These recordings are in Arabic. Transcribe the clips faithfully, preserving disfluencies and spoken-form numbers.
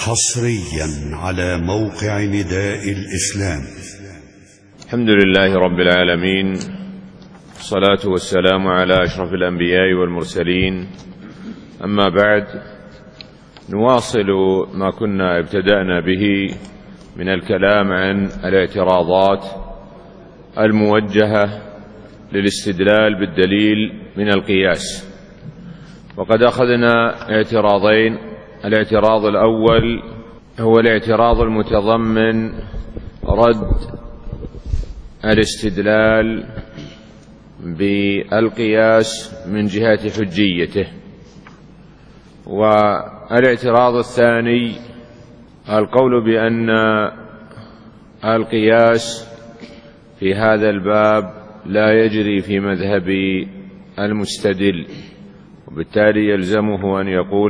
حصريا على موقع نداء الإسلام. الحمد لله رب العالمين، الصلاة والسلام على أشرف الأنبياء والمرسلين. أما بعد، نواصل ما كنا ابتدأنا به من الكلام عن الاعتراضات الموجهة للاستدلال بالدليل من القياس. وقد أخذنا اعتراضين. الاعتراض الأول هو الاعتراض المتضمن رد الاستدلال بالقياس من جهة حجيته، والاعتراض الثاني القول بأن القياس في هذا الباب لا يجري في مذهب المستدل، وبالتالي يلزمه أن يقول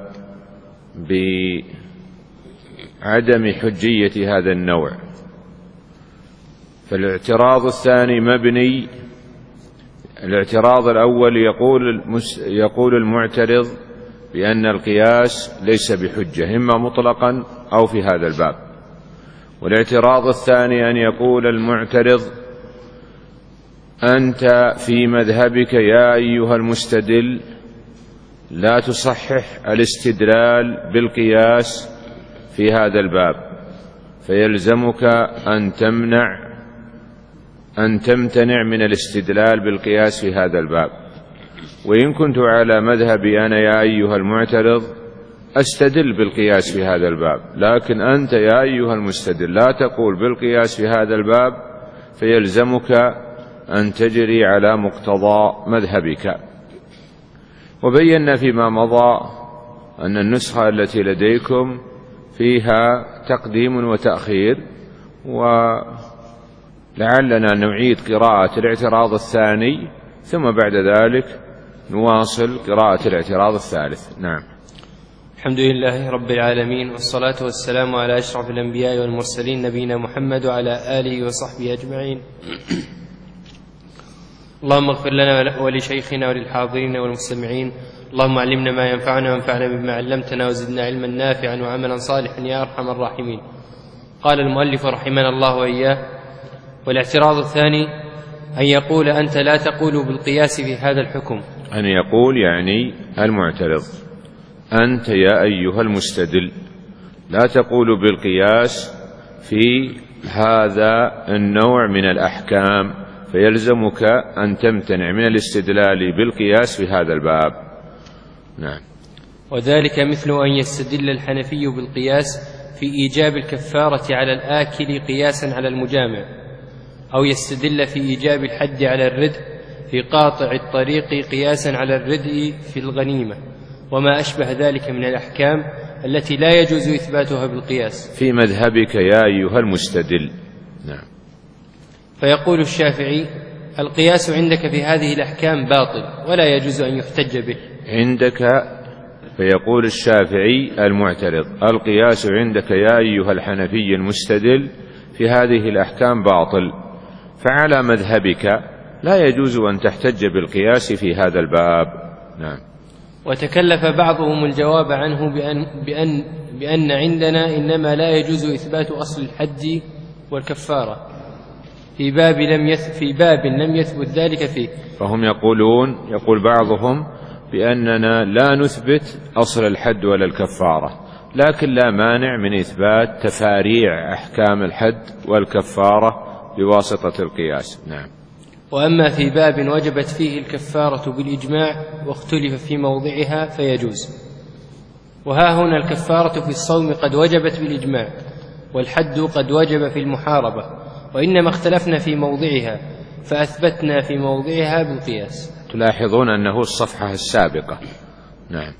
بعدم حجية هذا النوع. فالاعتراض الثاني مبني. الاعتراض الأول يقول يقول المعترض بأن القياس ليس بحجة، إما مطلقا أو في هذا الباب. والاعتراض الثاني أن يقول المعترض: أنت في مذهبك يا أيها المستدل لا تصحح الاستدلال بالقياس في هذا الباب، فيلزمك أن تمنع أن تمتنع من الاستدلال بالقياس في هذا الباب. وإن كنت على مذهبي أنا يا أيها المعترض أستدل بالقياس في هذا الباب، لكن أنت يا أيها المستدل لا تقول بالقياس في هذا الباب، فيلزمك أن تجري على مقتضى مذهبك. وبينا فيما مضى أن النسخة التي لديكم فيها تقديم وتأخير، ولعلنا نعيد قراءة الاعتراض الثاني ثم بعد ذلك نواصل قراءة الاعتراض الثالث. نعم. الحمد لله رب العالمين، والصلاة والسلام على أشرف الأنبياء والمرسلين نبينا محمد وعلى آله وصحبه أجمعين. اللهم اغفر لنا ولشيخنا وللحاضرين والمستمعين. اللهم علمنا ما ينفعنا وانفعنا بما علمتنا وزدنا علما نافعا وعملا صالحا يا أرحم الراحمين. قال المؤلف رحمنا الله وإياه: والاعتراض الثاني أن يقول أنت لا تقول بالقياس في هذا الحكم. أن يقول يعني المعترض: أنت يا أيها المستدل لا تقول بالقياس في هذا النوع من الأحكام، فيلزمك أن تمتنع من الاستدلال بالقياس في هذا الباب. نعم. وذلك مثل أن يستدل الحنفي بالقياس في إيجاب الكفارة على الآكل قياسا على المجامع، أو يستدل في إيجاب الحد على الردء في قاطع الطريق قياسا على الردء في الغنيمة، وما أشبه ذلك من الأحكام التي لا يجوز إثباتها بالقياس في مذهبك يا أيها المستدل. نعم. فيقول الشافعي: القياس عندك في هذه الأحكام باطل ولا يجوز أن يحتج به. عندك فيقول الشافعي المعترض: القياس عندك يا أيها الحنفي المستدل في هذه الأحكام باطل، فعلى مذهبك لا يجوز أن تحتج بالقياس في هذا الباب. نعم. وتكلف بعضهم الجواب عنه بأن, بأن, بأن عندنا إنما لا يجوز إثبات أصل الحد والكفارة في باب لم يث في باب لم يثبت ذلك فيه. فهم يقولون يقول بعضهم بأننا لا نثبت أصل الحد ولا الكفارة، لكن لا مانع من إثبات تفاريع أحكام الحد والكفارة بواسطة القياس. نعم. وأما في باب وجبت فيه الكفارة بالإجماع واختلف في موضعها فيجوز. وها هنا الكفارة في الصوم قد وجبت بالإجماع، والحد قد وجب في المحاربة، وإنما اختلفنا في موضعها فأثبتنا في موضعها بالقياس. تلاحظون أنه الصفحة السابقة. نعم.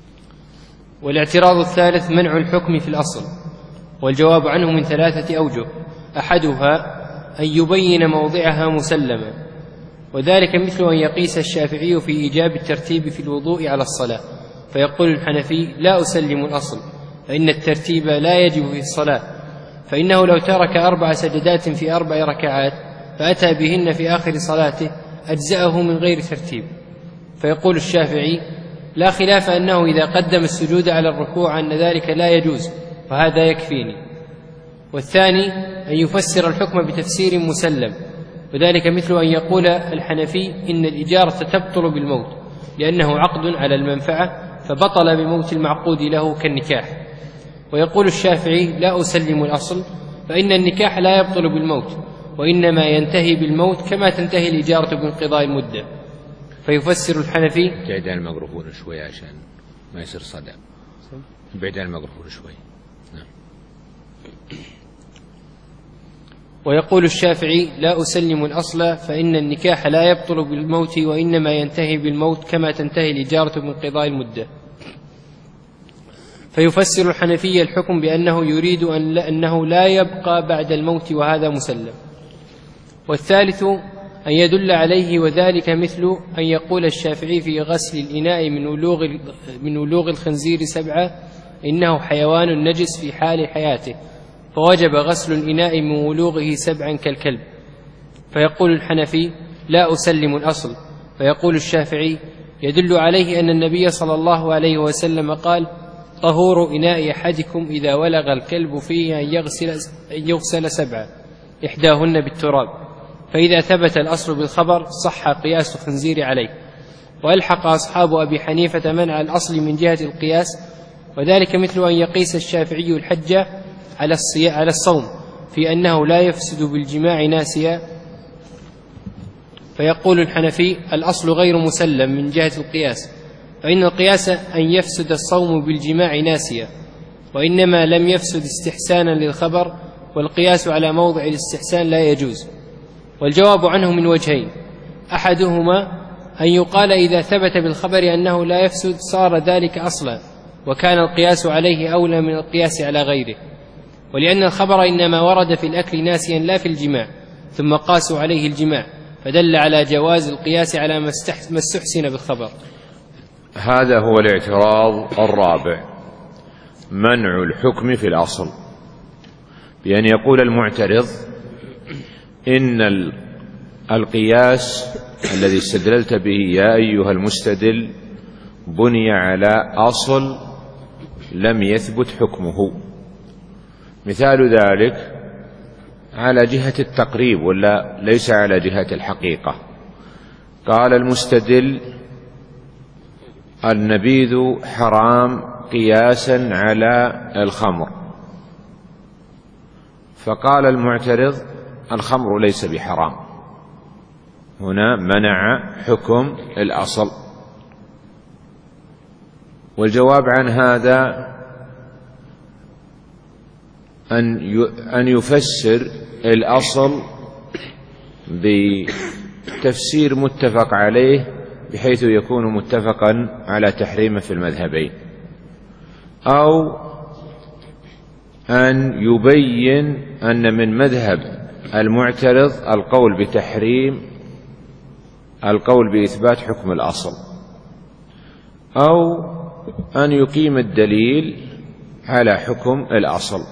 والاعتراض الثالث منع الحكم في الأصل، والجواب عنه من ثلاثة أوجه: أحدها أن يبين موضعها مسلما، وذلك مثل أن يقيس الشافعي في إيجاب الترتيب في الوضوء على الصلاة، فيقول الحنفي: لا أسلم الأصل، فإن الترتيب لا يجب في الصلاة، فإنه لو ترك أربع سجدات في أربع ركعات فأتى بهن في آخر صلاته أجزأه من غير ترتيب. فيقول الشافعي: لا خلاف أنه إذا قدم السجود على الركوع أن ذلك لا يجوز، وهذا يكفيني. والثاني أن يفسر الحكم بتفسير مسلم، وذلك مثل أن يقول الحنفي إن الإجارة تبطل بالموت لأنه عقد على المنفعة فبطل بموت المعقود له كالنكاح. ويقول الشافعي لا أسلم الأصل، فإن النكاح لا يبطل بالموت وإنما ينتهي بالموت كما تنتهي الإجارة بانقضاء المدة. فيفسر الحنفي. ابعد عن الميكروفون شوي عشان ما يصير صدى. ابعد عن الميكروفون شوي. نعم. ويقول الشافعي لا أسلم الأصل، فإن النكاح لا يبطل بالموت وإنما ينتهي بالموت كما تنتهي الإجارة بانقضاء المدة. فيفسر الحنفي الحكم بأنه يريد أن أنه لا يبقى بعد الموت، وهذا مسلم. والثالث أن يدل عليه، وذلك مثل أن يقول الشافعي في غسل الإناء من ولوغ من ولوغ الخنزير سبعة إنه حيوان نجس في حال حياته، فوجب غسل الإناء من ولوغه سبعا كالكلب. فيقول الحنفي لا أسلم الأصل. فيقول الشافعي يدل عليه أن النبي صلى الله عليه وسلم قال طهور إناء أحدكم إذا ولغ الكلب فيه أن يغسل, أن يغسل سبعا إحداهن بالتراب. فإذا ثبت الأصل بالخبر صح قياس الخنزير عليه. وألحق أصحاب أبي حنيفة منع الأصل من جهة القياس، وذلك مثل أن يقيس الشافعي الحج على على الصوم في أنه لا يفسد بالجماع ناسيا. فيقول الحنفي الأصل غير مسلم من جهة القياس، فإن القياس أن يفسد الصوم بالجماع ناسيا، وإنما لم يفسد استحسانا للخبر، والقياس على موضع الاستحسان لا يجوز. والجواب عنه من وجهين: أحدهما أن يقال إذا ثبت بالخبر أنه لا يفسد صار ذلك أصلا، وكان القياس عليه أولى من القياس على غيره، ولأن الخبر إنما ورد في الأكل ناسيا لا في الجماع، ثم قاسوا عليه الجماع، فدل على جواز القياس على ما استحسن بالخبر. هذا هو الاعتراض الرابع، منع الحكم في الأصل، بأن يقول المعترض إن القياس الذي استدللت به يا أيها المستدل بني على أصل لم يثبت حكمه. مثال ذلك على جهة التقريب ولا ليس على جهة الحقيقة. قال المستدل النبيذ حرام قياسا على الخمر، فقال المعترض الخمر ليس بحرام. هنا منع حكم الأصل. والجواب عن هذا أن يفسر الأصل بتفسير متفق عليه بحيث يكون متفقا على تحريمه في المذهبين، أو أن يبين أن من مذهب المعترض القول بتحريم القول بإثبات حكم الأصل، أو أن يقيم الدليل على حكم الأصل.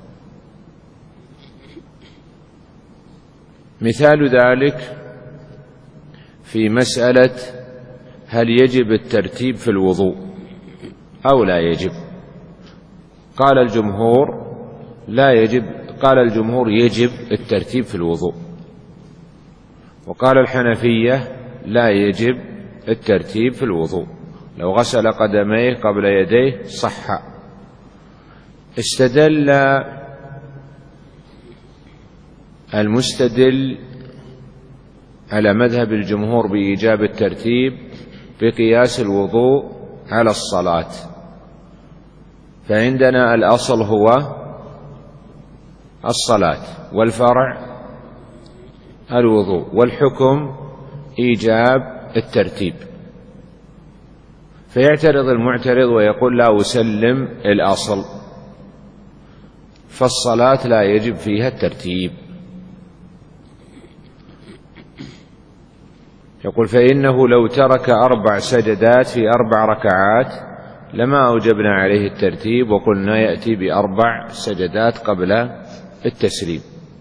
مثال ذلك في مسألة هل يجب الترتيب في الوضوء أو لا يجب. قال الجمهور لا يجب، قال الجمهور يجب الترتيب في الوضوء، وقال الحنفية لا يجب الترتيب في الوضوء، لو غسل قدميه قبل يديه صح. استدل المستدل على مذهب الجمهور بإيجاب الترتيب بقياس الوضوء على الصلاة، فعندنا الأصل هو الصلاة والفرع الوضوء، والحكم إيجاب الترتيب. فيعترض المعترض ويقول لا أسلم الأصل، فالصلاة لا يجب فيها الترتيب. يقول فإنه لو ترك أربع سجدات في أربع ركعات لما أوجبنا عليه الترتيب وقلنا يأتي بأربع سجدات قبل التسليم.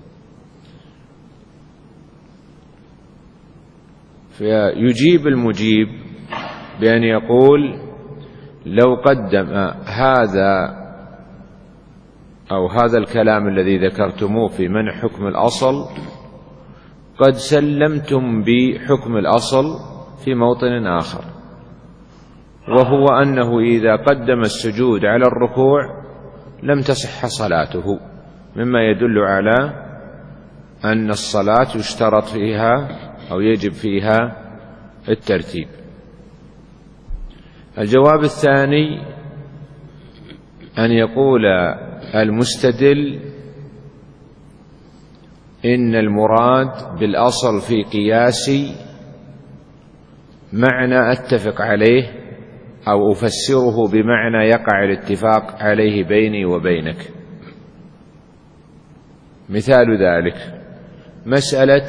فيجيب المجيب بأن يقول لو قدم هذا أو هذا الكلام الذي ذكرتموه في منع حكم الأصل قد سلمتم بحكم الأصل في موطن آخر، وهو أنه إذا قدم السجود على الركوع لم تصح صلاته، مما يدل على أن الصلاة يشترط فيها أو يجب فيها الترتيب. الجواب الثاني أن يقول المستدل إن المراد بالأصل في قياسي معنى أتفق عليه أو أفسره بمعنى يقع الاتفاق عليه بيني وبينك. مثال ذلك مسألة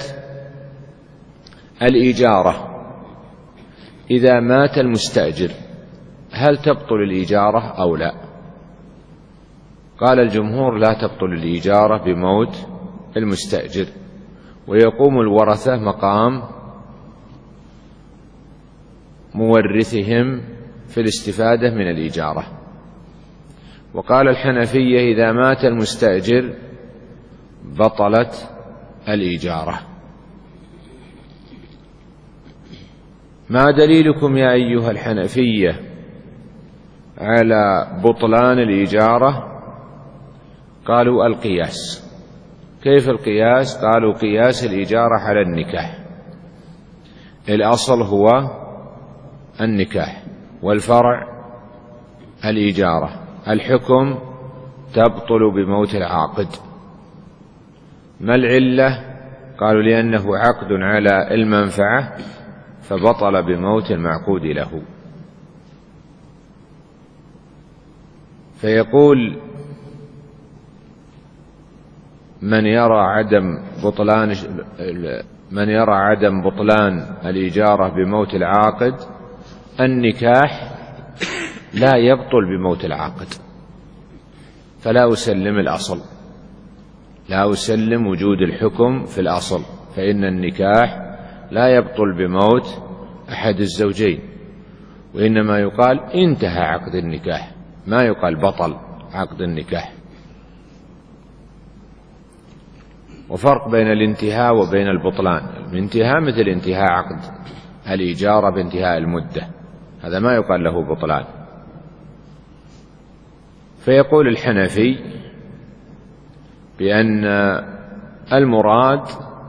الإجارة، إذا مات المستأجر هل تبطل الإجارة أو لا؟ قال الجمهور لا تبطل الإجارة بموت المستأجر، ويقوم الورثة مقام مورثهم في الاستفادة من الإجارة. وقال الحنفية إذا مات المستأجر بطلت الإجارة. ما دليلكم يا أيها الحنفية على بطلان الإجارة؟ قالوا القياس. كيف القياس؟ قالوا قياس الإجارة على النكاح، الأصل هو النكاح والفرع الإجارة، الحكم تبطل بموت العاقد. ما العلة؟ قالوا لأنه عقد على المنفعة فبطل بموت المعقود له. فيقول من يرى عدم بطلان من يرى عدم بطلان الإجارة بموت العاقد النكاح لا يبطل بموت العاقد، فلا أسلم الأصل، لا أسلم وجود الحكم في الأصل، فإن النكاح لا يبطل بموت أحد الزوجين، وإنما يقال انتهى عقد النكاح، ما يقال بطل عقد النكاح. وفرق بين الانتهاء وبين البطلان. الانتهاء مثل انتهاء عقد الإجارة بانتهاء المدة، هذا ما يقال له بطلان. فيقول الحنفي بأن المراد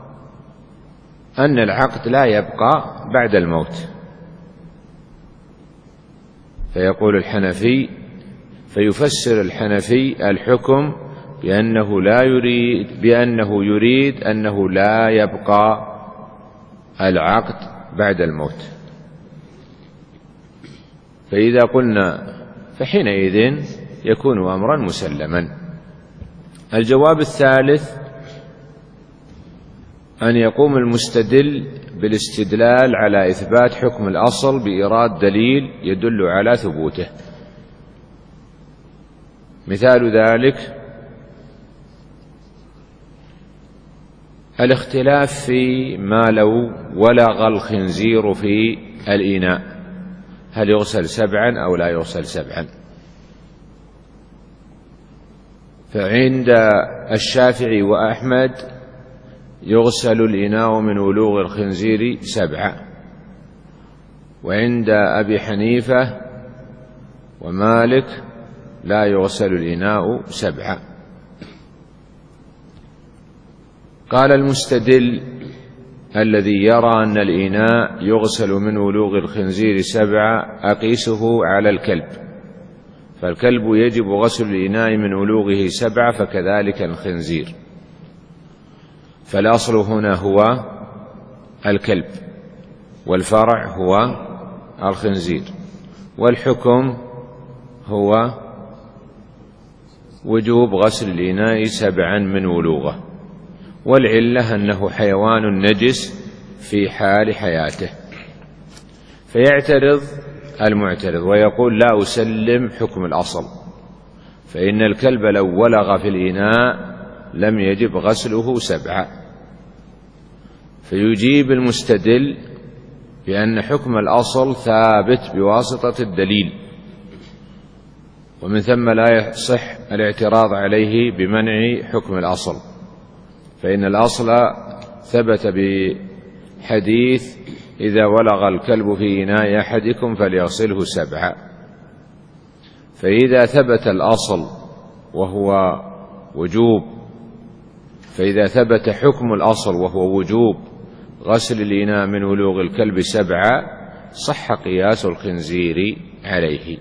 أن العقد لا يبقى بعد الموت. فيقول الحنفي فيفسر الحنفي الحكم بأنه لا يريد بأنه يريد أنه لا يبقى العقد بعد الموت. فإذا قلنا فحينئذ يكون أمرا مسلما. الجواب الثالث أن يقوم المستدل بالاستدلال على إثبات حكم الأصل بإيراد دليل يدل على ثبوته. مثال ذلك الاختلاف في ما لو ولغ الخنزير في الإناء، هل يغسل سبعا أو لا يغسل سبعا؟ فعند الشافعي وأحمد يغسل الإناء من ولوغ الخنزير سبعا، وعند أبي حنيفة ومالك لا يغسل الإناء سبعا. قال المستدل الذي يرى أن الإناء يغسل من ولوغ الخنزير سبعا أقيسه على الكلب، فالكلب يجب غسل الإناء من ولوغه سبعا فكذلك الخنزير، فالأصل هنا هو الكلب والفرع هو الخنزير، والحكم هو وجوب غسل الإناء سبعا من ولوغه، والعلة أنه حيوان نجس في حال حياته. فيعترض المعترض ويقول لا أسلم حكم الأصل، فإن الكلب لو ولغ في الإناء لم يجب غسله سبعا. فيجيب المستدل بأن حكم الأصل ثابت بواسطة الدليل، ومن ثم لا يصح الاعتراض عليه بمنع حكم الأصل، فإن الأصل ثبت بحديث إذا ولغ الكلب في إناء أحدكم فليغسله سبعا. فإذا ثبت الأصل وهو وجوب فإذا ثبت حكم الأصل وهو وجوب غسل الإناء من ولوغ الكلب سبعا صح قياس الخنزير عليه.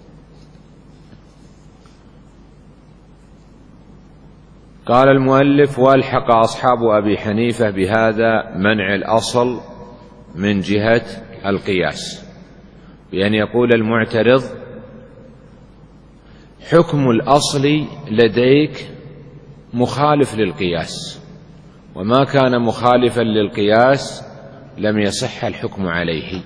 قال المؤلف: والحق أصحاب أبي حنيفة بهذا منع الأصل من جهة القياس، بأن يقول المعترض: حكم الأصل لديك مخالف للقياس، وما كان مخالفا للقياس لم يصح الحكم عليه.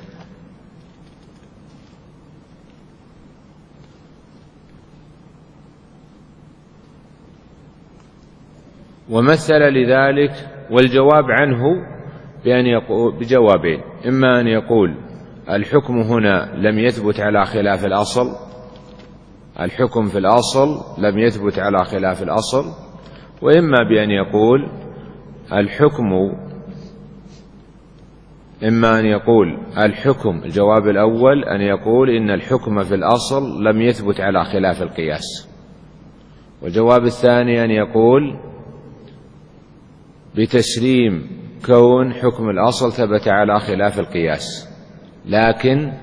ومثل لذلك، والجواب عنه بأن يقول بجوابين: إما أن يقول الحكم هنا لم يثبت على خلاف الأصل، الحكم في الأصل لم يثبت على خلاف الأصل، وإما بأن يقول الحكم إما أن يقول الحكم الجواب الأول أن يقول إن الحكم في الأصل لم يثبت على خلاف القياس، والجواب الثاني أن يقول بتسليم كون حكم الأصل ثبت على خلاف القياس، لكن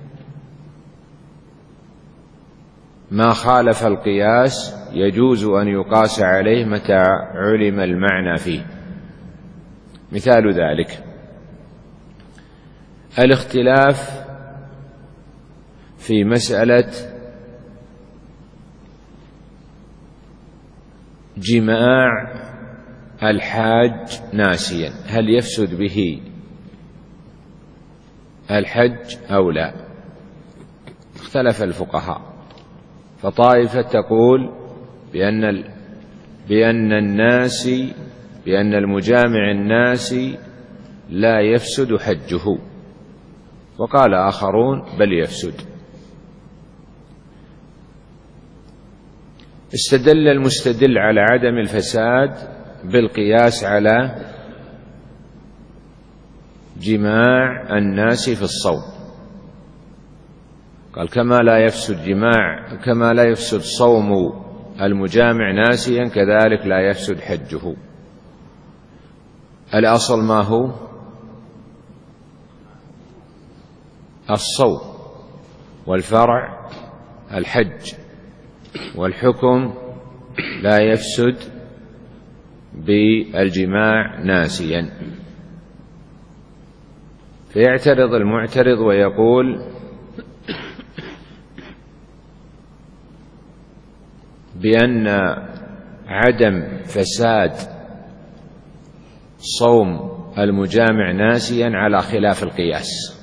ما خالف القياس يجوز أن يقاس عليه متى علم المعنى فيه. مثال ذلك الاختلاف في مسألة جماع الحاج ناسيا، هل يفسد به الحج أو لا؟ اختلف الفقهاء، فطائفة تقول بأن بأن الناس بأن المجامع الناس لا يفسد حجه، وقال آخرون بل يفسد. استدل المستدل على عدم الفساد بالقياس على جماع الناس في الصوم، قال كما لا يفسد جماع كما لا يفسد صوم المجامع ناسيا كذلك لا يفسد حجه. الأصل ما هو؟ الصوم، والفرع الحج، والحكم لا يفسد بالجماع ناسيا. فيعترض المعترض ويقول بأن عدم فساد صوم المجامع ناسيا على خلاف القياس،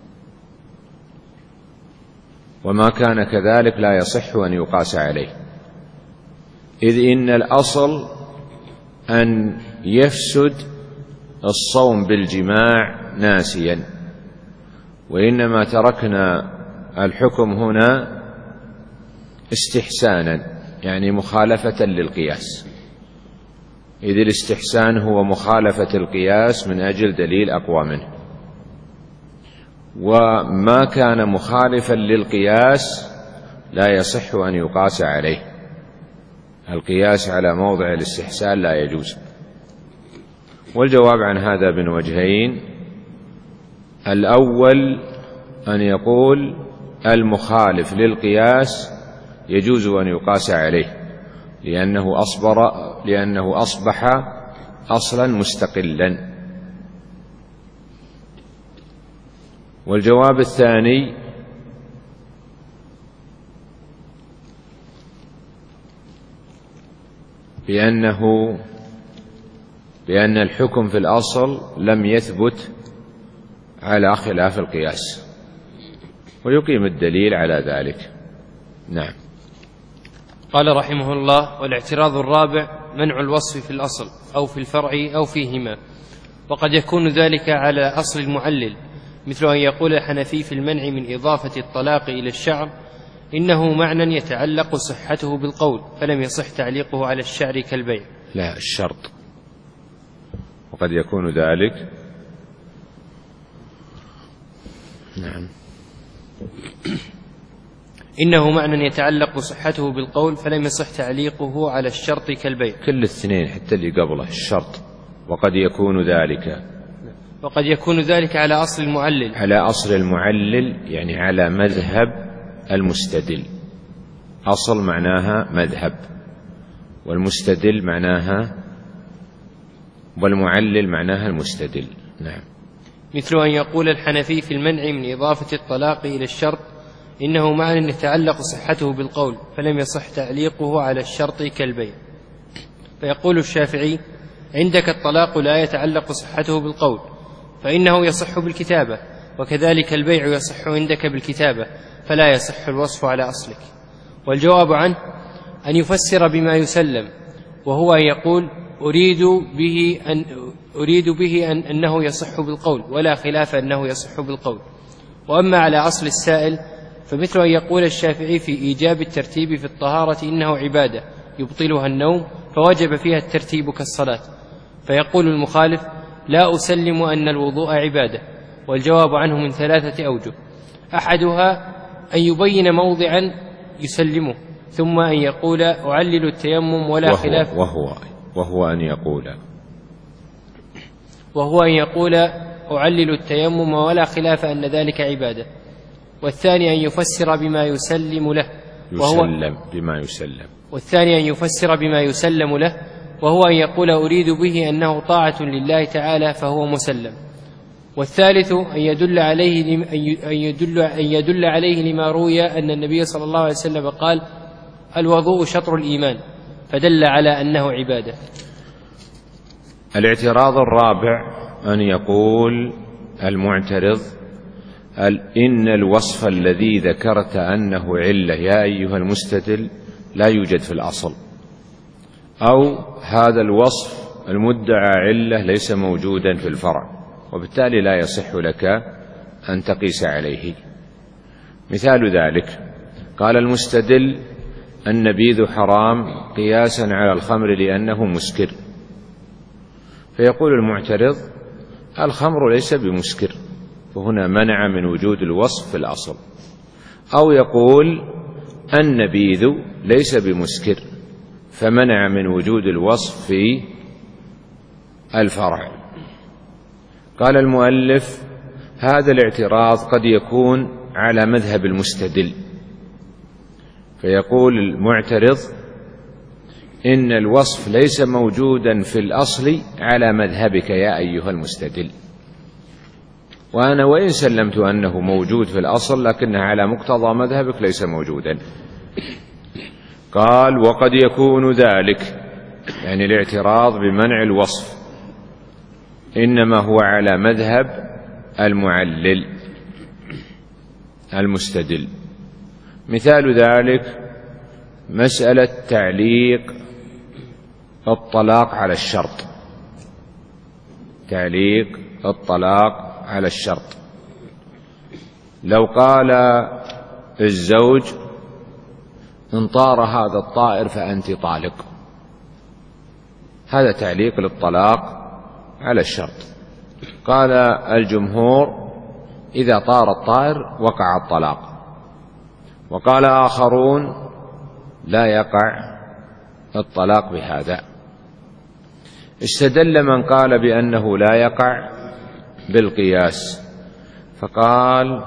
وما كان كذلك لا يصح أن يقاس عليه، إذ إن الأصل أن يفسد الصوم بالجماع ناسيا، وإنما تركنا الحكم هنا استحسانا، يعني مخالفة للقياس، إذ الاستحسان هو مخالفة القياس من أجل دليل أقوى منه، وما كان مخالفا للقياس لا يصح أن يقاس عليه، القياس على موضع الاستحسان لا يجوز. والجواب عن هذا من وجهين: الأول أن يقول المخالف للقياس يجوز أن يقاس عليه لأنه أصبر لأنه أصبح أصلا مستقلا. والجواب الثاني بأنه بأن الحكم في الأصل لم يثبت على خلاف القياس، ويقيم الدليل على ذلك. نعم. قال رحمه الله: والاعتراض الرابع منع الوصف في الأصل أو في الفرع أو فيهما، وقد يكون ذلك على أصل المعلل، مثل أن يقول الحنفي في المنع من إضافة الطلاق إلى الشعر إنه معنى يتعلق صحته بالقول فلم يصح تعليقه على الشعر كالبيع. لا، الشرط، وقد يكون ذلك. نعم. إنه معنى يتعلق صحته بالقول فلم يصح تعليقه على الشرط كالبيع. كل الاثنين حتى اللي قبله الشرط. وقد يكون ذلك، وقد يكون ذلك على أصل المعلل، على أصل المعلل يعني على مذهب المستدل. أصل معناها مذهب، والمستدل معناها، والمعلل معناها المستدل. نعم. مثل أن يقول الحنفي في المنع من إضافة الطلاق إلى الشرط إنه معنى يتعلق صحته بالقول فلم يصح تعليقه على الشرط كالبيع. فيقول الشافعي: عندك الطلاق لا يتعلق صحته بالقول فإنه يصح بالكتابة، وكذلك البيع يصح عندك بالكتابة، فلا يصح الوصف على أصلك. والجواب عنه أن يفسر بما يسلم، وهو أن يقول: أريد به أن أريد به أن أنه يصح بالقول، ولا خلاف أنه يصح بالقول. وأما على أصل السائل فمثل أن يقول الشافعي في إيجاب الترتيب في الطهارة إنه عبادة يبطلها النوم فوجب فيها الترتيب كالصلاة، فيقول المخالف: لا أسلم أن الوضوء عبادة. والجواب عنه من ثلاثة أوجه: أحدها أن يبين موضعا يسلمه، ثم أن يقول: أعلل التيمم ولا وهو خلاف وهو وهو أن يقول وهو أن يقول أعلل التيمم ولا خلاف أن ذلك عبادة. والثاني أن يفسر بما يسلم له وهو يسلم بما يسلم والثاني أن يفسر بما يسلم له وهو أن يقول: أريد به أنه طاعة لله تعالى فهو مسلم. والثالث أن يدل عليه أن يدل أن يدل عليه لما روي أن النبي صلى الله عليه وسلم قال: الوضوء شطر الإيمان، فدل على أنه عبادة. الاعتراض الرابع أن يقول المعترض: إن الوصف الذي ذكرت أنه علة يا أيها المستدل لا يوجد في الأصل، أو هذا الوصف المدعى علة ليس موجودا في الفرع، وبالتالي لا يصح لك أن تقيس عليه. مثال ذلك: قال المستدل: النبيذ حرام قياسا على الخمر لأنه مسكر. فيقول المعترض: الخمر ليس بمسكر، فهنا منع من وجود الوصف في الأصل. أو يقول: النبيذ ليس بمسكر، فمنع من وجود الوصف في الفرع. قال المؤلف: هذا الاعتراض قد يكون على مذهب المستدل. فيقول المعترض: إن الوصف ليس موجودا في الأصل على مذهبك يا أيها المستدل، وأنا وإن سلمت أنه موجود في الأصل لكنه على مقتضى مذهبك ليس موجودا. قال: وقد يكون ذلك، يعني الاعتراض بمنع الوصف إنما هو على مذهب المعلل المستدل. مثال ذلك مسألة تعليق الطلاق على الشرط، تعليق الطلاق على الشرط. لو قال الزوج: إن طار هذا الطائر فأنت طالق، هذا تعليق للطلاق على الشرط. قال الجمهور: إذا طار الطائر وقع الطلاق. وقال آخرون: لا يقع الطلاق بهذا. استدل من قال بأنه لا يقع بالقياس، فقال: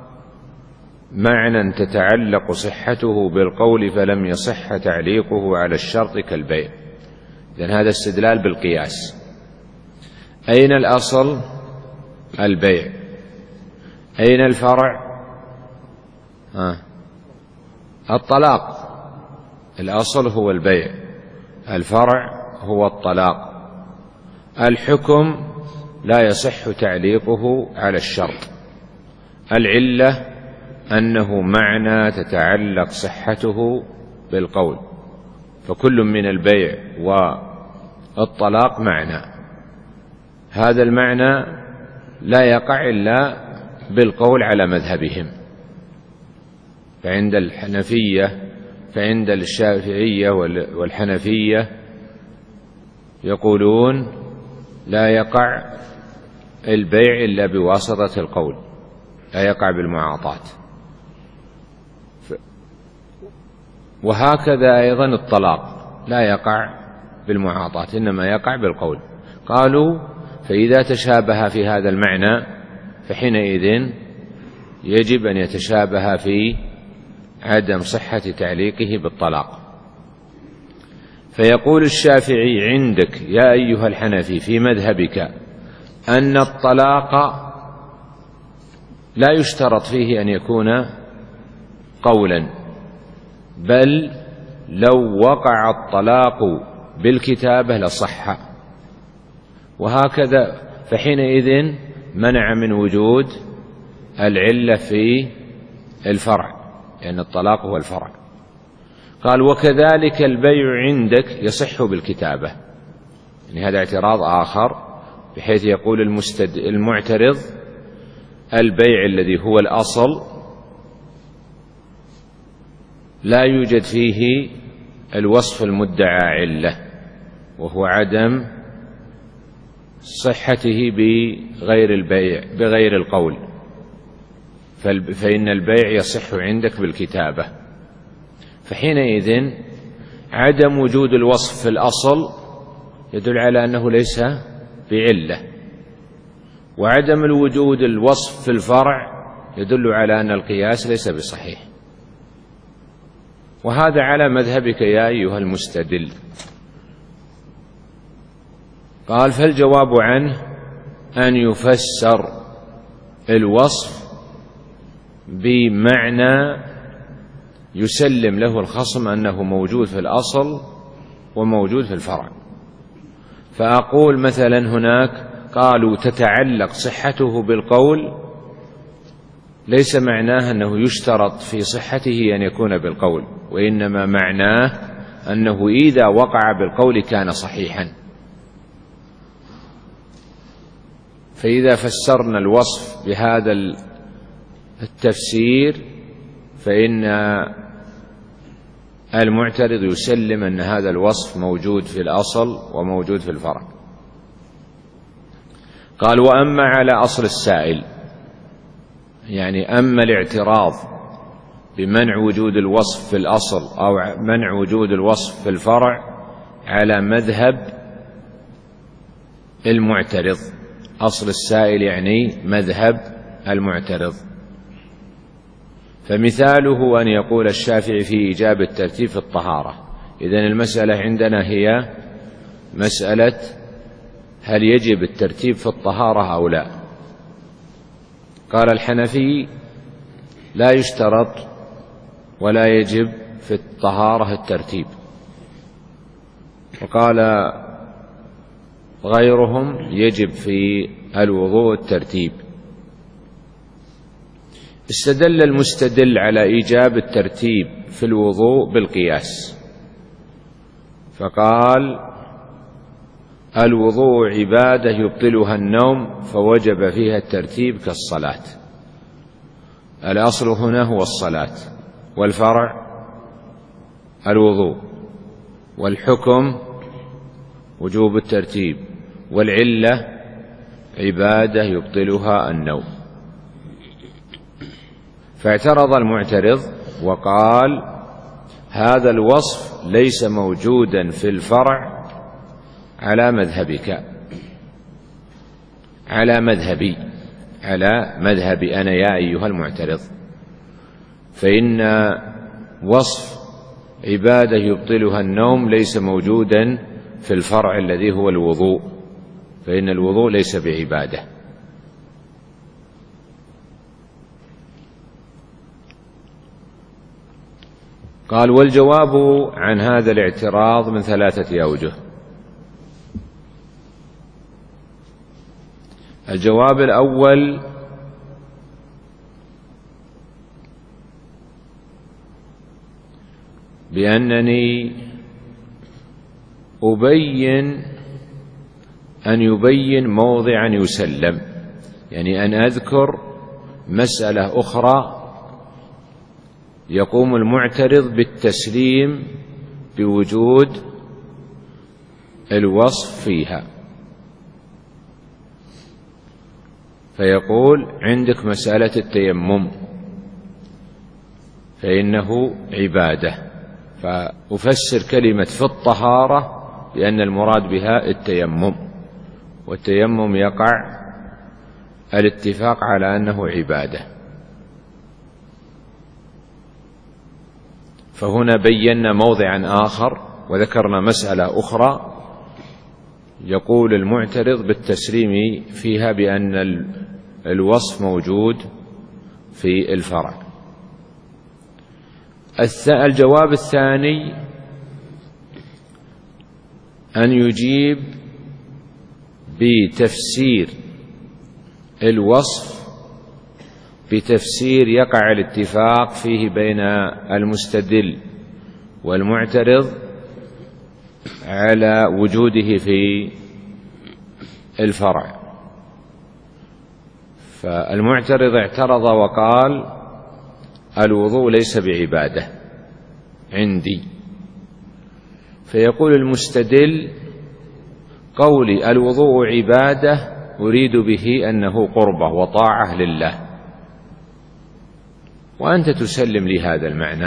معنى تتعلق صحته بالقول فلم يصح تعليقه على الشرط كالبيع. إذن هذا استدلال بالقياس. أين الأصل؟ البيع. أين الفرع؟ ها. الطلاق. الأصل هو البيع، الفرع هو الطلاق. الحكم لا يصح تعليقه على الشرط. العلة أنه معنى تتعلق صحته بالقول، فكل من البيع والطلاق معنى، هذا المعنى لا يقع إلا بالقول على مذهبهم. فعند الحنفية فعند الشافعية والحنفية يقولون لا يقع البيع إلا بواسطة القول، لا يقع بالمعاطاة. وهكذا أيضا الطلاق لا يقع بالمعاطاة، إنما يقع بالقول. قالوا فإذا تشابه في هذا المعنى فحينئذ يجب أن يتشابه في عدم صحة تعليقه بالطلاق. فيقول الشافعي عندك يا أيها الحنفي في مذهبك أن الطلاق لا يشترط فيه أن يكون قولا، بل لو وقع الطلاق بالكتابة لصح، وهكذا فحينئذ منع من وجود العلة في الفرع، لأن الطلاق هو الفرع. قال وكذلك البيع عندك يصح بالكتابة. يعني هذا اعتراض آخر، بحيث يقول المستد... المعترض البيع الذي هو الأصل لا يوجد فيه الوصف المدعى علة، وهو عدم صحته بغير البيع بغير القول، فإن البيع يصح عندك بالكتابة. فحينئذ عدم وجود الوصف في الأصل يدل على أنه ليس بعلة، وعدم الوجود الوصف في الفرع يدل على أن القياس ليس بصحيح. وهذا على مذهبك يا أيها المستدل. قال فالجواب عنه أن يفسر الوصف بمعنى يسلم له الخصم أنه موجود في الأصل وموجود في الفرع. فأقول مثلا هناك قالوا تتعلق صحته بالقول، ليس معناه أنه يشترط في صحته أن يكون بالقول، وإنما معناه أنه إذا وقع بالقول كان صحيحا. فإذا فسرنا الوصف بهذا التفسير فإن المعترض يسلم أن هذا الوصف موجود في الأصل وموجود في الفرع. قال وأما على أصل السائل، يعني أما الاعتراض بمنع وجود الوصف في الأصل أو منع وجود الوصف في الفرع على مذهب المعترض، أصل السائل يعني مذهب المعترض. فمثاله أن يقول الشافعي في إيجاب الترتيب في الطهارة. إذن المسألة عندنا هي مسألة هل يجب الترتيب في الطهارة أو لا. قال الحنفي لا يشترط ولا يجب في الطهارة الترتيب، وقال غيرهم يجب في الوضوء الترتيب. استدل المستدل على إيجاب الترتيب في الوضوء بالقياس، فقال الوضوء عبادة يبطلها النوم فوجب فيها الترتيب كالصلاة. الأصل هنا هو الصلاة، والفرع الوضوء، والحكم وجوب الترتيب، والعلة عبادة يبطلها النوم. فاعترض المعترض وقال هذا الوصف ليس موجودا في الفرع على مذهبك، على مذهبي، على مذهبي أنا يا أيها المعترض، فإن وصف عبادة يبطلها النوم ليس موجودا في الفرع الذي هو الوضوء، فإن الوضوء ليس بعبادة. قال والجواب عن هذا الاعتراض من ثلاثة أوجه. الجواب الأول بأنني أبين أن يبين موضعا يسلم، يعني أن أذكر مسألة أخرى يقوم المعترض بالتسليم بوجود الوصف فيها، فيقول عندك مسألة التيمم فإنه عبادة، فأفسر كلمة في الطهارة بأن المراد بها التيمم، والتيمم يقع الاتفاق على أنه عبادة. فهنا بينا موضعا آخر وذكرنا مسألة أخرى يقول المعترض بالتسليم فيها بأن الوصف موجود في الفرع. الجواب الثاني أن يجيب بتفسير الوصف بتفسير يقع الاتفاق فيه بين المستدل والمعترض على وجوده في الفرع. فالمعترض اعترض وقال الوضوء ليس بعبادة عندي، فيقول المستدل قولي الوضوء عبادة أريد به أنه قربة وطاعة لله، وأنت تسلم لي هذا المعنى.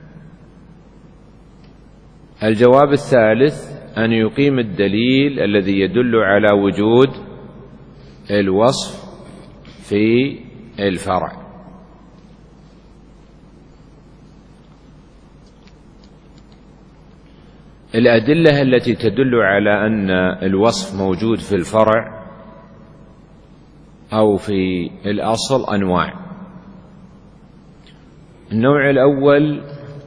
الجواب الثالث أن يقيم الدليل الذي يدل على وجود الوصف في الفرع. الأدلة التي تدل على أن الوصف موجود في الفرع أو في الأصل أنواع. النوع الأول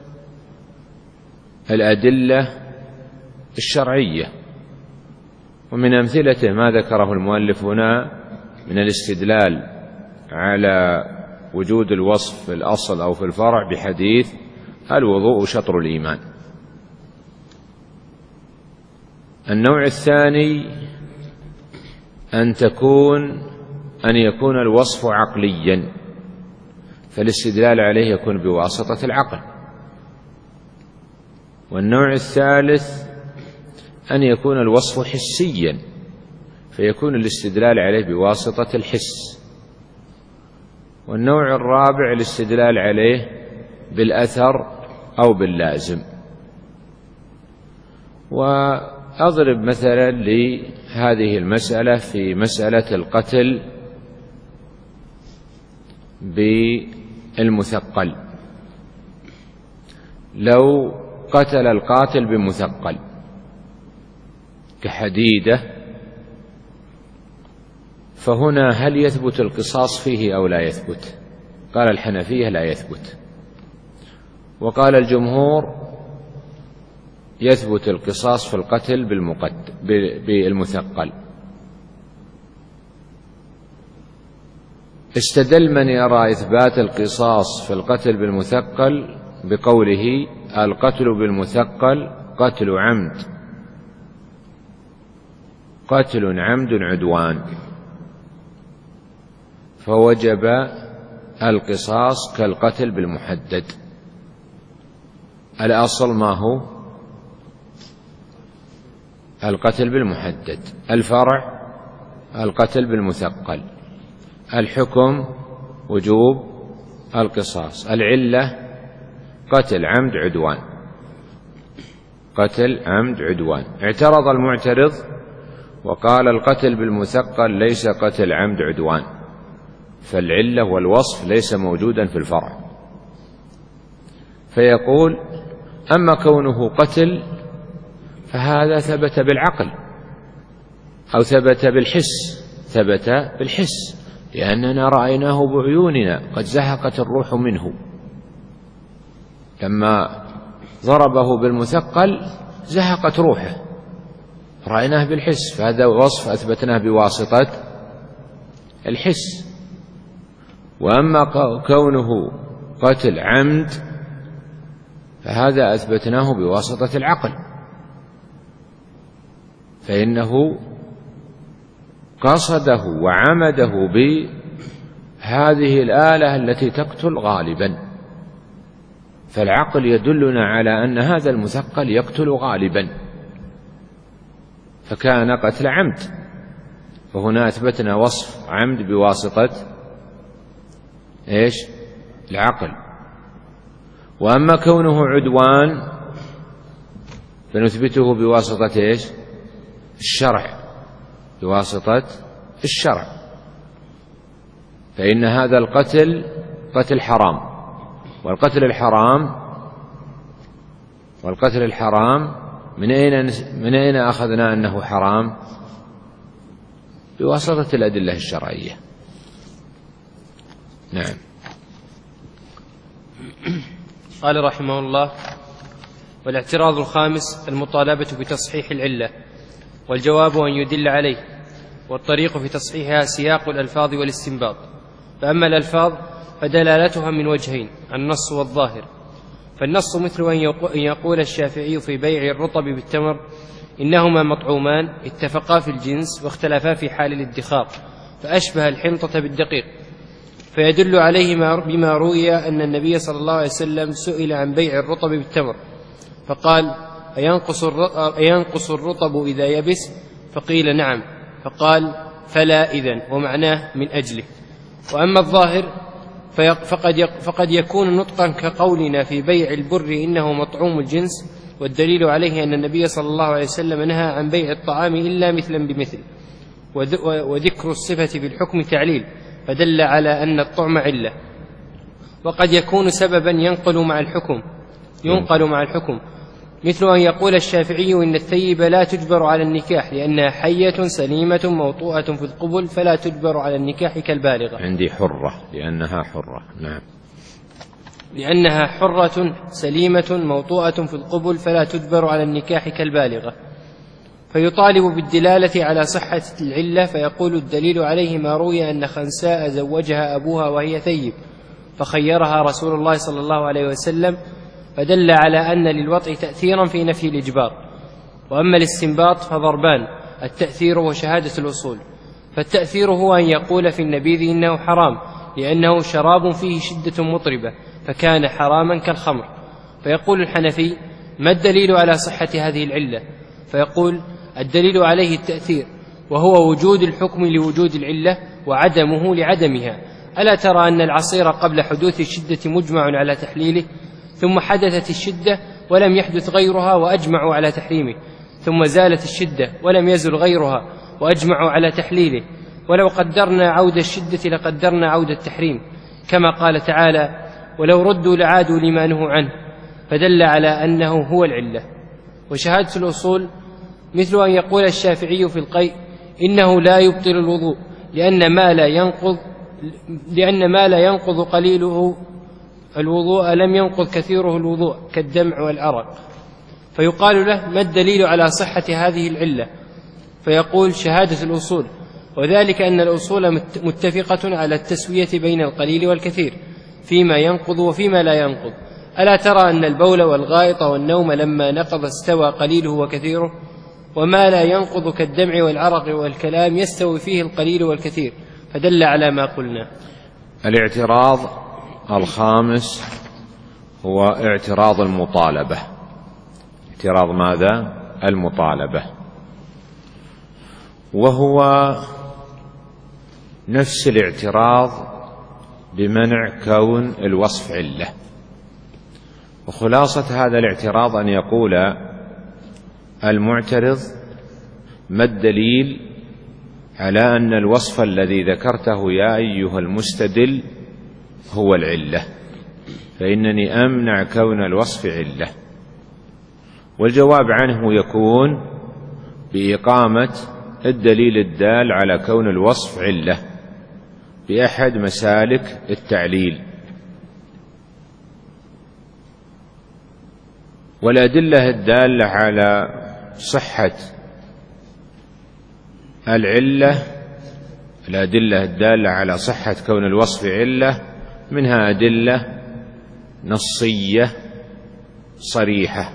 الأدلة الشرعية، ومن أمثلته ما ذكره المؤلف هنا من الاستدلال على وجود الوصف في الأصل أو في الفرع بحديث الوضوء شطر الإيمان. النوع الثاني أن تكون أن يكون الوصف عقليا، فالاستدلال عليه يكون بواسطة العقل. والنوع الثالث أن يكون الوصف حسيا، فيكون الاستدلال عليه بواسطة الحس. والنوع الرابع الاستدلال عليه بالأثر أو باللازم. وأضرب مثلا لهذه المسألة في مسألة القتل بالمثقل. لو قتل القاتل بمثقل كحديدة، فهنا هل يثبت القصاص فيه أو لا يثبت؟ قال الحنفية لا يثبت، وقال الجمهور يثبت القصاص في القتل بالمثقل. استدل من يرى إثبات القصاص في القتل بالمثقل بقوله القتل بالمثقل قتل عمد قتل عمد عدوان، فوجب القصاص كالقتل بالمحدد. الأصل ما هو؟ القتل بالمحدد. الفرع القتل بالمثقل. الحكم وجوب القصاص. العلة قتل عمد عدوان قتل عمد عدوان. اعترض المعترض وقال القتل بالمثقل ليس قتل عمد عدوان، فالعلة والوصف ليس موجودا في الفرع. فيقول أما كونه قتل فهذا ثبت بالعقل أو ثبت بالحس. ثبت بالحس لأننا رأيناه بعيوننا قد زهقت الروح منه، لما ضربه بالمثقل زهقت روحه، رأيناه بالحس، فهذا وصف أثبتناه بواسطة الحس. وأما كونه قتل عمد فهذا أثبتناه بواسطة العقل، فإنه قصده وعمده بهذه الآلة التي تقتل غالبا، فالعقل يدلنا على أن هذا المثقل يقتل غالبا، فكان قتل عمد، وهنا أثبتنا وصف عمد بواسطة إيش؟ العقل. وأما كونه عدوان فنثبته بواسطة إيش؟ الشرع، بواسطة الشرع، فإن هذا القتل قتل حرام، والقتل الحرام والقتل الحرام من أين من أين أخذنا أنه حرام؟ بواسطة الأدلة الشرعية. نعم. قال رحمه الله: والاعتراض الخامس المطالبة بتصحيح العلة، والجواب أن يدل عليه، والطريق في تصحيحها سياق الألفاظ والاستنباط. فأما الألفاظ فدلالتها من وجهين: النص والظاهر. فالنص مثل أن يقول الشافعي في بيع الرطب بالتمر إنهما مطعومان اتفقا في الجنس واختلفا في حال الادخار، فأشبه الحنطة بالدقيق، فيدل عليه بما روي أن النبي صلى الله عليه وسلم سئل عن بيع الرطب بالتمر فقال: أينقص الرطب إذا يبس؟ فقيل: نعم. فقال: فلا إذن، ومعناه من أجله. وأما الظاهر فقد يكون نطقا كقولنا في بيع البر إنه مطعوم الجنس، والدليل عليه أن النبي صلى الله عليه وسلم نهى عن بيع الطعام إلا مثلا بمثل، وذكر الصفة بالحكم تعليل، فدل على أن الطعم علة. وقد يكون سببا ينقل مع الحكم ينقل مع الحكم مثل أن يقول الشافعي إن الثيب لا تجبر على النكاح لأنها حية سليمة موطوءة في القبل فلا تجبر على النكاح كالبالغة. عندي حرة لأنها حرة. نعم. لأنها حرة سليمة موطوءة في القبل فلا تجبر على النكاح كالبالغة. فيطالب بالدلالة على صحة العلة، فيقول: الدليل عليه ما روي أن خنساء زوجها أبوها وهي ثيب فخيرها رسول الله صلى الله عليه وسلم، فدل على أن للوطء تأثيرا في نفي الإجبار. وأما الاستنباط فضربان: التأثير وشهادة الأصول. فالتأثير هو أن يقول في النبيذ إنه حرام لأنه شراب فيه شدة مطربة فكان حراما كالخمر، فيقول الحنفي: ما الدليل على صحة هذه العلة؟ فيقول: الدليل عليه التأثير، وهو وجود الحكم لوجود العلة وعدمه لعدمها. ألا ترى أن العصير قبل حدوث الشدة مجمع على تحليله، ثم حدثت الشدة ولم يحدث غيرها وأجمعوا على تحريمه، ثم زالت الشدة ولم يزل غيرها وأجمعوا على تحليله، ولو قدرنا عود الشدة لقدرنا عود التحريم، كما قال تعالى: ولو ردوا لعادوا لما نهوا عنه، فدل على أنه هو العلة. وشهادة الأصول مثل أن يقول الشافعي في القيء إنه لا يبطل الوضوء لأن ما لا ينقض لأن ما لا ينقض قليله الوضوء لم ينقض كثيره الوضوء كالدمع والعرق، فيقال له: ما الدليل على صحة هذه العلة؟ فيقول: شهادة الأصول، وذلك أن الأصول متفقة على التسوية بين القليل والكثير فيما ينقض وفيما لا ينقض. ألا ترى أن البول والغائط والنوم لما نقض استوى قليله وكثيره، وما لا ينقض كالدمع والعرق والكلام يستوي فيه القليل والكثير، فدل على ما قلنا. الاعتراض الخامس هو اعتراض المطالبة. اعتراض ماذا؟ المطالبة، وهو نفس الاعتراض بمنع كون الوصف علة. وخلاصة هذا الاعتراض أن يقول المعترض: ما الدليل على أن الوصف الذي ذكرته يا أيها المستدل هو العلة، فإنني أمنع كون الوصف علة. والجواب عنه يكون بإقامة الدليل الدال على كون الوصف علة بأحد مسالك التعليل. والأدلة الدالة على صحة العلة الأدلة الدالة على صحة كون الوصف علة منها أدلة نصية صريحة،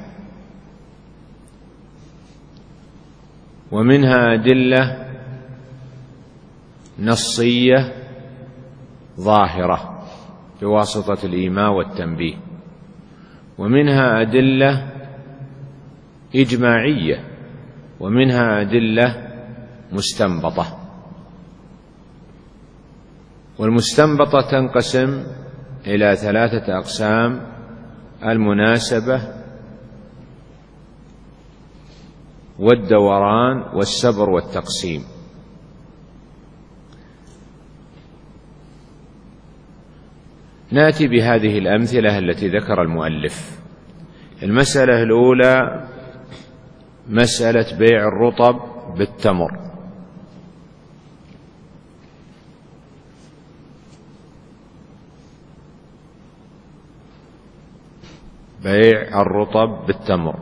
ومنها أدلة نصية ظاهرة بواسطة الإيماء والتنبيه، ومنها أدلة إجماعية ومنها أدلة مستنبطة. والمستنبطة تنقسم إلى ثلاثة أقسام: المناسبة والدوران والسبر والتقسيم. نأتي بهذه الأمثلة التي ذكر المؤلف. المسألة الأولى مسألة بيع الرطب بالتمر. بيع الرطب بالتمر.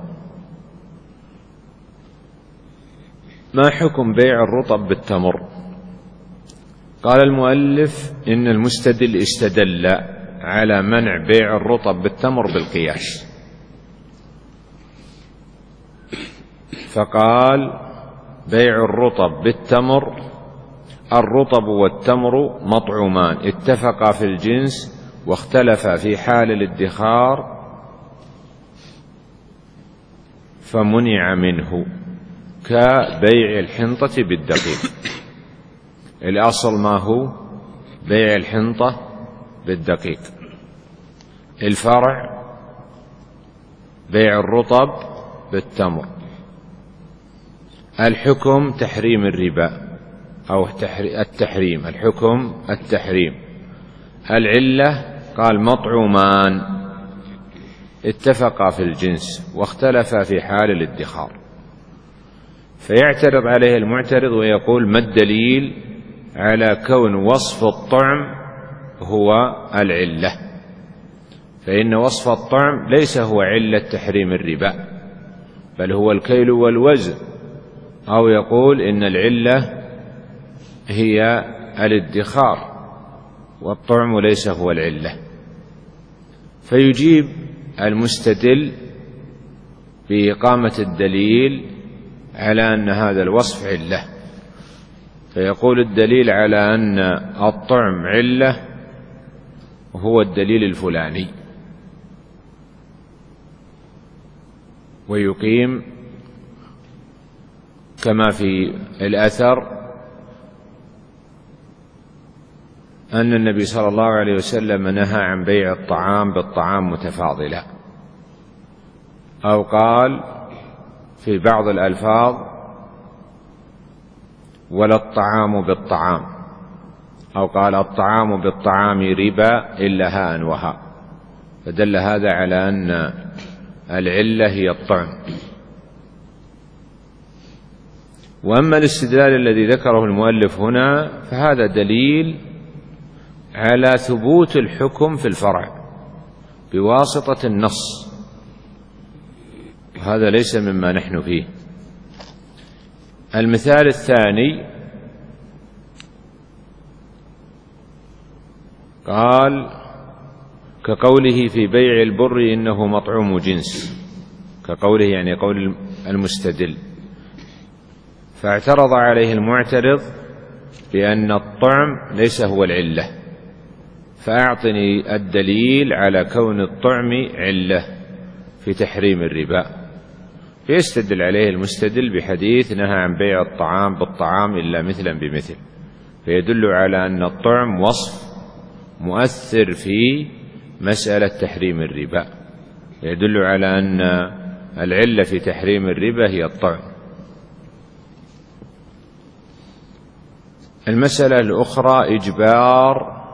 ما حكم بيع الرطب بالتمر؟ قال المؤلف إن المستدل استدل على منع بيع الرطب بالتمر بالقياس، فقال: بيع الرطب بالتمر: الرطب والتمر مطعومان اتفقا في الجنس واختلفا في حال الادخار فمنع منه، كبيع الحنطة بالدقيق. الأصل ما هو؟ بيع الحنطة بالدقيق. الفرع بيع الرطب بالتمر. الحكم تحريم الربا أو التحريم. الحكم التحريم. العلة قال: مطعومان اتفقا في الجنس واختلفا في حال الادخار. فيعترض عليه المعترض ويقول: ما الدليل على كون وصف الطعم هو العلة؟ فإن وصف الطعم ليس هو علة تحريم الربا، بل هو الكيل والوزن. أو يقول إن العلة هي الادخار والطعم ليس هو العلة. فيجيب المستدل بإقامة الدليل على أن هذا الوصف علة، فيقول: الدليل على أن الطعم علة هو الدليل الفلاني، ويقيم كما في الأثر أن النبي صلى الله عليه وسلم نهى عن بيع الطعام بالطعام متفاضلا، أو قال في بعض الألفاظ: ولا الطعام بالطعام، أو قال: الطعام بالطعام ربا إلا هاء وهاء. فدل هذا على أن العلة هي الطعم. وأما الاستدلال الذي ذكره المؤلف هنا فهذا دليل على ثبوت الحكم في الفرع بواسطة النص، وهذا ليس مما نحن فيه. المثال الثاني قال: كقوله في بيع البر إنه مطعوم جنس، كقوله يعني قول المستدل. فاعترض عليه المعترض بأن الطعم ليس هو العلة، فأعطني الدليل على كون الطعم علة في تحريم الربا. فيستدل عليه المستدل بحديث نهى عن بيع الطعام بالطعام إلا مثلا بمثل، فيدل على أن الطعم وصف مؤثر في مسألة تحريم الربا، يدل على أن العلة في تحريم الربا هي الطعم. المسألة الأخرى إجبار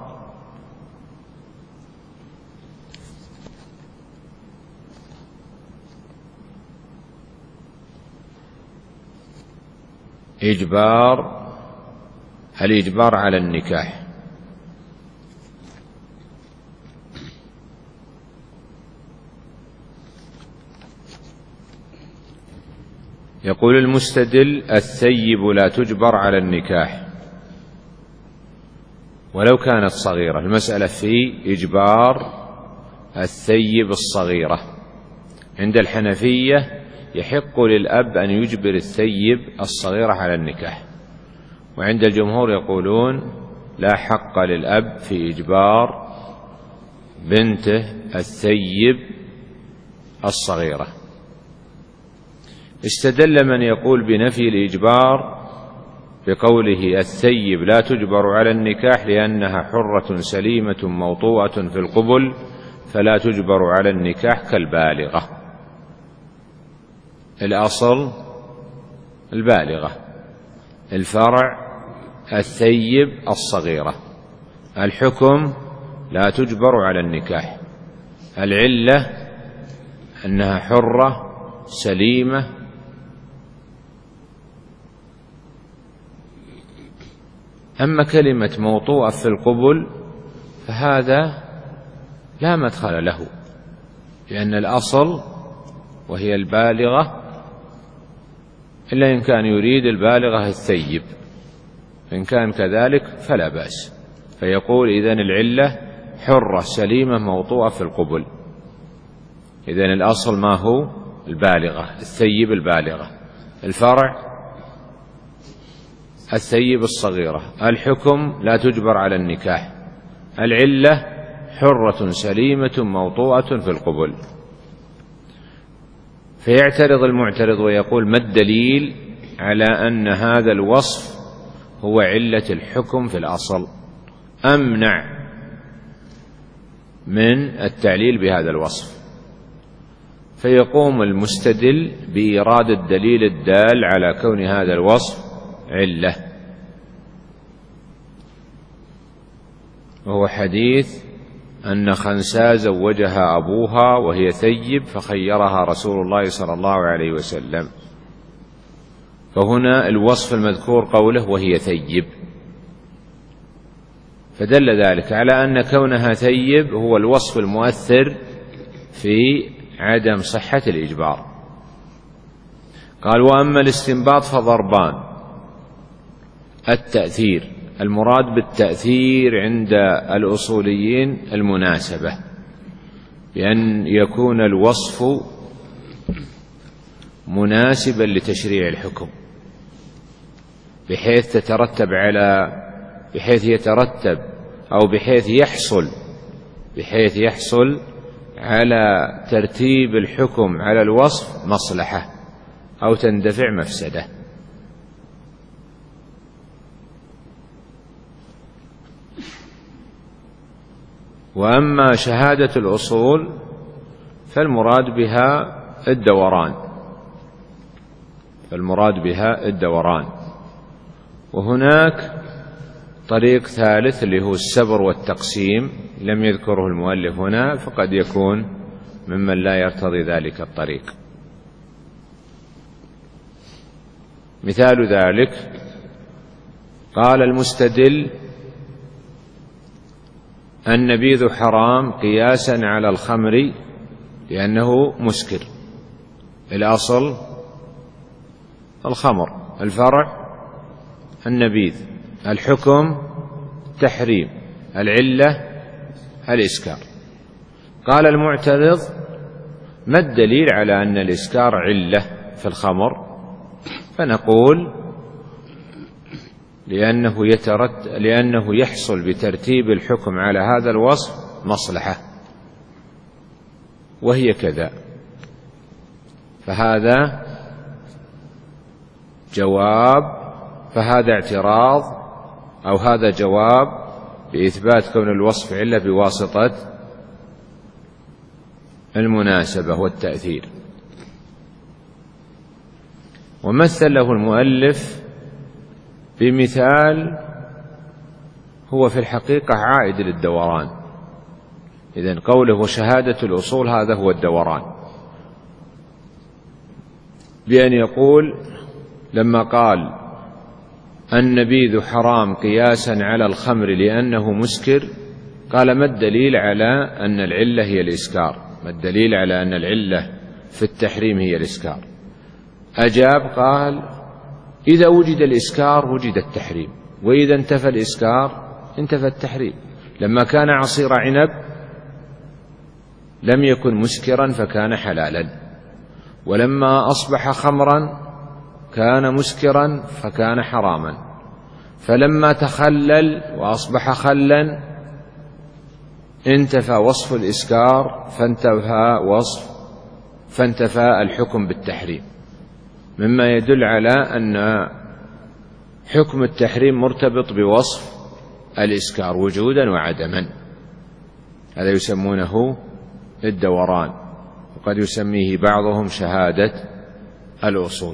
إجبار الإجبار على النكاح. يقول المستدل: الثيب لا تجبر على النكاح ولو كانت صغيرة. المسألة في إجبار الثيب الصغيرة. عند الحنفية يحق للأب أن يجبر الثيب الصغيرة على النكاح، وعند الجمهور يقولون لا حق للأب في إجبار بنته الثيب الصغيرة. استدل من يقول بنفي الإجبار بقوله الثيب لا تجبر على النكاح لأنها حرة سليمة موطوءة في القبل فلا تجبر على النكاح كالبالغة. الأصل البالغة، الفرع الثيب الصغيرة، الحكم لا تجبر على النكاح، العلة أنها حرة سليمة أما كلمة موطوءة في القبل فهذا لا مدخل له، لأن الأصل وهي البالغة، إلا إن كان يريد البالغة الثيب، إن كان كذلك فلا بأس. فيقول إذن العلة حرة سليمة موطوءة في القبل، إذن الأصل ما هو؟ البالغة الثيب البالغة، الفرع الثيب الصغيرة، الحكم لا تجبر على النكاح، العلة حرة سليمة موطوءة في القبل. فيعترض المعترض ويقول ما الدليل على أن هذا الوصف هو علة الحكم في الأصل؟ أمنع من التعليل بهذا الوصف. فيقوم المستدل بإيراد الدليل الدال على كون هذا الوصف علة، وهو حديث أن خنساء زوجها أبوها وهي ثيب فخيرها رسول الله صلى الله عليه وسلم. فهنا الوصف المذكور قوله وهي ثيب، فدل ذلك على أن كونها ثيب هو الوصف المؤثر في عدم صحة الإجبار. قال وأما الاستنباط فضربان: التأثير، المراد بالتأثير عند الأصوليين المناسبة، بأن يكون الوصف مناسبا لتشريع الحكم بحيث تترتب على بحيث يترتب أو بحيث يحصل بحيث يحصل على ترتيب الحكم على الوصف مصلحة أو تندفع مفسدة. وأما شهادة الأصول فالمراد بها الدوران فالمراد بها الدوران وهناك طريق ثالث اللي هو السبر والتقسيم، لم يذكره المؤلف هنا، فقد يكون ممن لا يرتضي ذلك الطريق. مثال ذلك قال المستدل: النبيذ حرام قياسا على الخمر لأنه مسكر. الأصل الخمر، الفرع النبيذ، الحكم تحريم، العلة الإسكار. قال المعترض: ما الدليل على أن الإسكار علة في الخمر؟ فنقول: لأنه, يترت... لأنه يحصل بترتيب الحكم على هذا الوصف مصلحة، وهي كذا. فهذا جواب فهذا اعتراض أو هذا جواب بإثبات كون الوصف علة بواسطة المناسبة والتأثير. ومثل له المؤلف بمثال هو في الحقيقة عائد للدوران. إذن قوله وشهادة الأصول هذا هو الدوران، بأن يقول لما قال النبيذ حرام قياسا على الخمر لأنه مسكر، قال ما الدليل على أن العلة هي الإسكار؟ ما الدليل على أن العلة في التحريم هي الإسكار؟ أجاب قال: إذا وجد الإسكار وجد التحريم، وإذا انتفى الإسكار انتفى التحريم. لما كان عصير عنب لم يكن مسكرا فكان حلالا، ولما أصبح خمرا كان مسكرا فكان حراما، فلما تخلل وأصبح خلا انتفى وصف الإسكار فانتفى وصف فانتفى الحكم بالتحريم، مما يدل على أن حكم التحريم مرتبط بوصف الإسكار وجودا وعدما. هذا يسمونه الدوران، وقد يسميه بعضهم شهادة الأصول.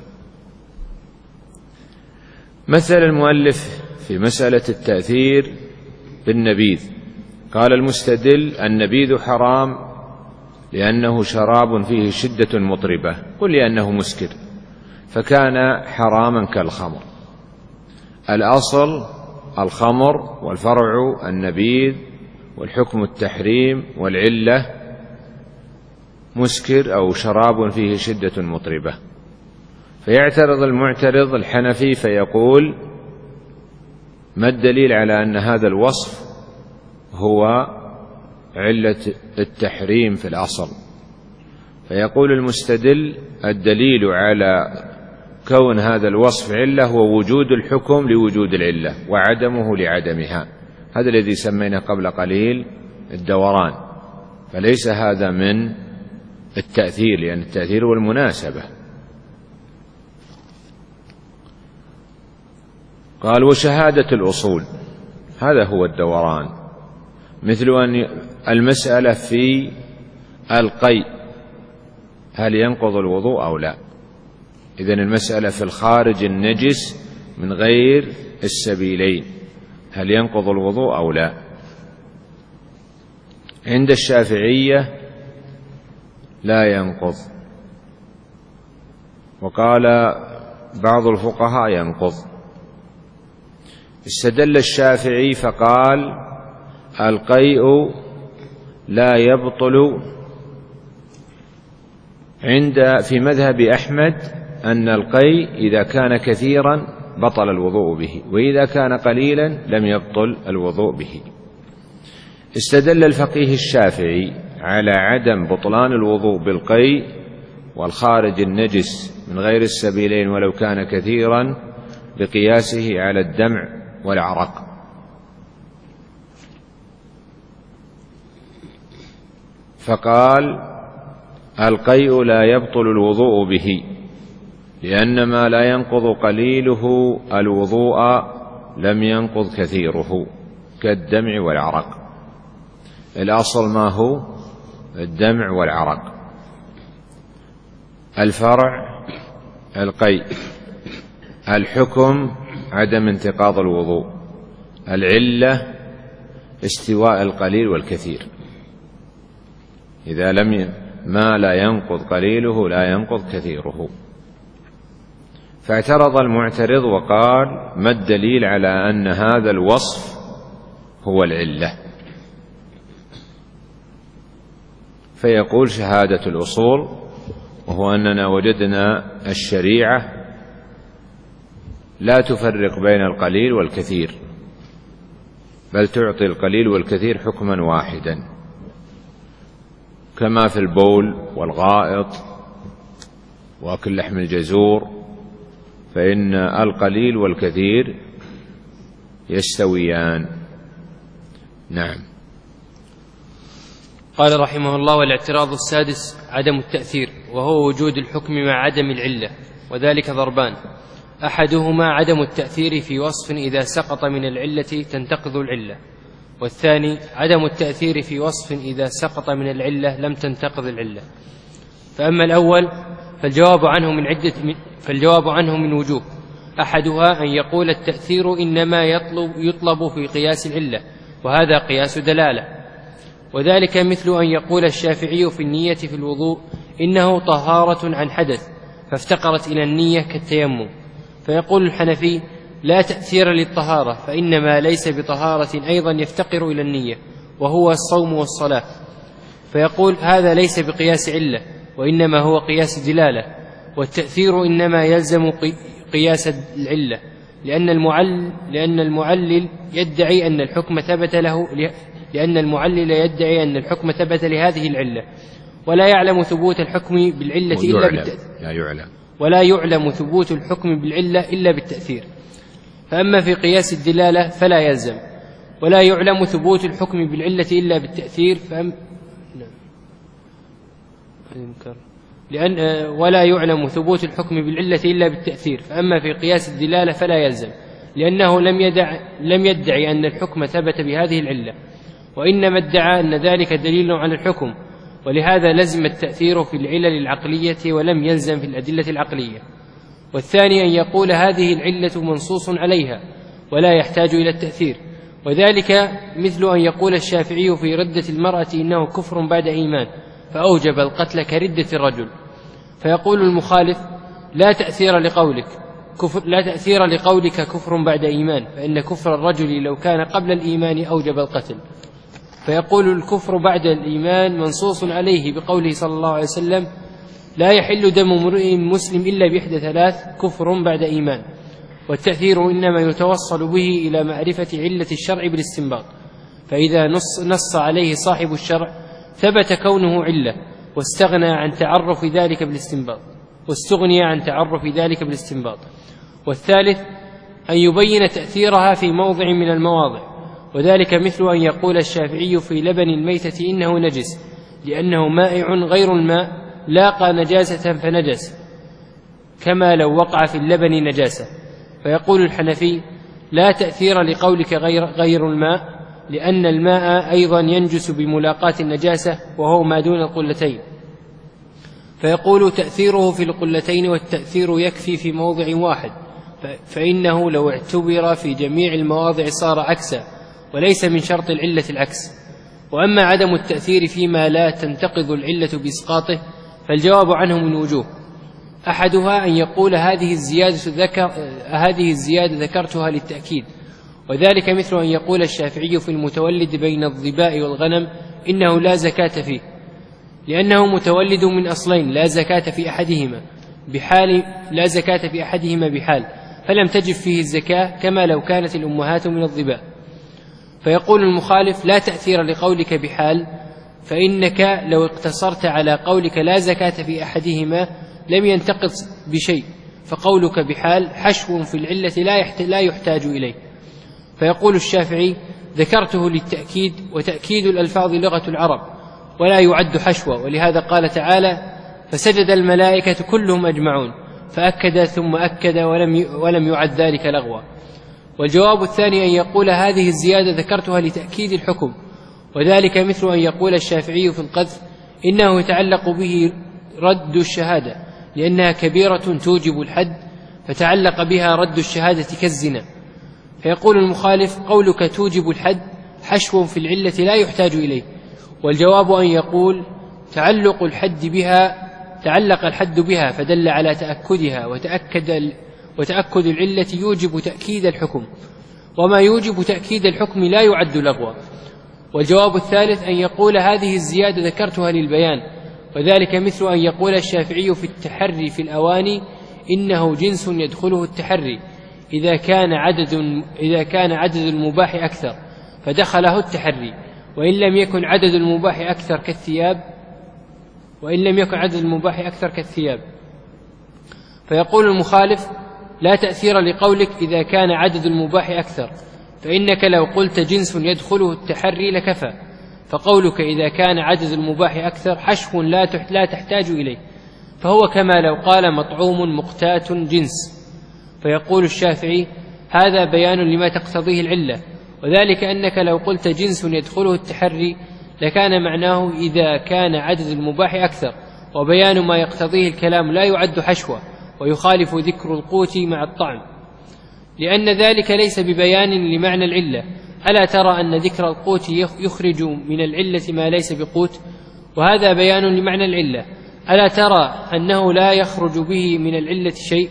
مثل المؤلف في مسألة التأثير بالنبيذ، قال المستدل: النبيذ حرام لأنه شراب فيه شدة مطربة، قل لأنه مسكر، فكان حراما كالخمر. الأصل الخمر، والفرع النبيذ، والحكم التحريم، والعلة مسكر أو شراب فيه شدة مطربة. فيعترض المعترض الحنفي فيقول: ما الدليل على أن هذا الوصف هو علة التحريم في الأصل؟ فيقول المستدل: الدليل على كون هذا الوصف علة هو وجود الحكم لوجود العلة وعدمه لعدمها. هذا الذي سمينا قبل قليل الدوران، فليس هذا من التأثير، لأن التأثير هو المناسبة. قال: وشهادة الأصول، هذا هو الدوران، مثل أن المسألة في القيء هل ينقض الوضوء أو لا. إذن المسألة في الخارج النجس من غير السبيلين هل ينقض الوضوء أو لا. عند الشافعية لا ينقض، وقال بعض الفقهاء ينقض. استدل الشافعي فقال: القيء لا يبطل عند في مذهب أحمد أن القيء إذا كان كثيرا بطل الوضوء به، وإذا كان قليلا لم يبطل الوضوء به. استدل الفقيه الشافعي على عدم بطلان الوضوء بالقيء والخارج النجس من غير السبيلين ولو كان كثيرا بقياسه على الدمع والعرق. فقال: القيء لا يبطل الوضوء به، لأن ما لا ينقض قليله الوضوء لم ينقض كثيره كالدمع والعرق. الأصل ما هو؟ الدمع والعرق. الفرع القيء. الحكم عدم انتقاض الوضوء. العلة استواء القليل والكثير. إذا لم ي... ما لا ينقض قليله لا ينقض كثيره. فاعترض المعترض وقال: ما الدليل على أن هذا الوصف هو العلة؟ فيقول: شهادة الأصول، وهو أننا وجدنا الشريعة لا تفرق بين القليل والكثير، بل تعطي القليل والكثير حكما واحدا، كما في البول والغائط وأكل لحم الجزور، فإن القليل والكثير يستويان. نعم. قال رحمه الله: والاعتراض السادس عدم التأثير، وهو وجود الحكم مع عدم العلة، وذلك ضربان: أحدهما عدم التأثير في وصف إذا سقط من العلة تنتقض العلة، والثاني عدم التأثير في وصف إذا سقط من العلة لم تنتقض العلة. فأما الأول فالجواب عنه من عدة فالجواب عنه من وجوه: أحدها أن يقول التأثير إنما يطلب, يطلب في قياس العلة، وهذا قياس دلالة، وذلك مثل أن يقول الشافعي في النية في الوضوء إنه طهارة عن حدث فافتقرت إلى النية كالتيمم، فيقول الحنفي: لا تأثير للطهارة، فإنما ليس بطهارة أيضا يفتقر إلى النية، وهو الصوم والصلاة. فيقول: هذا ليس بقياس علة، وإنما هو قياس دلالة، والتأثير إنما يلزم قياس العلة، لأن المعلل, لأن المعلل يدعي أن الحكم ثبت له لأن المعلل يدعي أن الحكم ثبت لهذه العلة، ولا يعلم ثبوت الحكم بالعلة إلا بالتأثير لا يعلم ولا يعلم ثبوت الحكم بالعلة إلا بالتأثير. فأما في قياس الدلالة فلا يلزم، ولا يعلم ثبوت الحكم بالعلة إلا بالتأثير. فأم... لأن ولا يعلم ثبوت الحكم بالعلة إلا بالتأثير. فأما في قياس الدلالة فلا يلزم، لأنه لم يدع لم يدعي أن الحكم ثبت بهذه العلة، وإنما ادعى أن ذلك دليل على الحكم، ولهذا لزم التأثير في العلل العقلية ولم يلزم في الأدلة العقلية. والثاني أن يقول هذه العلة منصوص عليها ولا يحتاج إلى التأثير، وذلك مثل أن يقول الشافعي في ردة المرأة إنه كفر بعد إيمان فأوجب القتل كردة الرجل، فيقول المخالف لا تأثير لقولك كفر لا تأثير لقولك كفر بعد إيمان، فإن كفر الرجل لو كان قبل الإيمان أوجب القتل. فيقول الكفر بعد الإيمان منصوص عليه بقوله صلى الله عليه وسلم لا يحل دم امرئ مسلم إلا بإحدى ثلاث كفر بعد إيمان. والتأثير إنما يتوصل به إلى معرفة علة الشرع بالاستنباط، فإذا نص, نص عليه صاحب الشرع ثبت كونه علة، واستغنى عن تعرف ذلك بالاستنباط واستغني عن تعرف ذلك بالاستنباط. والثالث أن يبين تأثيرها في موضع من المواضع، وذلك مثل أن يقول الشافعي في لبن الميتة إنه نجس لأنه مائع غير الماء لاقى نجاسة فنجس، كما لو وقع في اللبن نجاسة. فيقول الحنفي لا تأثير لقولك غير, غير الماء، لأن الماء أيضا ينجس بملاقاة النجاسة وهو ما دون القلتين. فيقول تأثيره في القلتين والتأثير يكفي في موضع واحد، فإنه لو اعتبر في جميع المواضع صار عكسا، وليس من شرط العلة العكس. وأما عدم التأثير فيما لا تنتقض العلة بإسقاطه فالجواب عنه من وجوه، أحدها أن يقول هذه الزيادة, ذكر هذه الزيادة ذكرتها للتأكيد، وذلك مثل أن يقول الشافعي في المتولد بين الظباء والغنم إنه لا زكاة فيه، لأنه متولد من أصلين لا زكاة في أحدهما بحال لا زكاة في أحدهما بحال فلم تجب فيه الزكاة، كما لو كانت الأمهات من الظباء. فيقول المخالف لا تأثير لقولك بحال، فإنك لو اقتصرت على قولك لا زكاة في أحدهما لم ينتقض بشيء، فقولك بحال حشو في العلة لا يحتاج إليه. فيقول الشافعي ذكرته للتأكيد، وتأكيد الألفاظ لغة العرب ولا يعد حشوة، ولهذا قال تعالى فسجد الملائكة كلهم أجمعون، فأكد ثم أكد ولم ولم يعد ذلك لغوا. والجواب الثاني أن يقول هذه الزيادة ذكرتها لتأكيد الحكم، وذلك مثل أن يقول الشافعي في القذف إنه يتعلق به رد الشهادة لأنها كبيرة توجب الحد، فتعلق بها رد الشهادة كالزنا. فيقول المخالف قولك توجب الحد حشو في العلة لا يحتاج إليه، والجواب أن يقول تعلق الحد بها تعلق الحد بها فدل على تأكدها، وتأكد وتأكد العلة يوجب تأكيد الحكم، وما يوجب تأكيد الحكم لا يعد لغوا. والجواب الثالث أن يقول هذه الزيادة ذكرتها للبيان، وذلك مثل أن يقول الشافعي في التحري في الأواني إنه جنس يدخله التحري إذا كان عدد إذا كان عدد المباح أكثر فدخله التحري، وإن لم يكن عدد المباح أكثر كالثياب وإن لم يكن عدد المباح أكثر كالثياب. فيقول المخالف لا تأثير لقولك إذا كان عدد المباح أكثر، فإنك لو قلت جنس يدخله التحري لكفى، فقولك إذا كان عدد المباح أكثر حشو لا تحتاج إليه، فهو كما لو قال مطعوم مقتات جنس. فيقول الشافعي هذا بيان لما تقتضيه العلة، وذلك أنك لو قلت جنس يدخله التحري لكان معناه إذا كان عدد المباح أكثر، وبيان ما يقتضيه الكلام لا يعد حشوة، ويخالف ذكر القوت مع الطعم، لأن ذلك ليس ببيان لمعنى العلة. ألا ترى أن ذكر القوت يخرج من العلة ما ليس بقوت، وهذا بيان لمعنى العلة. ألا ترى أنه لا يخرج به من العلة شيء،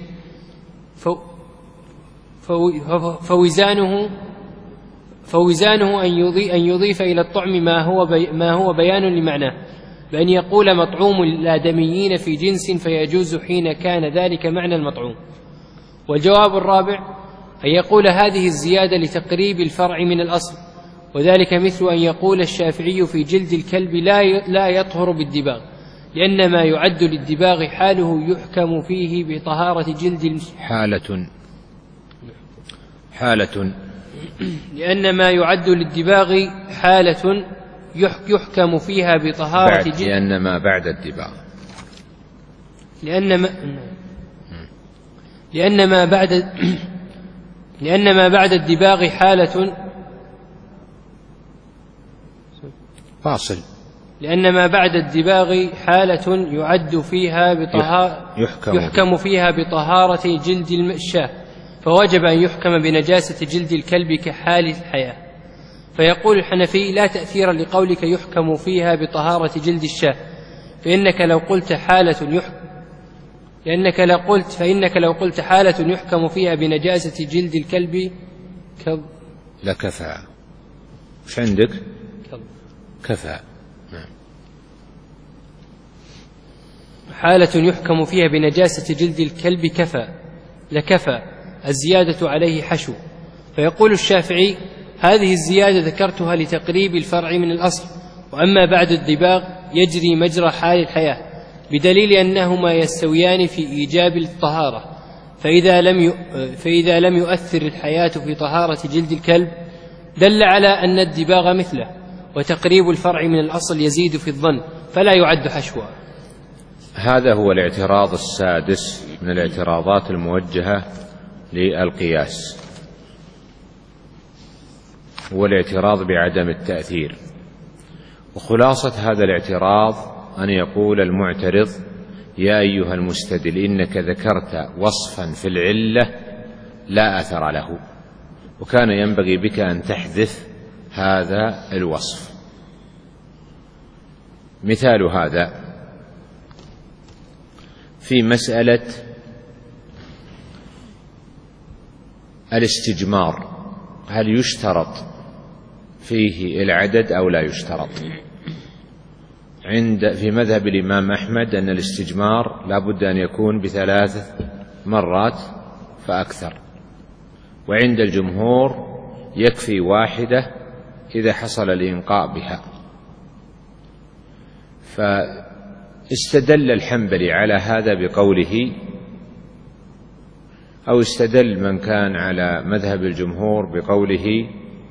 فوزانه فوزانه أن يضيف إلى الطعم ما هو ما هو بيان لمعناه، بأن يقول مطعوم الآدميين في جنس فيجوز حين كان ذلك معنى المطعوم. والجواب الرابع أن يقول هذه الزيادة لتقريب الفرع من الأصل، وذلك مثل أن يقول الشافعي في جلد الكلب لا يطهر بالدباغ، لأن ما يعد للدباغ حاله يحكم فيه بطهارة جلد حالة حالة لأن ما يعد للدباغ حالة يحكم فيها بطهارة جلد، لأن ما بعد الدباغ لأن ما لأن ما بعد لأن ما بعد الدباغ حالة فاصل لأن ما بعد الدباغ حالة يعد فيها بطهارة يحكم, يحكم فيها بطهارة جلد الشاة، فوجب أن يحكم بنجاسة جلد الكلب كحال الحياة. فيقول الحنفي: لا تأثير لقولك يحكم فيها بطهارة جلد الشاة، فإنك لو قلت حالة يحكم لأنك لو قلت فإنك لو قلت حالة يحكم فيها بنجاسة جلد الكلب كب لكفى. وش عندك؟ كب. كفى. نعم. حالة يحكم فيها بنجاسة جلد الكلب كفى لكفى، الزيادة عليه حشو. فيقول الشافعي: هذه الزيادة ذكرتها لتقريب الفرع من الأصل، وأما بعد الدباغ يجري مجرى حال الحياة، بدليل أنهما يستويان في إيجاب الطهارة، فإذا لم فإذا لم يؤثر الحياة في طهارة جلد الكلب دل على أن الدباغ مثله، وتقريب الفرع من الأصل يزيد في الظن فلا يعد حشوا. هذا هو الاعتراض السادس من الاعتراضات الموجهة للقياس، هو الاعتراض بعدم التأثير. وخلاصة هذا الاعتراض أن يقول المعترض: يا أيها المستدل، إنك ذكرت وصفا في العلة لا أثر له، وكان ينبغي بك أن تحذف هذا الوصف. مثال هذا في مسألة الاستجمار، هل يشترط فيه العدد أو لا يشترط؟ عند في مذهب الإمام أحمد أن الاستجمار لا بد أن يكون بثلاث مرات فأكثر، وعند الجمهور يكفي واحدة إذا حصل الإنقاء بها. فاستدل الحنبلي على هذا بقوله، أو استدل من كان على مذهب الجمهور بقوله: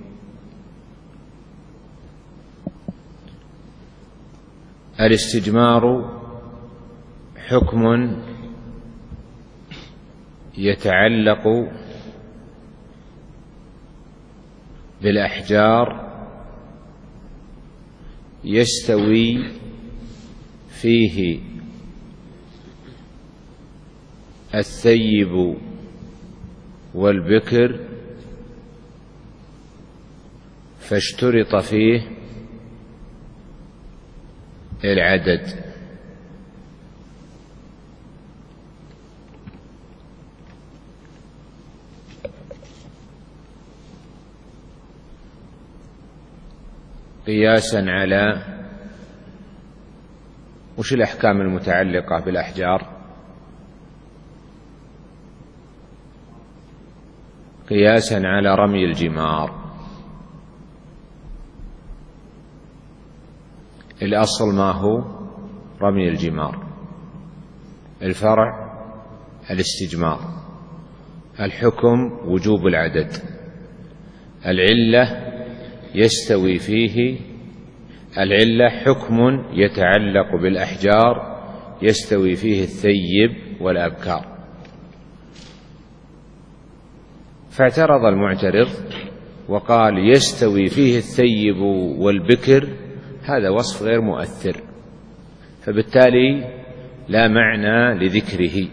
الاستجمار حكم يتعلق بالأحجار يستوي فيه الثيب والبكر، فاشترط فيه العدد. قياسا على وش الأحكام المتعلقة بالأحجار؟ قياسا على رمي الجمار. الأصل ما هو؟ رمي الجمار. الفرع الاستجمار. الحكم وجوب العدد. العلة يستوي فيه العلة حكم يتعلق بالأحجار يستوي فيه الثيب والأبكار. فاعترض المعترض وقال: يستوي فيه الثيب والبكر، هذا وصف غير مؤثر، فبالتالي لا معنى لذكره.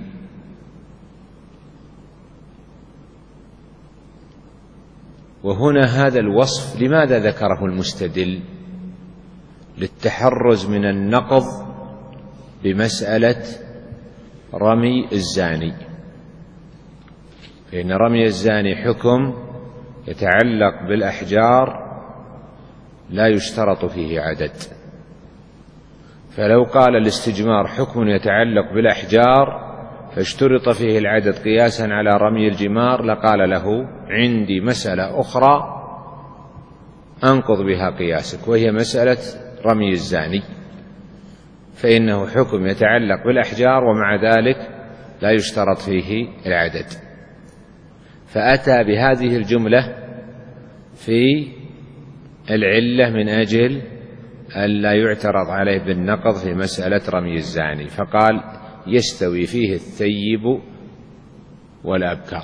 وهنا هذا الوصف لماذا ذكره المستدل؟ للتحرز من النقض بمسألة رمي الزاني، فإن رمي الزاني حكم يتعلق بالأحجار لا يشترط فيه عدد، فلو قال الاستجمار حكم يتعلق بالأحجار فاشترط فيه العدد قياسا على رمي الجمار لقال له: عندي مسألة أخرى أنقض بها قياسك، وهي مسألة رمي الزاني، فإنه حكم يتعلق بالأحجار ومع ذلك لا يشترط فيه العدد. فأتى بهذه الجملة في العلة من أجل ألا يعترض عليه بالنقض في مسألة رمي الزاني، فقال: يستوي فيه الثيب والأبكار.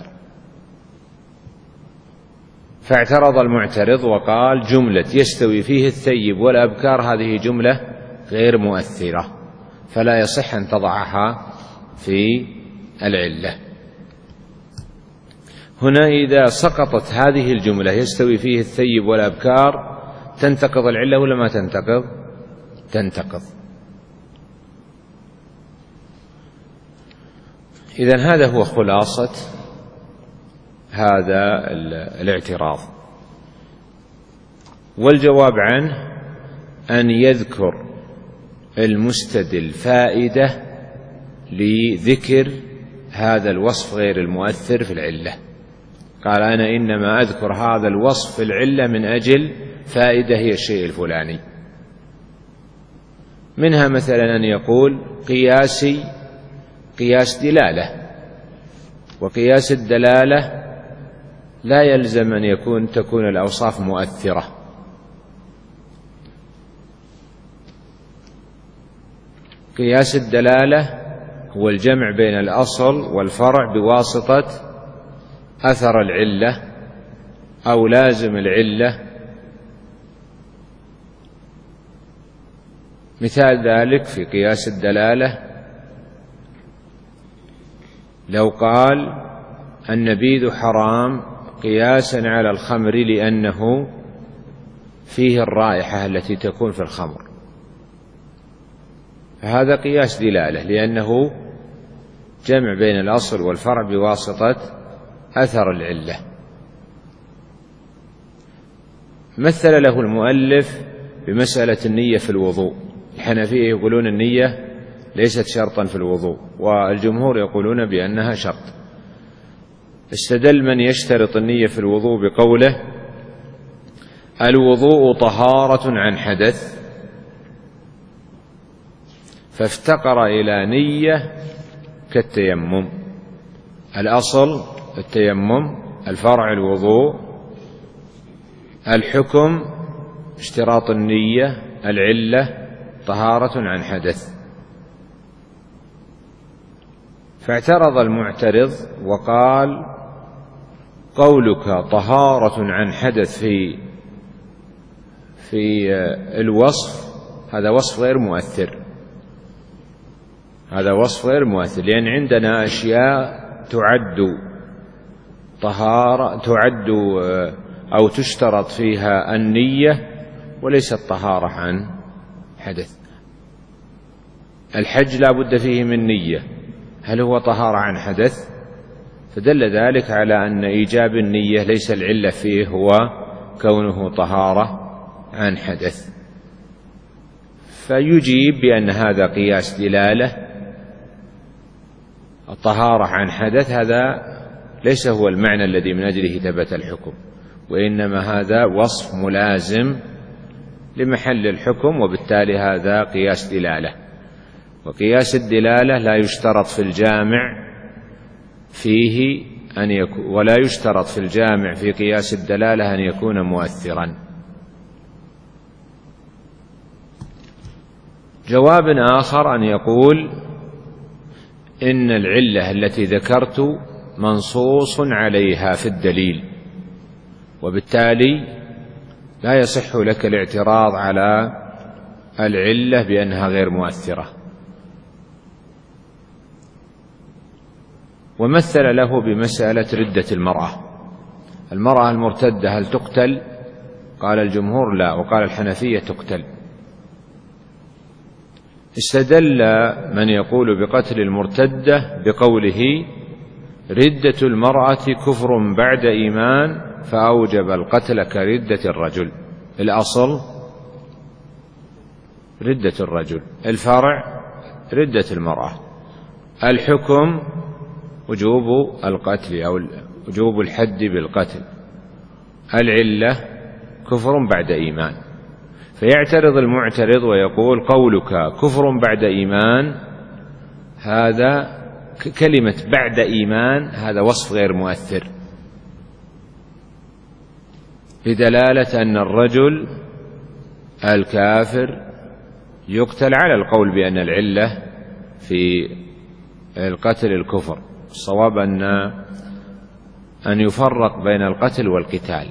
فاعترض المعترض وقال جملة يستوي فيه الثيب والأبكار هذه جملة غير مؤثرة، فلا يصح أن تضعها في العلة. هنا إذا سقطت هذه الجملة يستوي فيه الثيب والأبكار تنتقض العلة ولا ما تنتقض؟ تنتقض. إذن هذا هو خلاصة هذا الاعتراض. والجواب عنه أن يذكر المستدل فائدة لذكر هذا الوصف غير المؤثر في العلة. قال أنا إنما أذكر هذا الوصف في العلة من أجل فائدة هي الشيء الفلاني. منها مثلا أن يقول قياسي قياس دلالة، وقياس الدلالة لا يلزم أن يكون تكون الأوصاف مؤثرة. قياس الدلالة هو الجمع بين الأصل والفرع بواسطة أثر العلة أو لازم العلة. مثال ذلك في قياس الدلالة لو قال النبيذ حرام قياسا على الخمر لأنه فيه الرائحة التي تكون في الخمر، فهذا قياس دلالة لأنه جمع بين الأصل والفرع بواسطة أثر العلة. مثل له المؤلف بمسألة النية في الوضوء. الحنفية يقولون النية ليست شرطا في الوضوء، والجمهور يقولون بأنها شرط. استدل من يشترط النية في الوضوء بقوله الوضوء طهارة عن حدث، فافتقر إلى نية كالتيمم. الأصل التيمم، الفرع الوضوء، الحكم اشتراط النية، العلة طهارة عن حدث. فاعترض المعترض وقال قولك طهارة عن حدث في في الوصف هذا وصف غير مؤثر، هذا وصف غير مؤثر، لأن عندنا أشياء تعد طهارة تعد أو تشترط فيها النية وليست طهارة عن حدث. الحج لا بد فيه من نية، هل هو طهارة عن حدث؟ فدل ذلك على أن إيجاب النية ليس العلة فيه هو كونه طهارة عن حدث. فيجيب بأن هذا قياس دلالة، الطهارة عن حدث هذا ليس هو المعنى الذي من أجله ثبت الحكم، وإنما هذا وصف ملازم لمحل الحكم، وبالتالي هذا قياس دلالة. وقياس الدلالة لا يشترط في الجامع فيه أن يكون، ولا يشترط في الجامع في قياس الدلالة أن يكون مؤثرا. جواب آخر أن يقول إن العلة التي ذكرت منصوص عليها في الدليل، وبالتالي لا يصح لك الاعتراض على العلة بأنها غير مؤثرة. ومثل له بمسألة ردة المرأة. المرأة المرتدة هل تقتل؟ قال الجمهور لا، وقال الحنفية تقتل. استدل من يقول بقتل المرتدة بقوله ردة المرأة كفر بعد إيمان فأوجب القتل كردة الرجل. الأصل ردة الرجل، الفرع ردة المرأة، الحكم وجوب القتل أو وجوب الحد بالقتل، العلة كفر بعد إيمان. فيعترض المعترض ويقول قولك كفر بعد إيمان، هذا كلمة بعد إيمان هذا وصف غير مؤثر بدلالة أن الرجل الكافر يقتل على القول بأن العلة في القتل الكفر. الصواب أن أن يفرق بين القتل والقتال.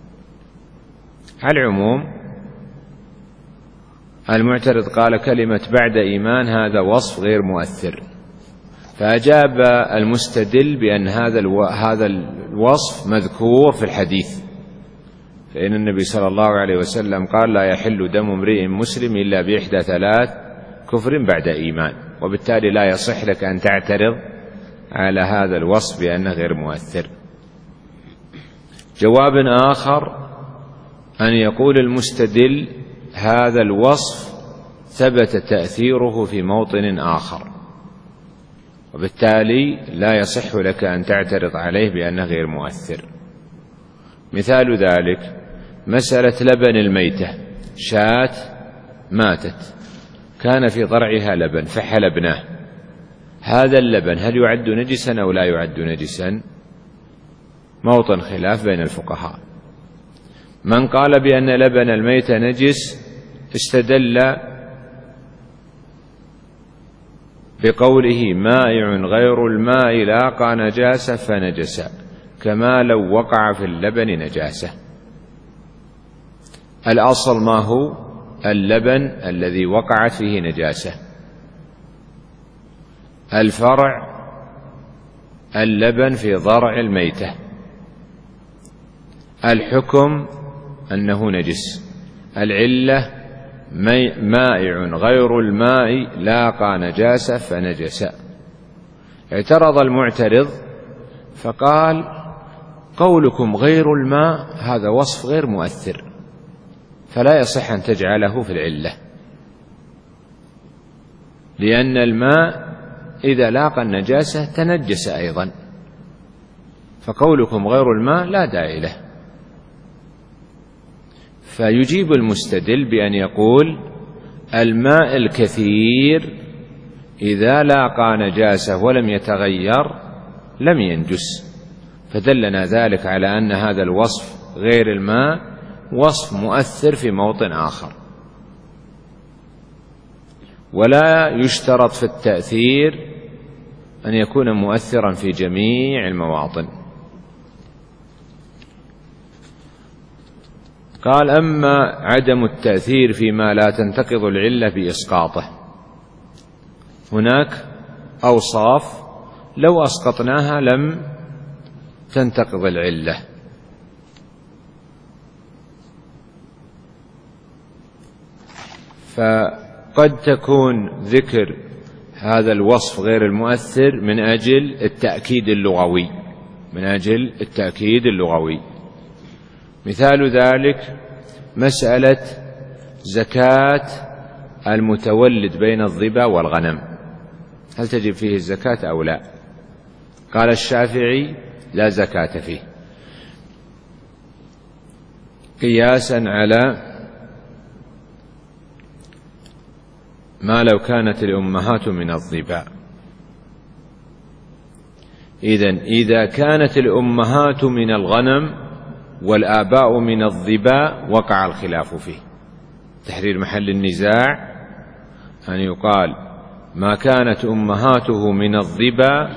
على العموم المعترض قال كلمة بعد إيمان هذا وصف غير مؤثر، فأجاب المستدل بأن هذا هذا الوصف مذكور في الحديث، فإن النبي صلى الله عليه وسلم قال لا يحل دم امرئ مسلم إلا بإحدى ثلاث كفر بعد إيمان، وبالتالي لا يصح لك أن تعترض على هذا الوصف بأنه غير مؤثر. جواب آخر أن يقول المستدل هذا الوصف ثبت تأثيره في موطن آخر، وبالتالي لا يصح لك أن تعترض عليه بأنه غير مؤثر. مثال ذلك مسألة لبن الميتة، شاة ماتت كان في ضرعها لبن فحلبناه، هذا اللبن هل يعد نجسا أو لا يعد نجسا؟ موطن خلاف بين الفقهاء. من قال بأن لبن الميتة نجس استدل بقوله مائع غير الماء لاقى نجاسة فنجس، كما لو وقع في اللبن نجاسة. الأصل ما هو؟ اللبن الذي وقعت فيه نجاسة. الفرع اللبن في ضرع الميتة. الحكم أنه نجس. العلة مائع غير الماء لاقى نجاسة فنجس. اعترض المعترض فقال قولكم غير الماء هذا وصف غير مؤثر، فلا يصح أن تجعله في العلة، لأن الماء إذا لاقى النجاسة تنجس أيضا، فقولكم غير الماء لا داعي له. فيجيب المستدل بأن يقول الماء الكثير إذا لاقى نجاسة ولم يتغير لم ينجس، فدلنا ذلك على أن هذا الوصف غير الماء وصف مؤثر في موطن آخر. ولا يشترط في التأثير أن يكون مؤثرا في جميع المواطن. قال أما عدم التأثير فيما لا تنتقض العلة بإسقاطه، هناك أوصاف لو أسقطناها لم تنتقض العلة، فقد تكون ذكر هذا الوصف غير المؤثر من أجل التأكيد اللغوي من أجل التأكيد اللغوي. مثال ذلك مسألة زكاة المتولد بين الظبا والغنم، هل تجب فيه الزكاة أو لا؟ قال الشافعي لا زكاة فيه، قياسا على ما لو كانت الأمهات من الظبا. إذن إذا كانت الأمهات من الغنم والآباء من الظبا وقع الخلاف فيه. تحرير محل النزاع أن يقال ما كانت أمهاته من الظبا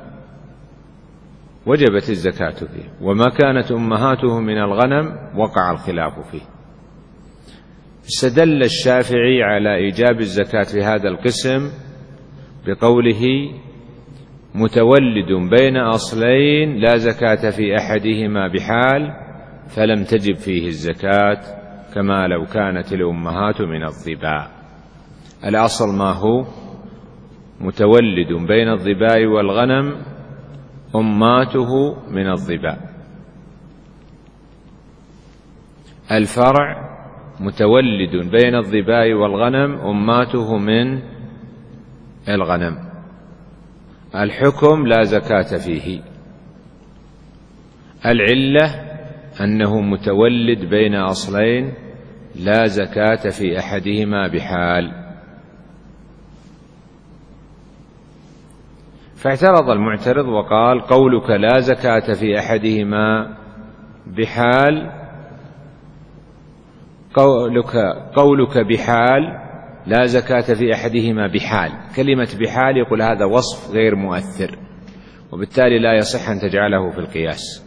وجبت الزكاة فيه، وما كانت أمهاته من الغنم وقع الخلاف فيه. استدل الشافعي على إيجاب الزكاة في هذا القسم بقوله متولد بين أصلين لا زكاة في أحدهما بحال فلم تجب فيه الزكاة كما لو كانت الأمهات من الظباء. الأصل ما هو؟ متولد بين الظباء والغنم أماته من الظباء. الفرع متولد بين الظباء والغنم أماته من الغنم. الحكم لا زكاة فيه. العلة أنه متولد بين أصلين لا زكاة في أحدهما بحال. فاعترض المعترض وقال قولك لا زكاة في أحدهما بحال قولك, قولك بحال لا زكاة في أحدهما بحال. كلمة بحال يقول هذا وصف غير مؤثر، وبالتالي لا يصح أن تجعله في القياس،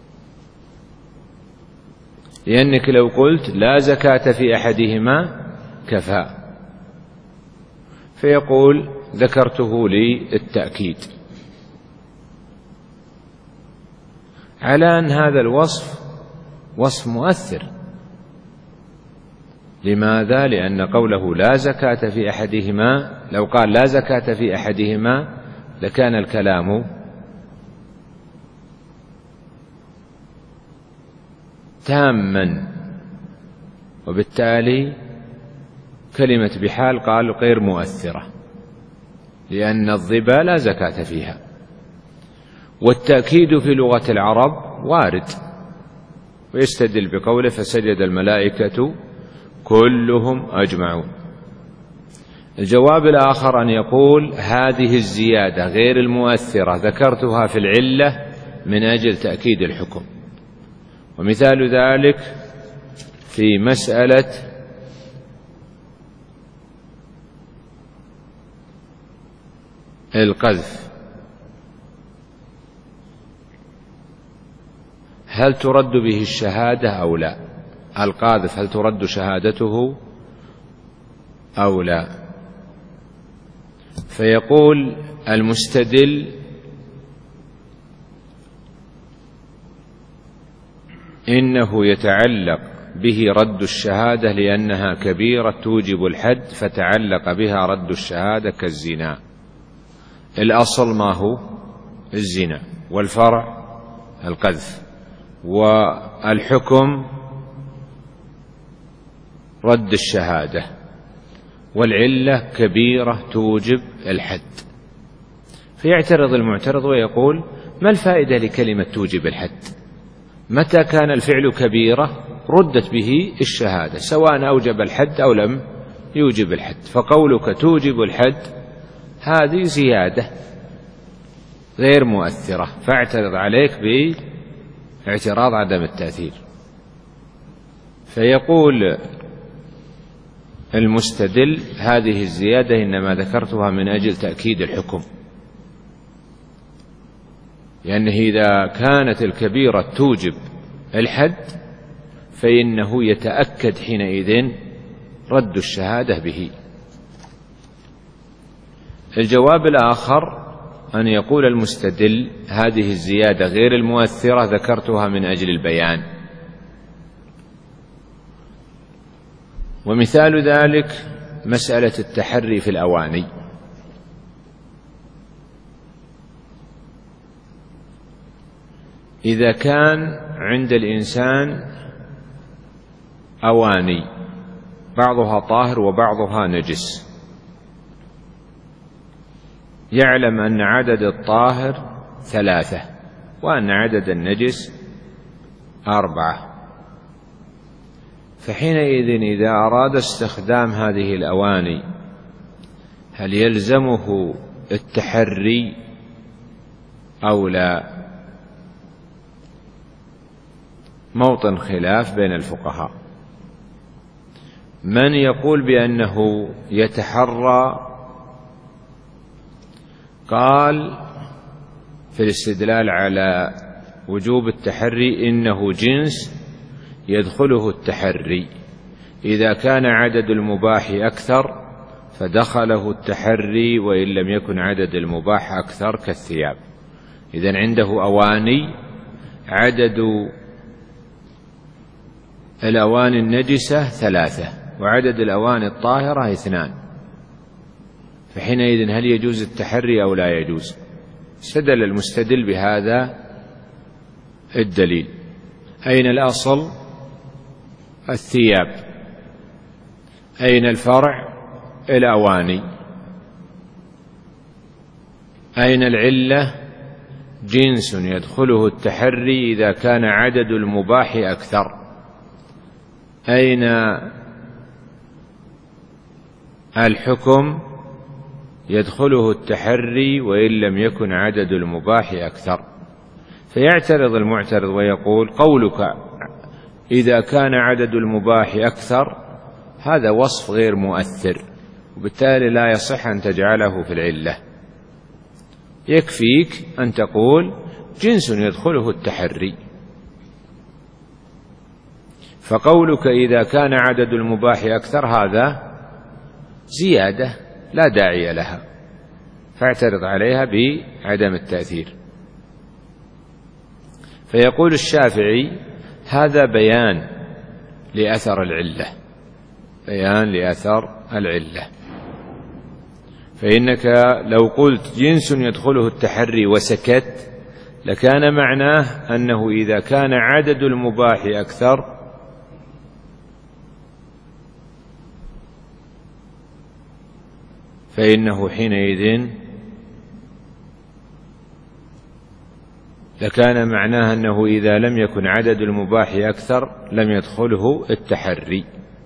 لأنك لو قلت لا زكاة في أحدهما كفى، فيقول ذكرته للتأكيد على أن هذا الوصف وصف مؤثر. لماذا؟ لأن قوله لا زكاة في أحدهما، لو قال لا زكاة في أحدهما لكان الكلام تاما، وبالتالي كلمة بحال قال غير مؤثرة، لأن الظبا لا زكاة فيها. والتأكيد في لغة العرب وارد، ويستدل بقوله فسجد الملائكة كلهم أجمعون. الجواب الآخر أن يقول هذه الزيادة غير المؤثرة ذكرتها في العلة من أجل تأكيد الحكم، ومثال ذلك في مسألة القذف، هل ترد به الشهادة أو لا؟ القاذف هل ترد شهادته أو لا؟ فيقول المستدل إنه يتعلق به رد الشهادة لأنها كبيرة توجب الحد، فتعلق بها رد الشهادة كالزنا. الأصل ما هو؟ الزنا، والفرع القذف، والحكم رد الشهادة، والعلة كبيرة توجب الحد. فيعترض المعترض ويقول ما الفائدة لكلمة توجب الحد؟ متى كان الفعل كبيرة ردت به الشهادة سواء أوجب الحد أو لم يوجب الحد، فقولك توجب الحد هذه زيادة غير مؤثرة، فاعترض عليك باعتراض عدم التأثير. فيقول المستدل هذه الزيادة إنما ذكرتها من أجل تأكيد الحكم، لأنه إذا كانت الكبيرة توجب الحد فإنه يتأكد حينئذ رد الشهادة به. الجواب الآخر أن يقول المستدل هذه الزيادة غير المؤثرة ذكرتها من أجل البيان، ومثال ذلك مسألة التحري في الأواني. إذا كان عند الإنسان أواني بعضها طاهر وبعضها نجس، يعلم أن عدد الطاهر ثلاثة وأن عدد النجس أربعة، فحينئذ إذا أراد استخدام هذه الأواني هل يلزمه التحري أو لا؟ موطن خلاف بين الفقهاء، من يقول بأنه يتحرى قال في الاستدلال على وجوب التحري إنه جنس يدخله التحري، إذا كان عدد المباح أكثر فدخله التحري وإن لم يكن عدد المباح أكثر كالثياب. إذن عنده أواني عدد الأواني النجسة ثلاثة وعدد الأواني الطاهرة اثنان، فحينئذ هل يجوز التحري أو لا يجوز؟ استدل المستدل بهذا الدليل. أين الأصل؟ الثياب. أين الفرع؟ الأواني. أين العلة؟ جنس يدخله التحري إذا كان عدد المباح أكثر. أين الحكم؟ يدخله التحري وإن لم يكن عدد المباح أكثر. فيعترض المعترض ويقول قولك إذا كان عدد المباح أكثر هذا وصف غير مؤثر، وبالتالي لا يصح أن تجعله في العلة. يكفيك أن تقول جنس يدخله التحري. فقولك إذا كان عدد المباح أكثر هذا زيادة لا داعي لها، فاعترض عليها بعدم التأثير. فيقول الشافعي هذا بيان لأثر العلة، بيان لأثر العلة. فإنك لو قلت جنس يدخله التحري وسكت لكان معناه أنه إذا كان عدد المباح أكثر فإنه حينئذ لكان معناه أنه إذا لم يكن عدد المباح أكثر لم يدخله التحري.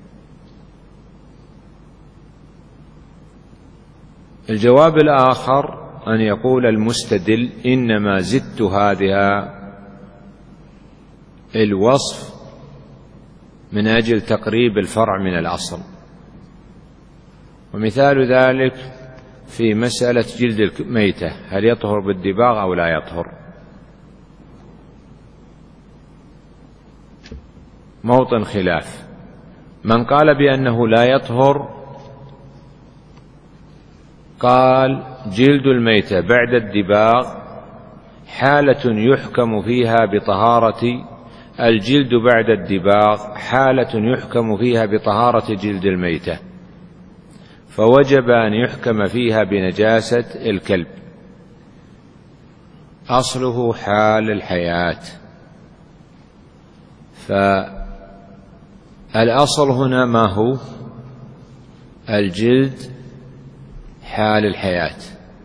الجواب الآخر أن يقول المستدل إنما زدت هذا الوصف من أجل تقريب الفرع من الأصل. ومثال ذلك في مسألة جلد الميتة، هل يطهر بالدباغ أو لا يطهر؟ موطن خلاف. من قال بأنه لا يطهر قال جلد الميتة بعد الدباغ حالة يحكم فيها بطهارة الجلد بعد الدباغ حالة يحكم فيها بطهارة جلد الميتة، فوجب أن يحكم فيها بنجاسة الكلب، أصله حال الحياة. فالأصل هنا ما هو؟ الجلد حال الحياة.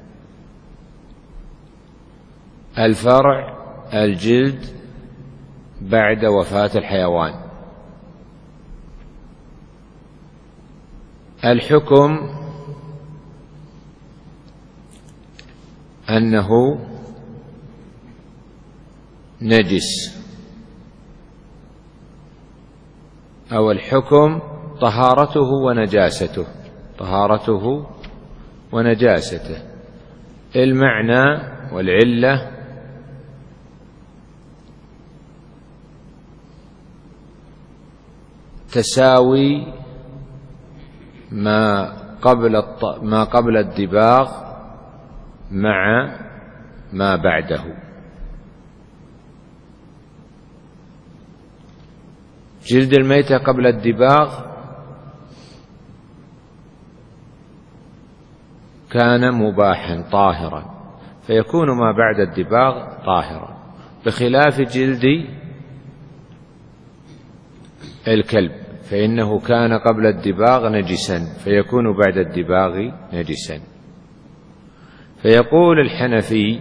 الفرع الجلد بعد وفاة الحيوان. الحكم أنه نجس، أو الحكم طهارته ونجاسته، طهارته ونجاسته. المعنى والعلة تساوي ما قبل ما قبل الدباغ مع ما بعده. جلد الميتة قبل الدباغ كان مباحا طاهرا، فيكون ما بعد الدباغ طاهرا، بخلاف جلد الكلب فإنه كان قبل الدباغ نجسا، فيكون بعد الدباغ نجسا. فيقول الحنفي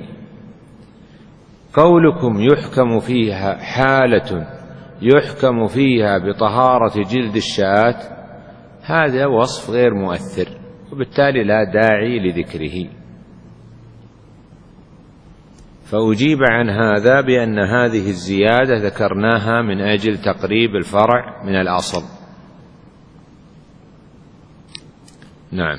قولكم يحكم فيها حالة يحكم فيها بطهارة جلد الشاة هذا وصف غير مؤثر، وبالتالي لا داعي لذكره. فأجيب عن هذا بأن هذه الزيادة ذكرناها من أجل تقريب الفرع من الأصل. نعم.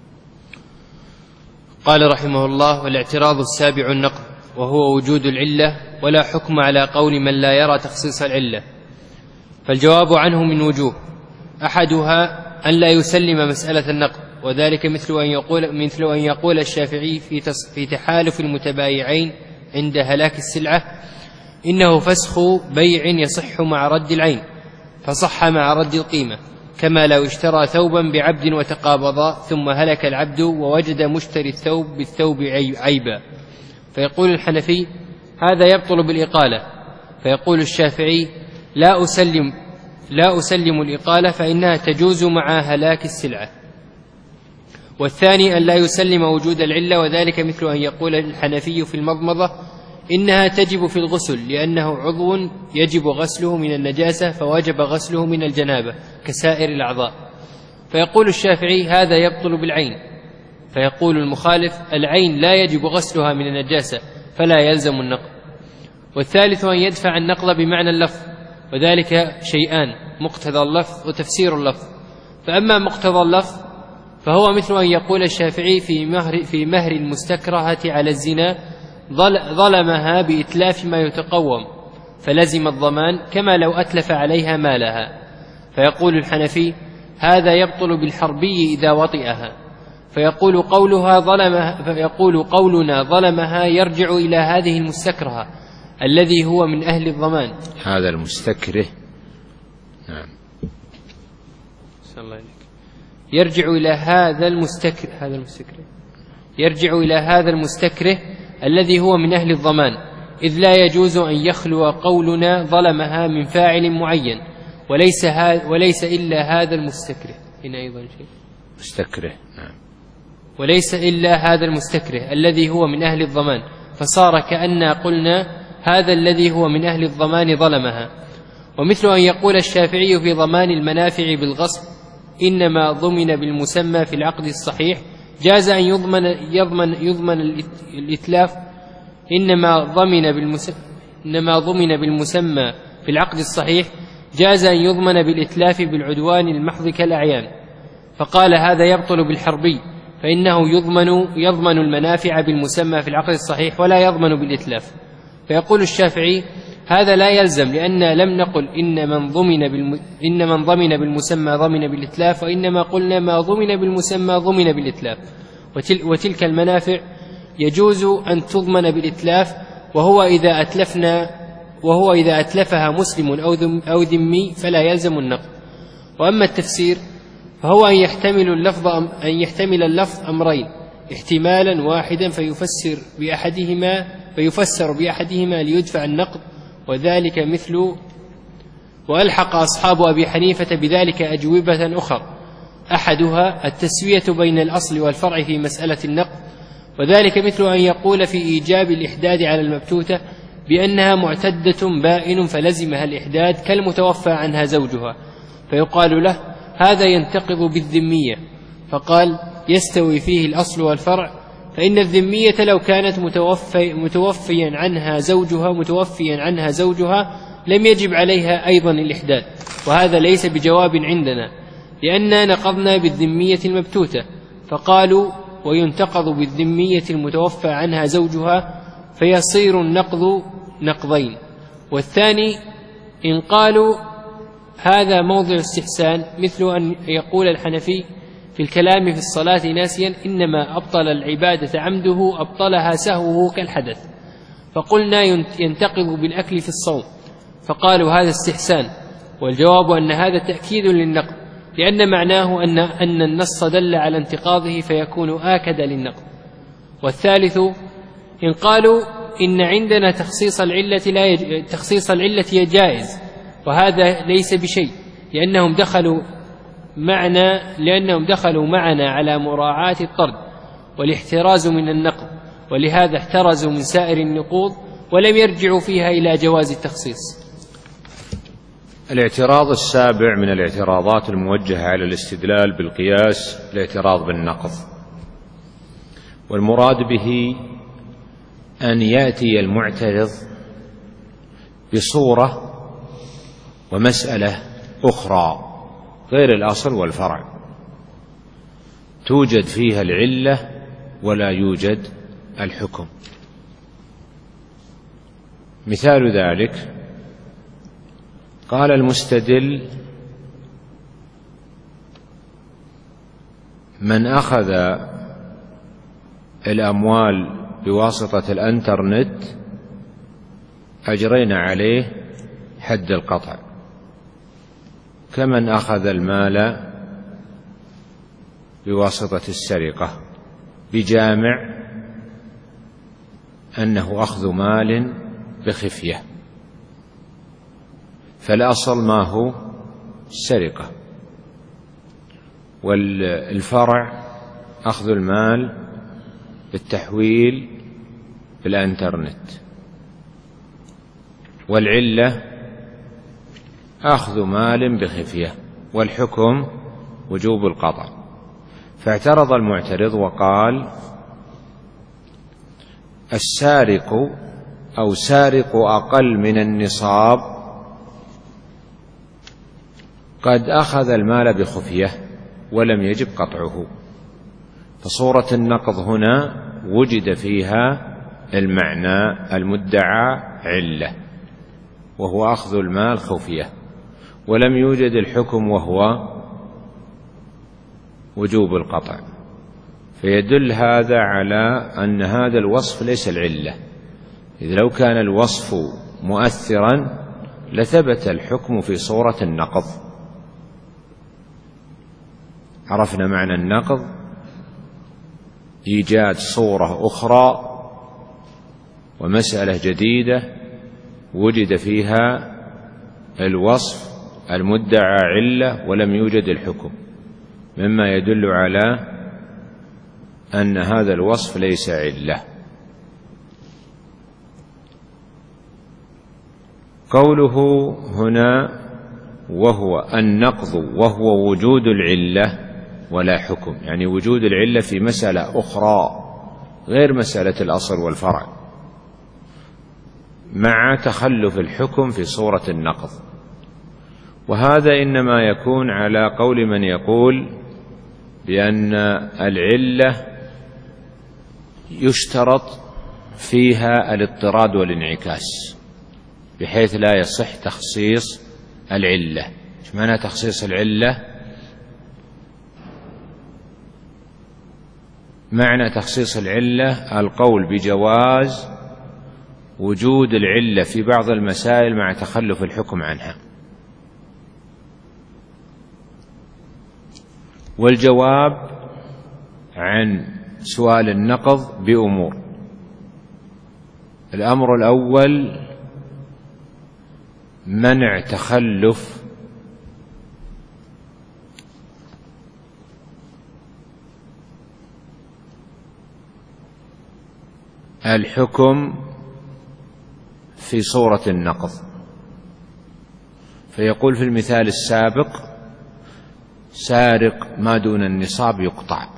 قال رحمه الله: والاعتراض السابع النقض، وهو وجود العلة ولا حكم على قول من لا يرى تخصيص العلة. فالجواب عنه من وجوه: أحدها أن لا يسلم مسألة النقض، وذلك مثل أن يقول, مثل أن يقول الشافعي في, في تحالف المتبايعين عند هلاك السلعة إنه فسخ بيع يصح مع رد العين، فصح مع رد القيمة، كما لو اشترى ثوبا بعبد وتقابضا ثم هلك العبد ووجد مشتري الثوب بالثوب عيبا. فيقول الحنفي: هذا يبطل بالإقالة. فيقول الشافعي: لا أسلم, لا أسلم الإقالة فإنها تجوز مع هلاك السلعة. والثاني أن لا يسلم وجود العلة، وذلك مثل أن يقول الحنفي في المضمضة إنها تجب في الغسل لأنه عضو يجب غسله من النجاسة فوجب غسله من الجنابة كسائر الأعضاء. فيقول الشافعي: هذا يبطل بالعين. فيقول المخالف: العين لا يجب غسلها من النجاسة فلا يلزم النقض. والثالث أن يدفع النقض بمعنى اللفظ، وذلك شيئان: مقتضى اللفظ وتفسير اللفظ. فأما مقتضى اللفظ فهو مثل أن يقول الشافعي في مهر, في مهر المستكرهة على الزنا ظلمها بإتلاف ما يتقوم فلزم الضمان كما لو أتلف عليها مالها. فيقول الحنفي هذا يبطل بالحربي إذا وطئها. فيقول قولها ظلمها فيقول قولنا ظلمها يرجع إلى هذه المستكرهة الذي هو من أهل الضمان. هذا المستكره نعم يرجع إلى هذا المستكره هذا المستكره يرجع إلى هذا المستكره الذي هو من أهل الضمان، إذ لا يجوز أن يخلو قولنا ظلمها من فاعل معين وليس وليس إلا هذا المستكره. هنا أيضا شيء مستكره نعم. وليس إلا هذا المستكره الذي هو من أهل الضمان، فصار كأننا قلنا هذا الذي هو من أهل الضمان ظلمها. ومثل أن يقول الشافعي في ضمان المنافع بالغصب إنما ضمن بالمسمى في العقد الصحيح جاز أن يضمن يضمن يضمن الإتلاف إنما ضمن بالمسمى إنما ضمن بالمسمى في العقد الصحيح جاز أن يضمن بالإتلاف بالعدوان المحض كالأعيان. فقال هذا يبطل بالحربي فإنه يضمن يضمن المنافع بالمسمى في العقد الصحيح ولا يضمن بالإتلاف. فيقول الشافعي هذا لا يلزم، لأن لم نقل إن من ضمن بالم... إن من ضمن بالمسمى ضمن بالإتلاف، وإنما قلنا ما ضمن بالمسمى ضمن بالإتلاف. وتل... وتلك المنافع يجوز أن تضمن بالإتلاف وهو إذا أتلفنا وهو إذا أتلفها مسلم أو ذم... أو ذمي فلا يلزم النقد. وأما التفسير فهو أن يحتمل اللفظ أم... أن يحتمل اللفظ أمرين احتمالا واحدا فيفسر بأحدهما فيفسر بأحدهما ليدفع النقد، وذلك مثل وألحق أصحاب أبي حنيفة بذلك أجوبة أخرى، أحدها التسوية بين الأصل والفرع في مسألة النقد، وذلك مثل أن يقول في إيجاب الإحداد على المبتوتة بأنها معتدة بائن فلزمها الإحداد كالمتوفى عنها زوجها، فيقال له هذا ينتقض بالذمية، فقال يستوي فيه الأصل والفرع، فإن الذمية لو كانت متوفي متوفيا عنها زوجها متوفيا عنها زوجها لم يجب عليها أيضا الإحداد، وهذا ليس بجواب عندنا لأننا نقضنا بالذمية المبتوتة. فقالوا وينتقض بالذمية المتوفى عنها زوجها، فيصير النقض نقضين. والثاني إن قالوا هذا موضع استحسان، مثل أن يقول الحنفي في الكلام في الصلاة ناسيا إنما أبطل العبادة عمده أبطلها سهوه كالحدث، فقلنا ينتقض بالأكل في الصوم، فقالوا هذا استحسان، والجواب أن هذا تأكيد للنقض، لأن معناه أن, أن النص دل على انتقاضه فيكون آكد للنقض. والثالث إن قالوا إن عندنا تخصيص العلة لا يج... تخصيص العلة جائز، وهذا ليس بشيء، لأنهم دخلوا معنا لأنهم دخلوا معنا على مراعاة الطرد والاحتراز من النقض، ولهذا احترزوا من سائر النقوض ولم يرجعوا فيها إلى جواز التخصيص. الاعتراض السابع من الاعتراضات الموجهة على الاستدلال بالقياس الاعتراض بالنقض، والمراد به أن يأتي المعترض بصورة ومسألة أخرى غير الأصل والفرع توجد فيها العلة ولا يوجد الحكم. مثال ذلك قال المستدل من أخذ الأموال بواسطة الانترنت أجرينا عليه حد القطع كمن أخذ المال بواسطة السرقة، بجامع أنه أخذ مال بخفية، فالأصل ما هو السرقة، والفرع أخذ المال بالتحويل بالإنترنت، والعلة أخذ مال بخفية، والحكم وجوب القطع. فاعترض المعترض وقال السارق أو سارق أقل من النصاب قد أخذ المال بخفية ولم يجب قطعه، فصورة النقض هنا وجد فيها المعنى المدعى علة، وهو أخذ المال خفية، ولم يوجد الحكم وهو وجوب القطع، فيدل هذا على أن هذا الوصف ليس العلة. إذ لو كان الوصف مؤثرا لثبت الحكم في صورة النقض. عرفنا معنى النقض: إيجاد صورة أخرى ومسألة جديدة وجد فيها الوصف المدعى علة ولم يوجد الحكم، مما يدل على أن هذا الوصف ليس علة. قوله هنا وهو النقض وهو وجود العلة ولا حكم، يعني وجود العلة في مسألة أخرى غير مسألة الأصل والفرع، مع تخلف الحكم في صورة النقض. وهذا إنما يكون على قول من يقول بأن العلة يشترط فيها الاضطراد والانعكاس، بحيث لا يصح تخصيص العلة. ايش معنى تخصيص العلة؟ معنى تخصيص العلة القول بجواز وجود العلة في بعض المسائل مع تخلف الحكم عنها. والجواب عن سؤال النقض بأمور: الأمر الأول منع تخلف الحكم في صورة النقض. فيقول في المثال السابق: سارق ما دون النصاب يقطع.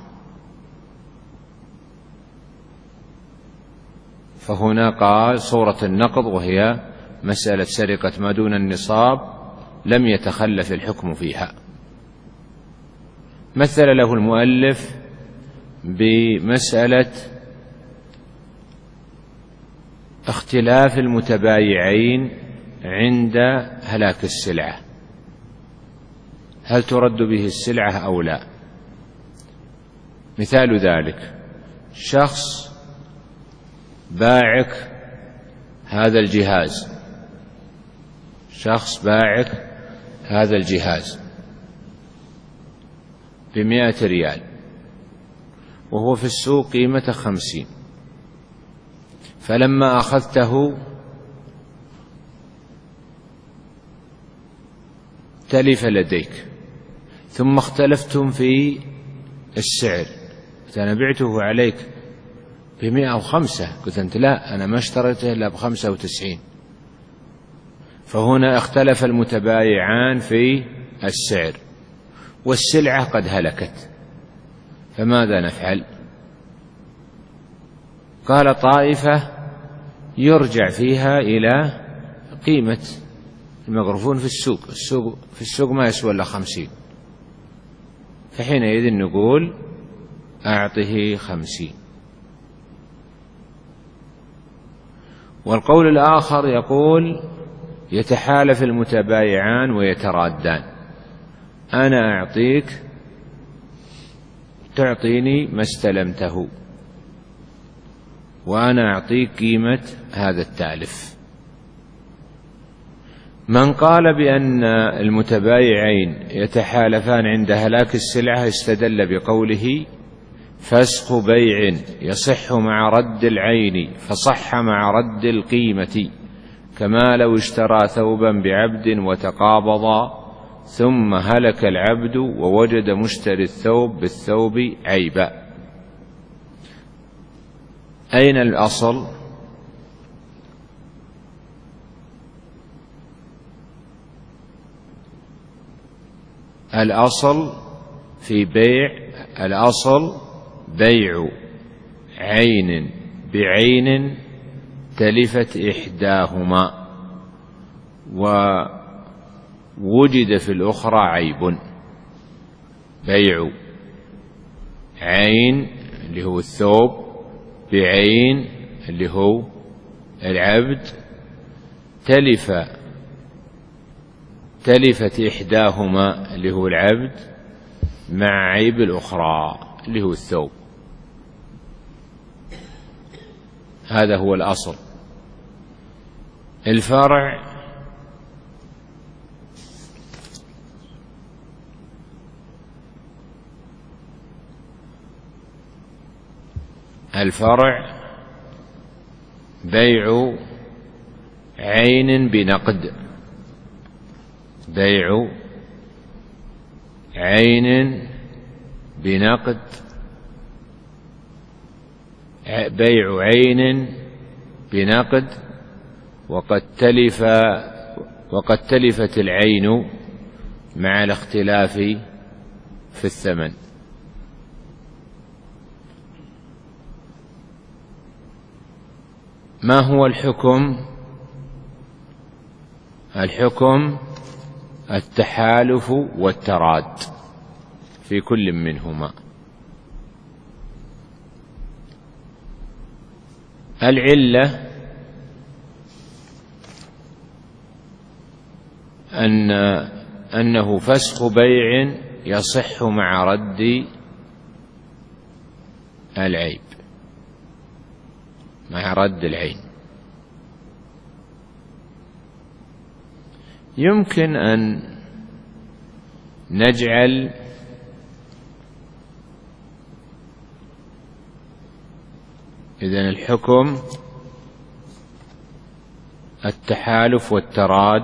فهنا قال صورة النقض وهي مسألة سرقة ما دون النصاب لم يتخلف الحكم فيها. مثل له المؤلف بمسألة اختلاف المتبايعين عند هلاك السلعة، هل ترد به السلعة أو لا؟ مثال ذلك: شخص باعك هذا الجهاز شخص باعك هذا الجهاز بمائة ريال، وهو في السوق قيمته خمسين، فلما أخذته تلف لديك، ثم اختلفتم في السعر، أنا بعته عليك بمئة وخمسة، قلت أنت لا، أنا ما اشتريته إلا بخمسة وتسعين. فهنا اختلف المتبايعان في السعر والسلعة قد هلكت، فماذا نفعل؟ قال طائفة يرجع فيها إلى قيمة المغرفون في السوق، السوق في السوق ما يسوى إلا خمسين، فحينئذ نقول أعطه خمسين. والقول الآخر يقول يتحالف المتبايعان ويترادان، أنا أعطيك تعطيني ما استلمته، وأنا أعطيك قيمة هذا التالف. من قال بأن المتبايعين يتحالفان عند هلاك السلعة استدل بقوله: فسخ بيع يصح مع رد العين فصح مع رد القيمة، كما لو اشترى ثوبا بعبد وتقابضا ثم هلك العبد ووجد مشتري الثوب بالثوب عيبا. أين الأصل؟ الأصل في بيع الأصل بيع عين بعين تلفت إحداهما ووجد في الأخرى عيب. بيع عين اللي هو الثوب بعين اللي هو العبد تلف تلفت إحداهما اللي هو العبد مع عيب الأخرى اللي هو الثوب. هذا هو الأصل. الفرع الفرع بيع عين بنقد بيع عين بنقد بيع عين بنقد وقد تلف وقد تلفت العين مع الاختلاف في الثمن. ما هو الحكم؟ الحكم التحالف والتراد في كل منهما. العلة أن أنه فسخ بيع يصح مع رد العيب مع رد العين. يمكن أن نجعل إذن الحكم التحالف والتراد،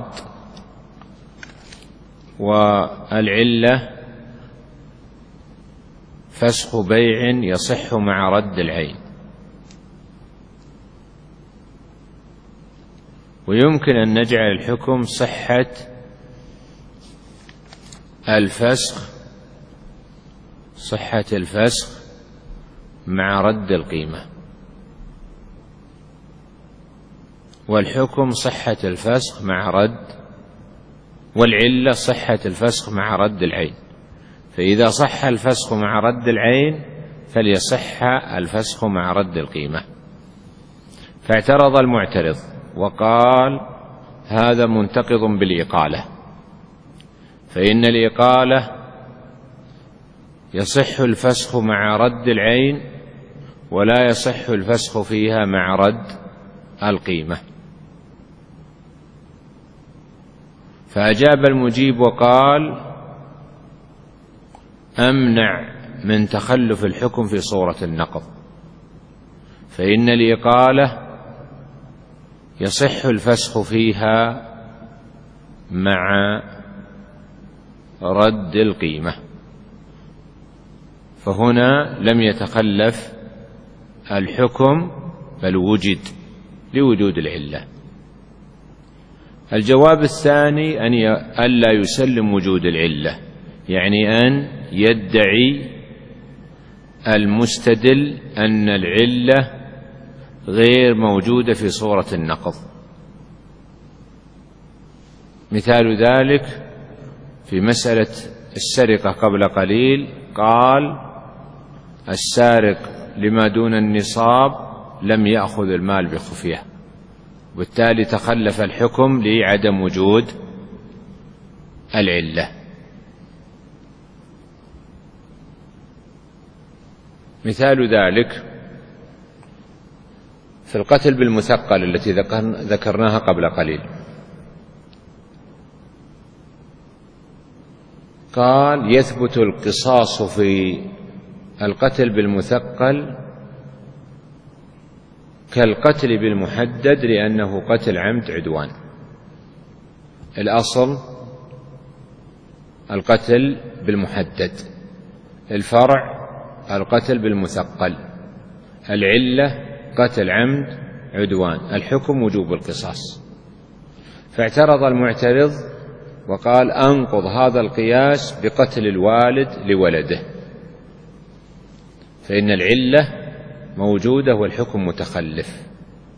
والعلة فسخ بيع يصح مع رد العين. ويمكن أن نجعل الحكم صحة الفسخ صحة الفسخ مع رد القيمة، والحكم صحة الفسخ مع رد، والعلة صحة الفسخ مع رد العين. فإذا صح الفسخ مع رد العين فليصح الفسخ مع رد القيمة. فاعترض المعترض وقال هذا منتقض بالإقالة، فإن الإقالة يصح الفسخ مع رد العين ولا يصح الفسخ فيها مع رد القيمة. فأجاب المجيب وقال أمنع من تخلف الحكم في صورة النقض، فإن الإقالة يصح الفسخ فيها مع رد القيمة، فهنا لم يتخلف الحكم بل وجد لوجود العلة. الجواب الثاني أن ألا يسلم وجود العلة، يعني أن يدعي المستدل أن العلة غير موجودة في صورة النقض. مثال ذلك في مسألة السرقة قبل قليل، قال السارق لما دون النصاب لم يأخذ المال بخفية، وبالتالي تخلف الحكم لعدم وجود العلة. مثال ذلك في القتل بالمثقل التي ذكرناها قبل قليل، قال يثبت القصاص في القتل بالمثقل كالقتل بالمحدد لأنه قتل عمد عدوان. الأصل القتل بالمحدد، الفرع القتل بالمثقل، العلة قتل عمد عدوان، الحكم وجوب القصاص. فاعترض المعترض وقال أنقض هذا القياس بقتل الوالد لولده، فإن العلة موجودة والحكم متخلف.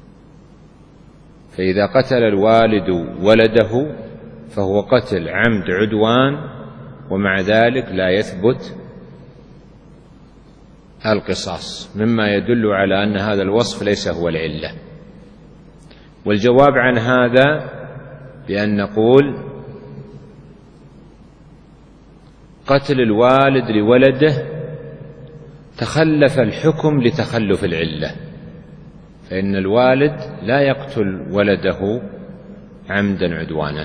فإذا قتل الوالد ولده فهو قتل عمد عدوان، ومع ذلك لا يثبت القصاص، مما يدل على أن هذا الوصف ليس هو العلة. والجواب عن هذا بأن نقول قتل الوالد لولده تخلف الحكم لتخلف العلة، فإن الوالد لا يقتل ولده عمدا عدوانا،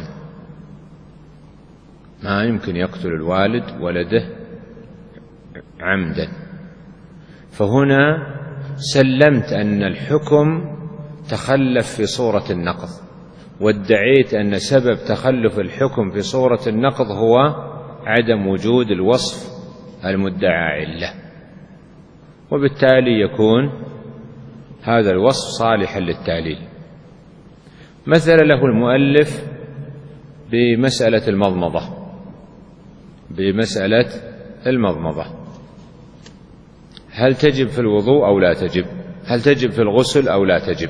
ما يمكن يقتل الوالد ولده عمدا. فهنا سلمت أن الحكم تخلف في صورة النقض، وادعيت أن سبب تخلف الحكم في صورة النقض هو عدم وجود الوصف المدعى علة، وبالتالي يكون هذا الوصف صالحا للتعليل. مثل له المؤلف بمسألة المضمضة بمسألة المضمضة هل تجب في الوضوء أو لا تجب؟ هل تجب في الغسل أو لا تجب؟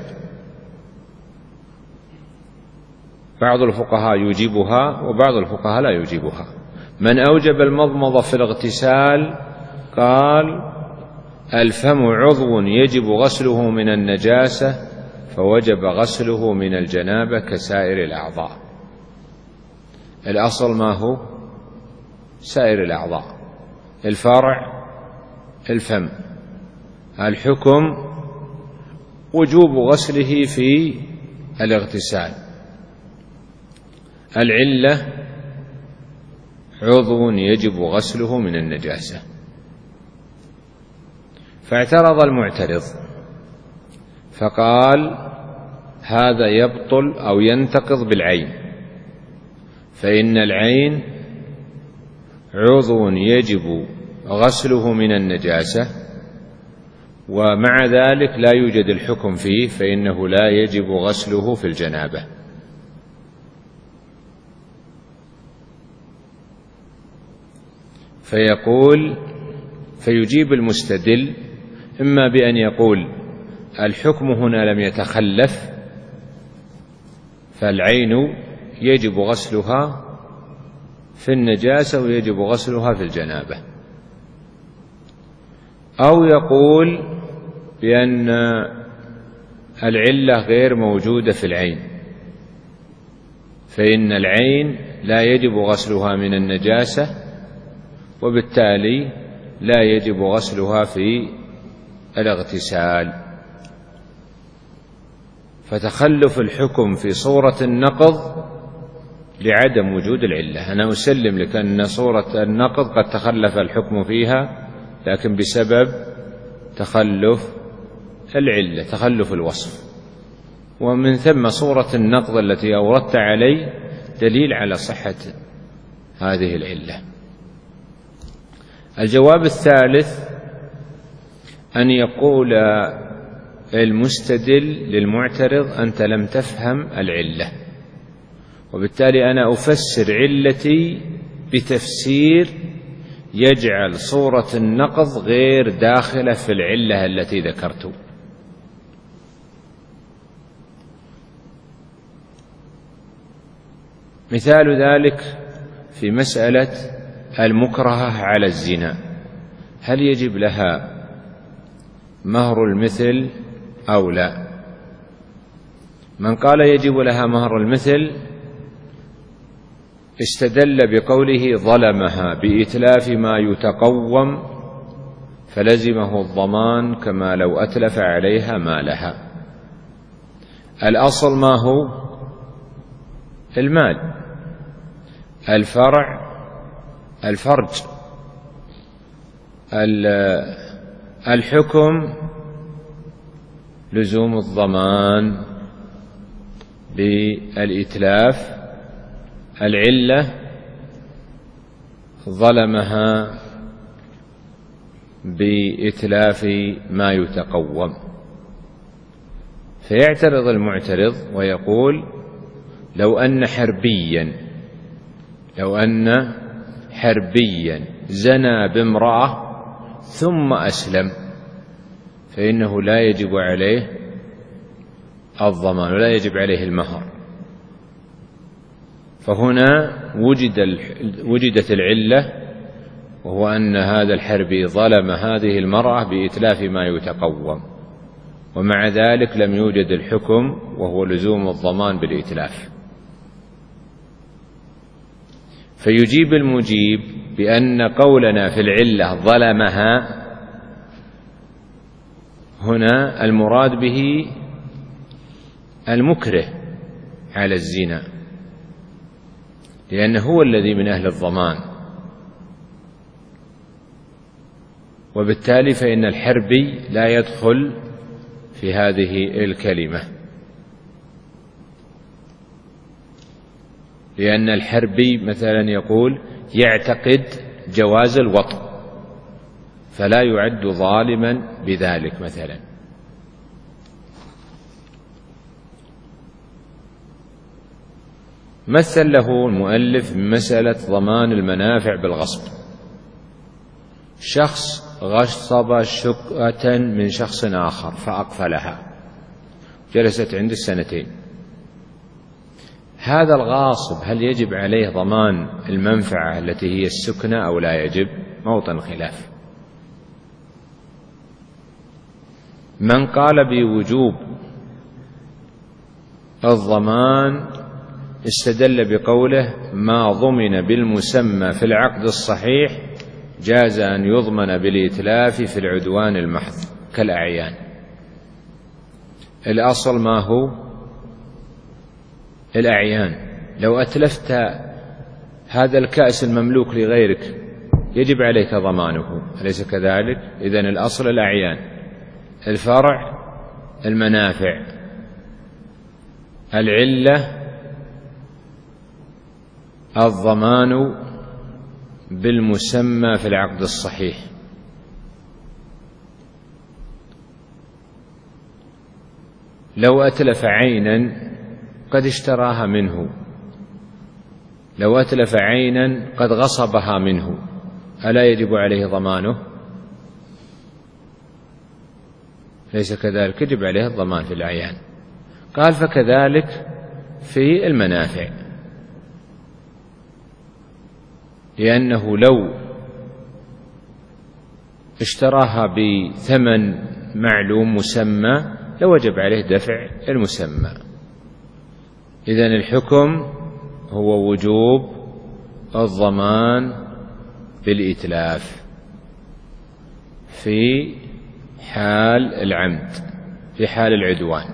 بعض الفقهاء يجيبها وبعض الفقهاء لا يجيبها. من أوجب المضمضة في الاغتسال قال الفم عضو يجب غسله من النجاسة فوجب غسله من الجنابة كسائر الأعضاء. الأصل ما هو؟ سائر الأعضاء، الفرع الفم، الحكم وجوب غسله في الاغتسال، العلة عضو يجب غسله من النجاسة. فاعترض المعترض فقال هذا يبطل أو ينتقض بالعين، فإن العين عضو يجب غسله من النجاسة ومع ذلك لا يوجد الحكم فيه، فإنه لا يجب غسله في الجنابة. فيقول فيجيب المستدل إما بأن يقول الحكم هنا لم يتخلف فالعين يجب غسلها في النجاسة ويجب غسلها في الجنابة، أو يقول بأن العلة غير موجودة في العين، فإن العين لا يجب غسلها من النجاسة وبالتالي لا يجب غسلها في الاغتسال. فتخلف الحكم في صورة النقض لعدم وجود العلة. أنا أسلم لك أن صورة النقض قد تخلف الحكم فيها لكن بسبب تخلف العلة، تخلف الوصف، ومن ثم صورة النقض التي أوردت علي دليل على صحة هذه العلة. الجواب الثالث أن يقول المستدل للمعترض أنت لم تفهم العلة، وبالتالي أنا أفسر علتي بتفسير يجعل صورة النقض غير داخلة في العلة التي ذكرت. مثال ذلك في مسألة المكرهة على الزنا، هل يجب لها مهر المثل أو لا؟ من قال يجب لها مهر المثل استدل بقوله ظلمها بإتلاف ما يتقوم فلزمه الضمان كما لو أتلف عليها مالها. الأصل ما هو؟ المال، الفرع الفرج، الحكم لزوم الضمان بالإتلاف، العلة ظلمها بإتلاف ما يتقوم. فيعترض المعترض ويقول لو أن حربيا لو أن حربيا زنى بامرأة ثم أسلم فإنه لا يجب عليه الضمان ولا يجب عليه المهر. فهنا وجد وجدت العلة وهو أن هذا الحربي ظلم هذه المرأة بإتلاف ما يتقوم، ومع ذلك لم يوجد الحكم وهو لزوم الضمان بالإتلاف. فيجيب المجيب بأن قولنا في العلة ظلمها هنا المراد به المكره على الزنا، لأنه هو الذي من أهل الضمان، وبالتالي فإن الحربي لا يدخل في هذه الكلمة، لأن الحربي مثلا يقول يعتقد جواز الوطء فلا يعد ظالما بذلك مثلا. مثل له المؤلف من مسألة ضمان المنافع بالغصب. شخص غصب شقة من شخص آخر فأقفلها، جلست عنده سنتين. هذا الغاصب هل يجب عليه ضمان المنفعة التي هي السكنة أو لا يجب؟ موطن خلاف. من قال بوجوب الضمان استدل بقوله ما ضمن بالمسمى في العقد الصحيح جاز أن يضمن بالإتلاف في العدوان المحض كالأعيان. الأصل ما هو؟ الأعيان. لو أتلفت هذا الكأس المملوك لغيرك يجب عليك ضمانه، أليس كذلك؟ إذن الأصل الأعيان، الفرع المنافع، العلة الضمان بالمسمى في العقد الصحيح. لو أتلف عينا قد اشتراها منه، لو أتلف عينا قد غصبها منه، ألا يجب عليه ضمانه؟ ليس كذلك، يجب عليه الضمان في الأعيان. قال فكذلك في المنافع، لأنه لو اشتراها بثمن معلوم مسمى لوجب عليه دفع المسمى. إذن الحكم هو وجوب الضمان بالإتلاف في حال العمد، في حال العدوان.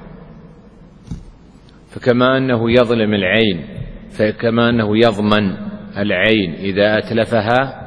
فكما أنه يظلم العين فكما أنه يضمن العين إذا أتلفها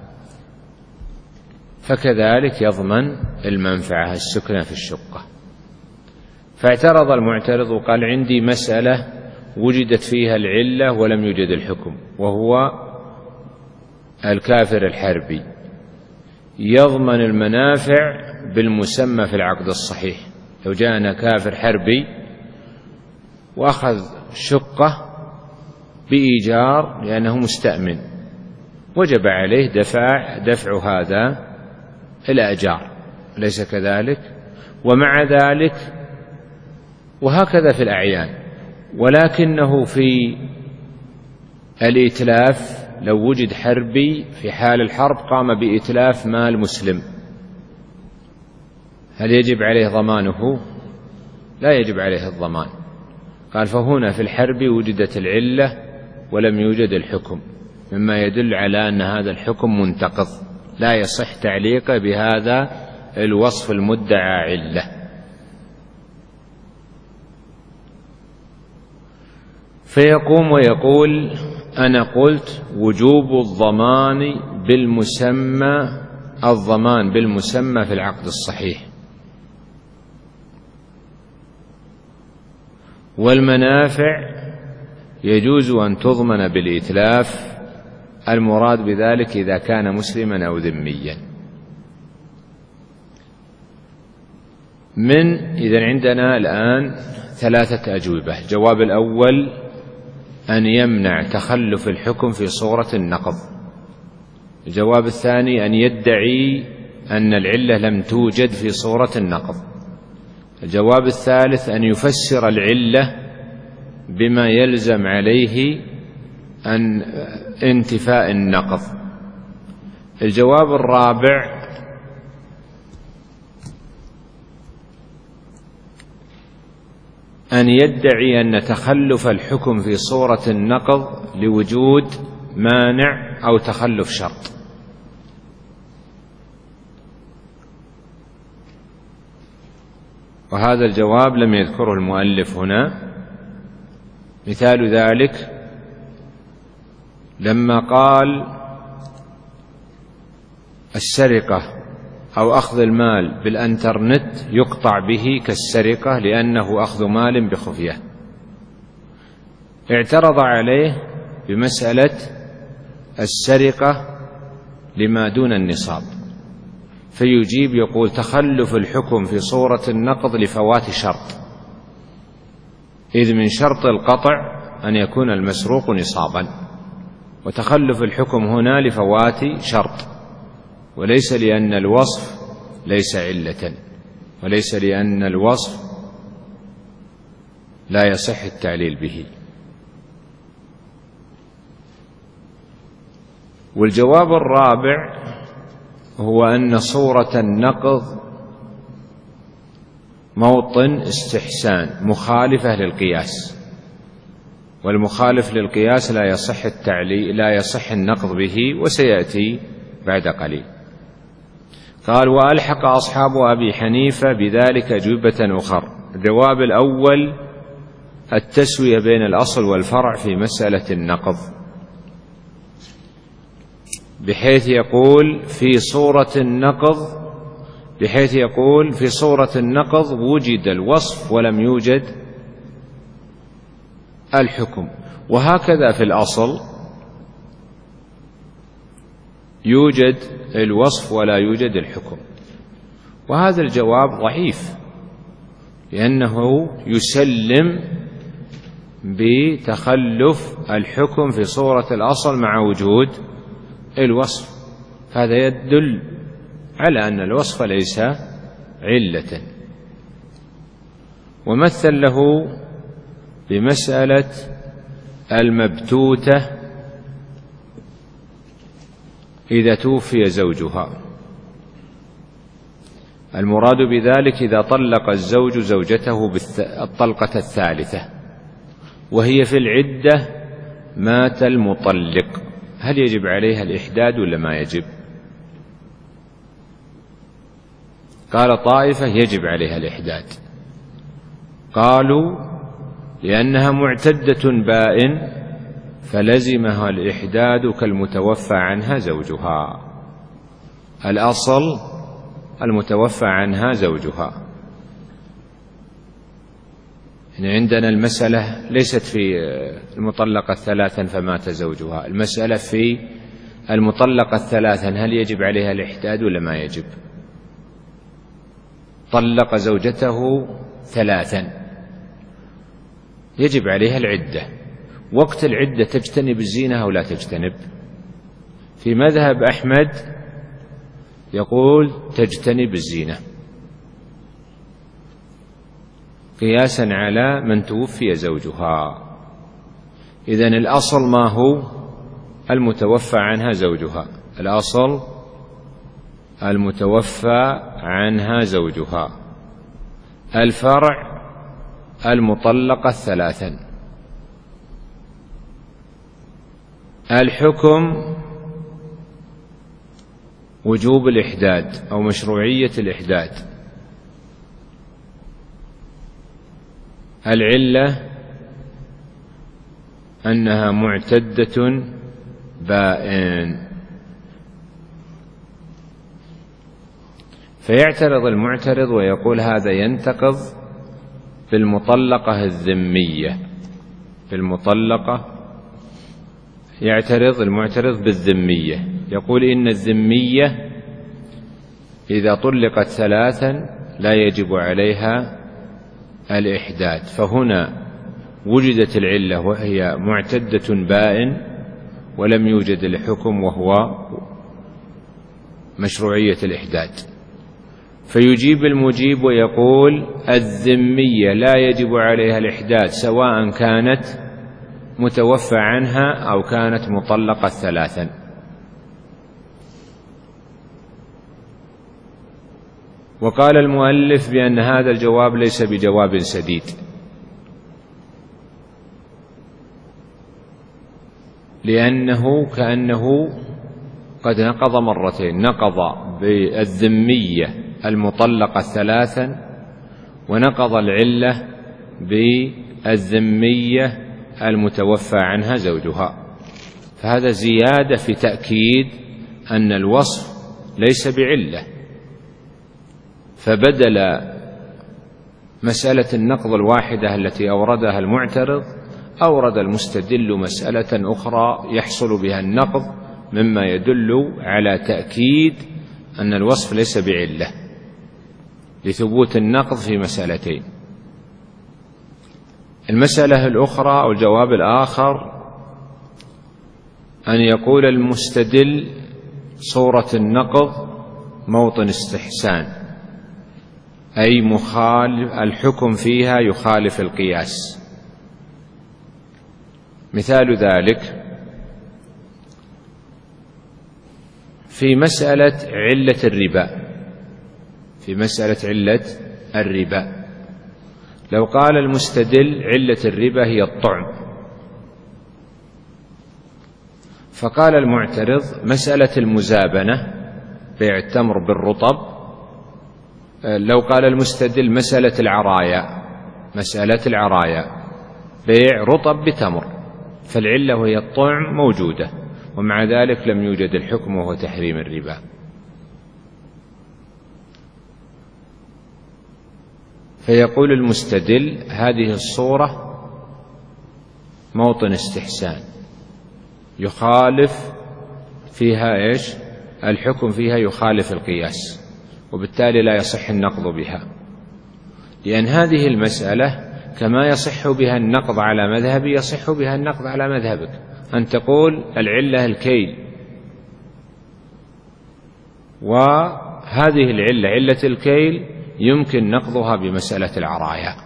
فكذلك يضمن المنفعة السكنة في الشقة. فاعترض المعترض وقال عندي مسألة وجدت فيها العلة ولم يوجد الحكم، وهو الكافر الحربي يضمن المنافع بالمسمى في العقد الصحيح. لو جاءنا كافر حربي وأخذ شقة بإيجار لأنه مستأمن، وجب عليه دفع دفع هذا الأجار، ليس كذلك؟ ومع ذلك وهكذا في الأعيان. ولكنه في الإتلاف لو وجد حربي في حال الحرب قام بإتلاف مال مسلم، هل يجب عليه ضمانه؟ لا يجب عليه الضمان. قال فهنا في الحرب وجدت العلة ولم يوجد الحكم، مما يدل على أن هذا الحكم منتقض لا يصح تعليقه بهذا الوصف المدعى علة. فيقوم ويقول أنا قلت وجوب الضمان بالمسمى، الضمان بالمسمى في العقد الصحيح، والمنافع يجوز أن تضمن بالإتلاف، المراد بذلك إذا كان مسلما أو ذميا. من إذن عندنا الآن ثلاثة أجوبة. الجواب الأول أن يمنع تخلف الحكم في صورة النقض. الجواب الثاني أن يدعي أن العلة لم توجد في صورة النقض. الجواب الثالث أن يفسر العلة بما يلزم عليه أن انتفاء النقض. الجواب الرابع: أن يدعي أن تخلف الحكم في صورة النقض لوجود مانع أو تخلف شرط. وهذا الجواب لم يذكره المؤلف هنا. مثال ذلك لما قال: السرقة أو أخذ المال بالإنترنت يقطع به كالسرقة لأنه أخذ مال بخفية. اعترض عليه بمسألة السرقة لما دون النصاب، فيجيب يقول: تخلف الحكم في صورة النقض لفوات شرط، إذ من شرط القطع أن يكون المسروق نصابا، وتخلف الحكم هنا لفوات شرط، وليس لأن الوصف ليس علة، وليس لأن الوصف لا يصح التعليل به. والجواب الرابع هو أن صورة النقض موطن استحسان مخالفة للقياس، والمخالف للقياس لا يصح التعليل لا يصح النقض به، وسيأتي بعد قليل. قال: وألحق أصحاب أبي حنيفة بذلك أجوبة أخر. الجواب الأول: التسوية بين الأصل والفرع في مسألة النقض، بحيث يقول في صورة النقض بحيث يقول في صورة النقض وجد الوصف ولم يوجد الحكم، وهكذا في الأصل يوجد الوصف ولا يوجد الحكم. وهذا الجواب ضعيف، لأنه يسلم بتخلف الحكم في صورة الأصل مع وجود الوصف، هذا يدل على أن الوصف ليس علة. ومثل له بمسألة المبتوتة إذا توفي زوجها. المراد بذلك إذا طلق الزوج زوجته بالطلقة الثالثة وهي في العدة، مات المطلق، هل يجب عليها الإحداد ولا ما يجب؟ قال طائفة: يجب عليها الإحداد. قالوا: لأنها معتدة بائن فلزمها الإحداد كالمتوفى عنها زوجها. الأصل المتوفى عنها زوجها. يعني عندنا المسألة ليست في المطلقة الثلاثا فمات زوجها، المسألة في المطلقة الثلاثا هل يجب عليها الإحداد ولا ما يجب؟ طلق زوجته ثلاثا، يجب عليها العدة. وقت العدة تجتنب الزينة أو لا تجتنب؟ في مذهب أحمد يقول تجتنب الزينة، قياسا على من توفي زوجها. إذن الأصل ما هو؟ المتوفى عنها زوجها، الأصل المتوفى عنها زوجها. الفرع المطلقة ثلاثا. الحكم وجوب الإحداد أو مشروعية الإحداد. العلة أنها معتدة بائن. فيعترض المعترض ويقول هذا ينتقض بالمطلقة الذمية. بالمطلقة يعترض المعترض بالذمية، يقول إن الذمية إذا طلقت ثلاثا لا يجب عليها الإحداد، فهنا وجدت العلة وهي معتدة بائن ولم يوجد الحكم وهو مشروعية الإحداد. فيجيب المجيب ويقول الذمية لا يجب عليها الإحداد سواء كانت متوفى عنها أو كانت مطلقة ثلاثا. وقال المؤلف بأن هذا الجواب ليس بجواب سديد، لأنه كأنه قد نقض مرتين، نقض بالذمية المطلقة ثلاثا، ونقض العلة بالذمية المتوفى عنها زوجها، فهذا زيادة في تأكيد أن الوصف ليس بعلة. فبدل مسألة النقض الواحدة التي أوردها المعترض، أورد المستدل مسألة أخرى يحصل بها النقض، مما يدل على تأكيد أن الوصف ليس بعلة، لثبوت النقض في مسألتين. المسألة الأخرى أو الجواب الآخر أن يقول المستدل صورة النقض موطن استحسان، أي مخالف الحكم فيها يخالف القياس. مثال ذلك في مسألة علة الربا، في مسألة علة الربا لو قال المستدل علة الربا هي الطعم، فقال المعترض مسألة المزابنة بيع التمر بالرطب، لو قال المستدل مسألة العرايا، مسألة العرايا بيع رطب بتمر، فالعلة وهي الطعم موجودة، ومع ذلك لم يوجد الحكم وهو تحريم الربا. فيقول المستدل هذه الصورة موطن استحسان يخالف فيها إيش؟ الحكم فيها يخالف القياس، وبالتالي لا يصح النقض بها، لأن هذه المسألة كما يصح بها النقض على مذهبي يصح بها النقض على مذهبك. أن تقول العلة الكيل، وهذه العلة علة الكيل يمكن نقضها بمسألة العرايا.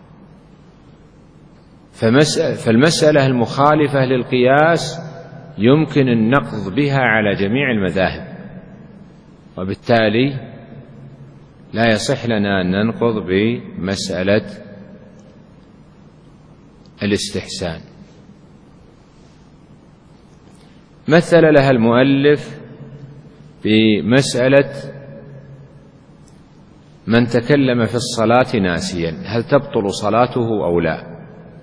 فالمسألة المخالفة للقياس يمكن النقض بها على جميع المذاهب، وبالتالي لا يصح لنا أن ننقض بمسألة الاستحسان. مثل لها المؤلف بمسألة من تكلم في الصلاة ناسيا هل تبطل صلاته أو لا؟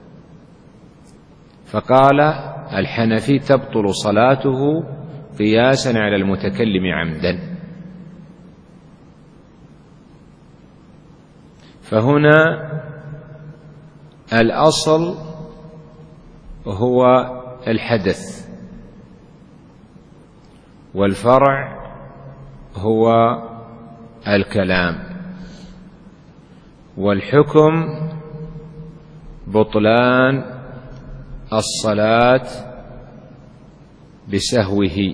فقال الحنفي تبطل صلاته قياسا على المتكلم عمدا. فهنا الأصل هو الحدث، والفرع هو الكلام، والحكم بطلان الصلاة بسهوه،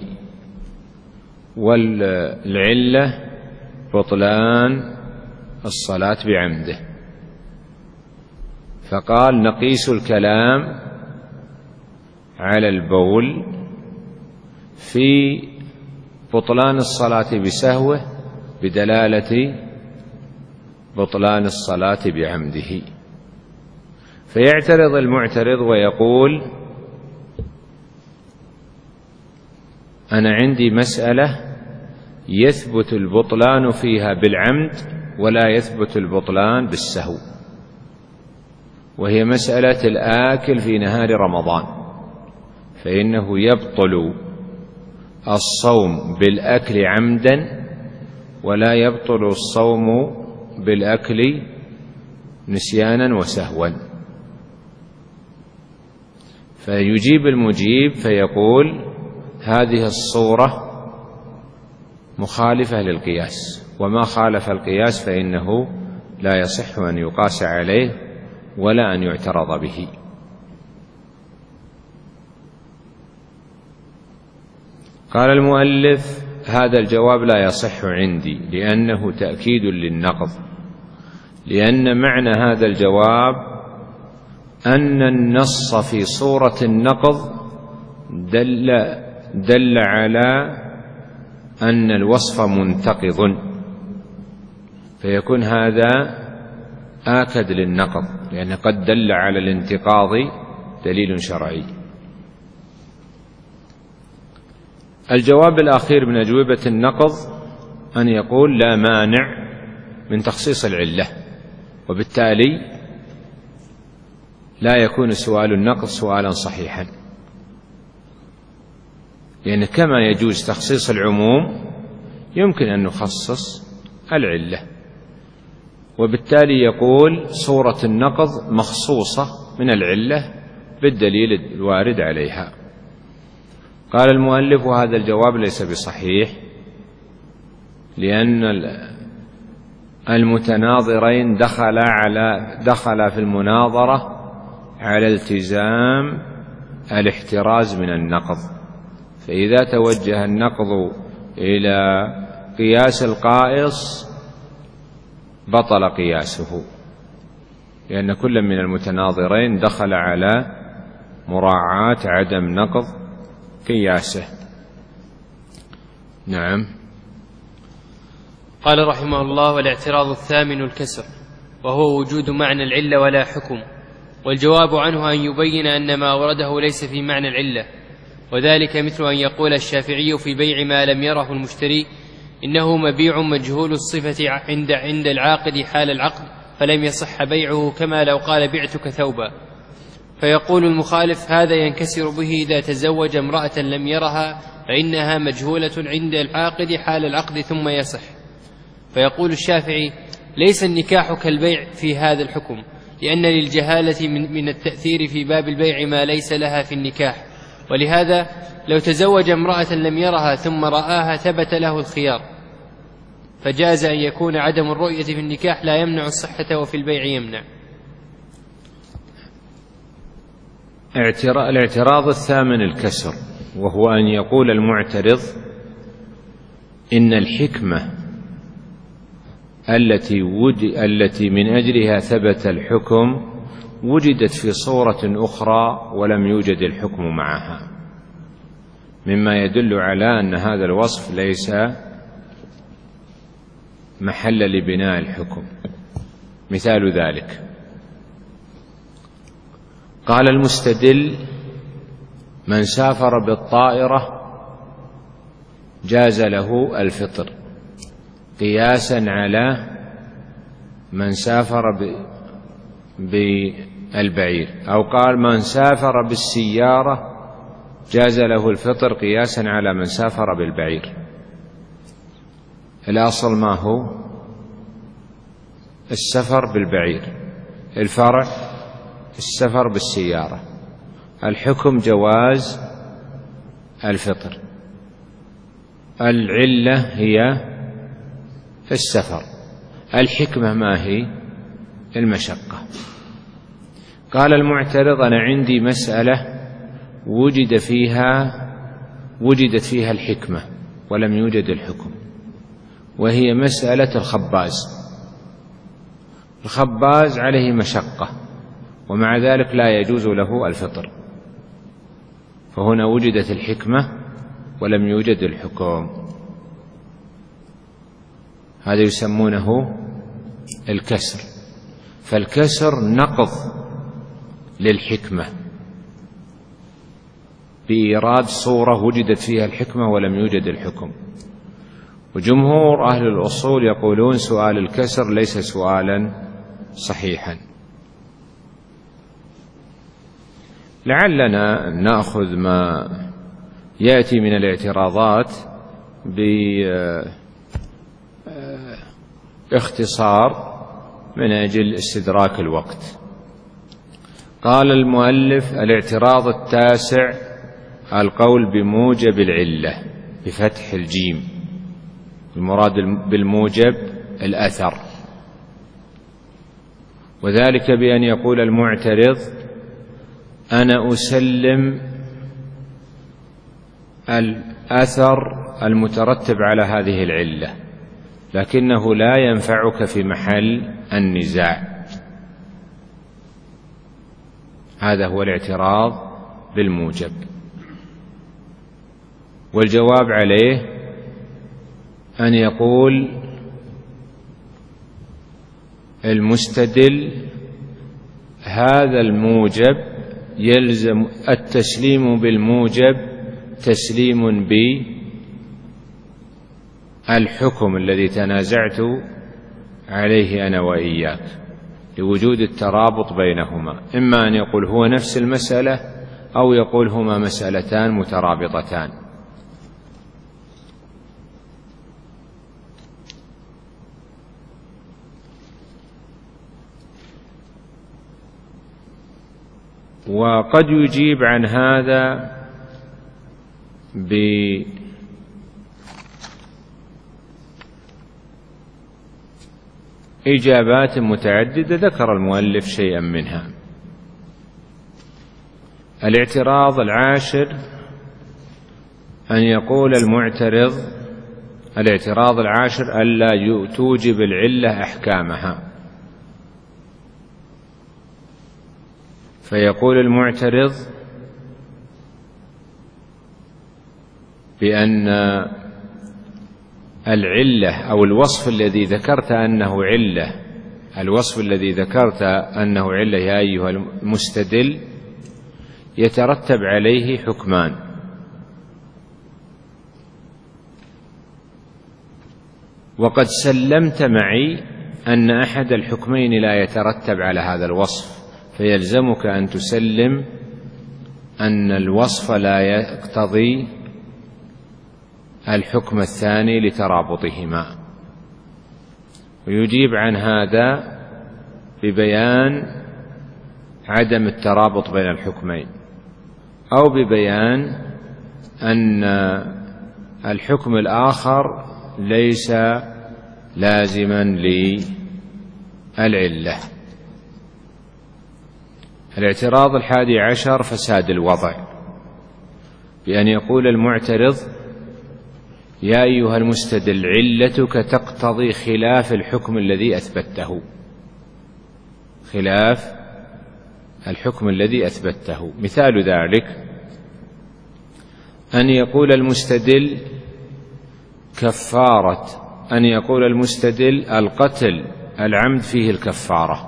والعلة بطلان الصلاة بعمده. فقال نقيس الكلام على البول في بطلان الصلاة بسهوه بدلالة بطلان الصلاة بعمده. فيعترض المعترض ويقول أنا عندي مسألة يثبت البطلان فيها بالعمد ولا يثبت البطلان بالسهو، وهي مسألة الآكل في نهار رمضان، فإنه يبطل الصوم بالأكل عمدا ولا يبطل الصوم بالأكل نسيانا وسهوا. فيجيب المجيب فيقول هذه الصورة مخالفة للقياس، وما خالف القياس فإنه لا يصح أن يقاس عليه ولا أن يعترض به. قال المؤلف هذا الجواب لا يصح عندي لأنه تأكيد للنقض، لأن معنى هذا الجواب أن النص في صورة النقض دل, دل على أن الوصف منتقض، فيكون هذا آكد للنقض، لأنه قد دل على الانتقاض دليل شرعي. الجواب الأخير من أجوبة النقض أن يقول لا مانع من تخصيص العلة، وبالتالي لا يكون سؤال النقض سؤالا صحيحا، لأن كما يجوز تخصيص العموم يمكن أن نخصص العلة، وبالتالي يقول صورة النقض مخصوصة من العلة بالدليل الوارد عليها. قال المؤلف وهذا الجواب ليس بصحيح، لأن المتناظرين دخل على دخل في المناظرة على التزام الاحتراز من النقض، فإذا توجه النقض إلى قياس القائص بطل قياسه، لأن كل من المتناظرين دخل على مراعاة عدم نقض قياسه. نعم. قال رحمه الله: والاعتراض الثامن الكسر، وهو وجود معنى العلة ولا حكم، والجواب عنه أن يبين أن ما أورده ليس في معنى العلة، وذلك مثل أن يقول الشافعي في بيع ما لم يره المشتري إنه مبيع مجهول الصفة عند عند العاقد حال العقد فلم يصح بيعه، كما لو قال بعتك ثوبا، فيقول المخالف هذا ينكسر به إذا تزوج امرأة لم يرها فإنها مجهولة عند العاقد حال العقد ثم يصح. فيقول الشافعي ليس النكاح كالبيع في هذا الحكم، لأن للجهالة من التأثير في باب البيع ما ليس لها في النكاح، ولهذا لو تزوج امرأة لم يرها ثم رآها ثبت له الخيار، فجاز أن يكون عدم الرؤية في النكاح لا يمنع الصحة وفي البيع يمنع. الاعتراض الثامن الكسر، وهو أن يقول المعترض إن الحكمة التي, التي من أجلها ثبت الحكم وجدت في صورة أخرى ولم يوجد الحكم معها، مما يدل على أن هذا الوصف ليس محل لبناء الحكم. مثال ذلك قال المستدل من سافر بالطائرة جاز له الفطر قياسا على من سافر بالبعير، أو قال من سافر بالسيارة جاز له الفطر قياسا على من سافر بالبعير. الأصل ما هو؟ السفر بالبعير، الفرع السفر بالسيارة، الحكم جواز الفطر، العلة هي السفر، الحكمة ما هي؟ المشقة. قال المعترض أنا عندي مسألة وجد فيها وجدت فيها الحكمة ولم يوجد الحكم، وهي مسألة الخباز. الخباز عليه مشقة ومع ذلك لا يجوز له الفطر، فهنا وجدت الحكمة ولم يوجد الحكم، هذا يسمونه الكسر. فالكسر نقض للحكمة بإيراد صورة وجدت فيها الحكمة ولم يوجد الحكم. وجمهور أهل الأصول يقولون سؤال الكسر ليس سؤالا صحيحا. لعلنا نأخذ ما يأتي من الاعتراضات باختصار من أجل استدراك الوقت. قال المؤلف الاعتراض التاسع القول بموجب العلة بفتح الجيم، المراد بالموجب الأثر، وذلك بأن يقول المعترض أنا أسلم الأثر المترتب على هذه العلة، لكنه لا ينفعك في محل النزاع. هذا هو الاعتراض بالموجب. والجواب عليه أن يقول المستدل هذا الموجب يلزم التسليم بالموجب تسليم بالحكم الذي تنازعت عليه أنا وإياك لوجود الترابط بينهما، إما أن يقول هو نفس المسألة أو يقول هما مسألتان مترابطتان. وقد يجيب عن هذا بإجابات متعددة ذكر المؤلف شيئا منها. الاعتراض العاشر أن يقول المعترض الاعتراض العاشر ألا توجب العلة أحكامها، فيقول المعترض بأن العلة أو الوصف الذي ذكرت أنه علة الوصف الذي ذكرت أنه علة يا أيها المستدل يترتب عليه حكمان، وقد سلمت معي أن أحد الحكمين لا يترتب على هذا الوصف، فيلزمك أن تسلم أن الوصف لا يقتضي الحكم الثاني لترابطهما. ويجيب عن هذا ببيان عدم الترابط بين الحكمين، أو ببيان أن الحكم الآخر ليس لازما للعلة. الاعتراض الحادي عشر فساد الوضع، بأن يقول المعترض يا أيها المستدل علتك تقتضي خلاف الحكم الذي أثبته خلاف الحكم الذي أثبته. مثال ذلك أن يقول المستدل كفارة أن يقول المستدل القتل العمد فيه الكفارة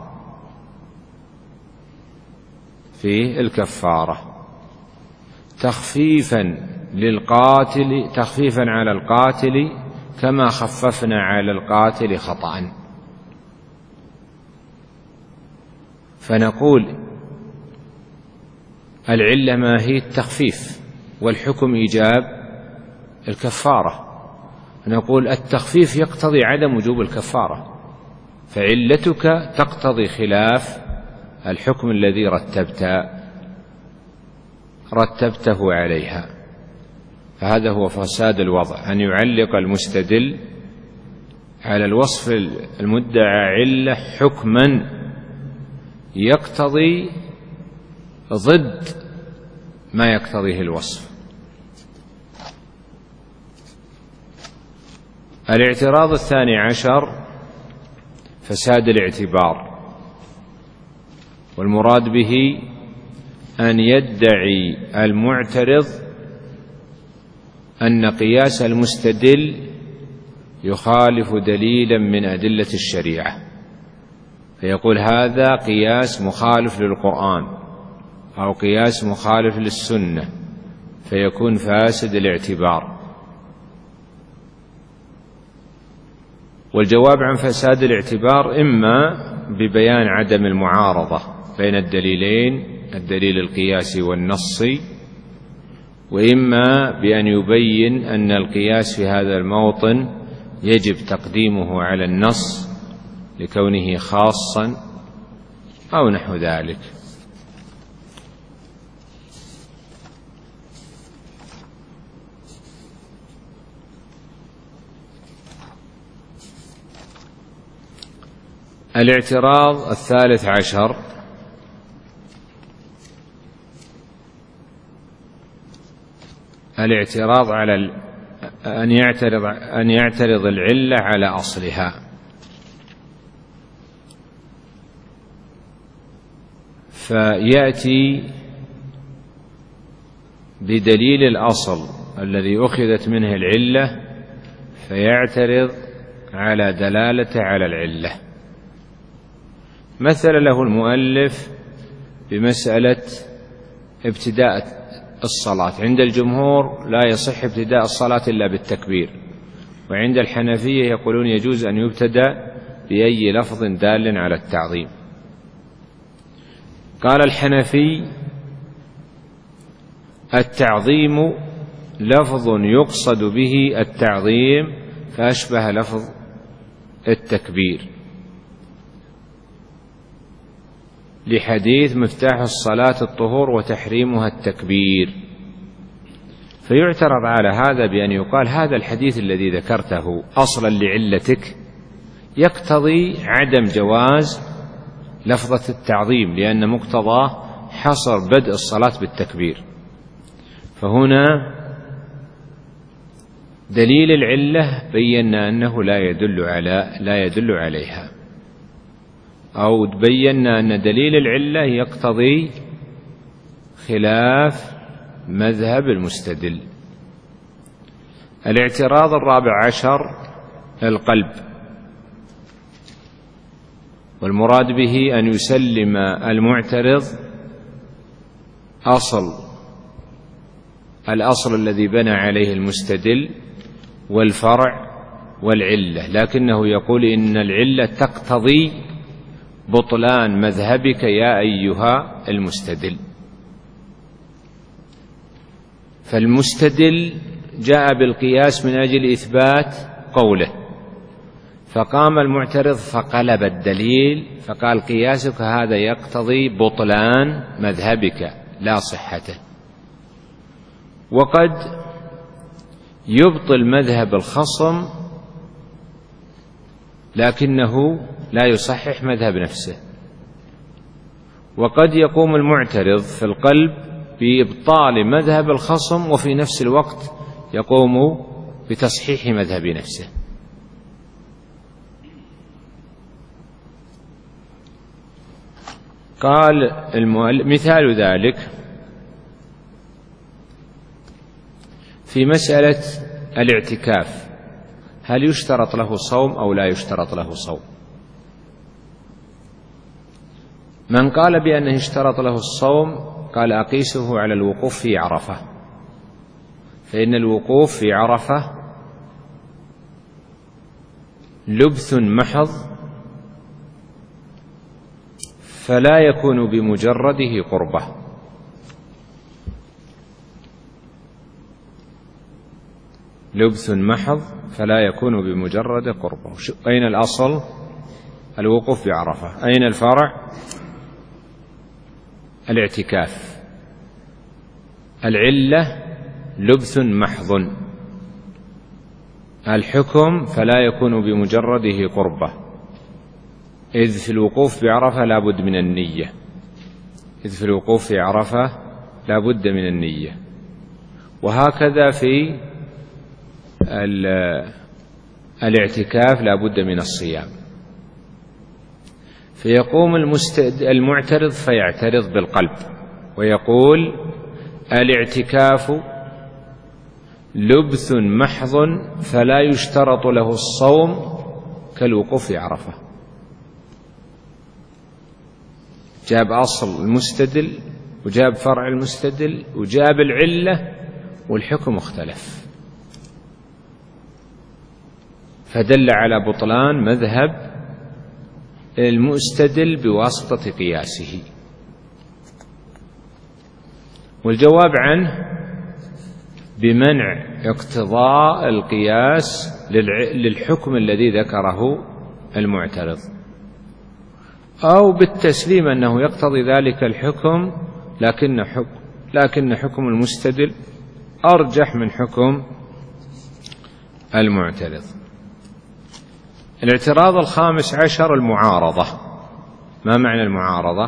فيه الكفارة تخفيفا للقاتل تخفيفا على القاتل كما خففنا على القاتل خطأ، فنقول العلة ما هي التخفيف والحكم إيجاب الكفارة، نقول التخفيف يقتضي عدم وجوب الكفارة، فعلتك تقتضي خلاف الحكم الذي رتبت رتبته عليها. فهذا هو فساد الوضع، أن يعلق المستدل على الوصف المدعى علة حكما يقتضي ضد ما يقتضيه الوصف. الاعتراض الثاني عشر فساد الاعتبار، والمراد به أن يدعي المعترض أن قياس المستدل يخالف دليلا من أدلة الشريعة، فيقول هذا قياس مخالف للقرآن أو قياس مخالف للسنة، فيكون فاسد الاعتبار. والجواب عن فساد الاعتبار إما ببيان عدم المعارضة بين الدليلين الدليل القياسي والنصي، وإما بأن يبين أن القياس في هذا الموطن يجب تقديمه على النص لكونه خاصا أو نحو ذلك. الاعتراض الثالث عشر الاعتراض على ال... أن يعترض أن يعترض العلة على أصلها، فيأتي بدليل الأصل الذي أخذت منه العلة فيعترض على دلالته على العلة، مثل له المؤلف بمسألة ابتداء الصلاة. عند الجمهور لا يصح ابتداء الصلاة إلا بالتكبير، وعند الحنفية يقولون يجوز أن يبتدأ بأي لفظ دال على التعظيم. قال الحنفي: التعظيم لفظ يقصد به التعظيم فأشبه لفظ التكبير، لحديث مفتاح الصلاة الطهور وتحريمها التكبير. فيعترض على هذا بأن يقال: هذا الحديث الذي ذكرته أصلا لعلتك يقتضي عدم جواز لفظة التعظيم، لأن مقتضاه حصر بدء الصلاة بالتكبير. فهنا دليل العلة بينا أنه لا يدل على لا يدل عليها، أو بينا أن دليل العلة يقتضي خلاف مذهب المستدل. الاعتراض الرابع عشر القلب، والمراد به أن يسلم المعترض أصل الأصل الذي بنى عليه المستدل والفرع والعلة، لكنه يقول إن العلة تقتضي بطلان مذهبك يا أيها المستدل. فالمستدل جاء بالقياس من أجل إثبات قوله، فقام المعترض فقلب الدليل فقال: قياسك هذا يقتضي بطلان مذهبك لا صحته. وقد يبطل مذهب الخصم لكنه لا يصحح مذهب نفسه، وقد يقوم المعترض في القلب بإبطال مذهب الخصم وفي نفس الوقت يقوم بتصحيح مذهب نفسه. قال المؤلف: مثال ذلك في مسألة الاعتكاف، هل يشترط له صوم أو لا يشترط له صوم؟ من قال بأنه يشترط له الصوم قال: أقيسه على الوقوف في عرفة، فإن الوقوف في عرفة لبث محض فلا يكون بمجرده قربة. لبث محض فلا يكون بمجرد قربة. أين الأصل؟ الوقوف بعرفة. أين الفرع؟ الاعتكاف. العلة لبث محض، الحكم فلا يكون بمجرده قربة، إذ في الوقوف بعرفة لا بد من النية إذ في الوقوف في عرفة لا بد من النية. وهكذا في الاعتكاف لا بد من الصيام. فيقوم المعترض فيعترض بالقلب ويقول: الاعتكاف لبث محض فلا يشترط له الصوم كالوقوف في عرفة. جاب أصل المستدل وجاب فرع المستدل وجاب العلة والحكم اختلف، فدل على بطلان مذهب المستدل بواسطة قياسه. والجواب عنه بمنع اقتضاء القياس للحكم الذي ذكره المعترض، أو بالتسليم أنه يقتضي ذلك الحكم لكن حكم, لكن حكم المستدل أرجح من حكم المعترض. الاعتراض الخامس عشر المعارضة. ما معنى المعارضة؟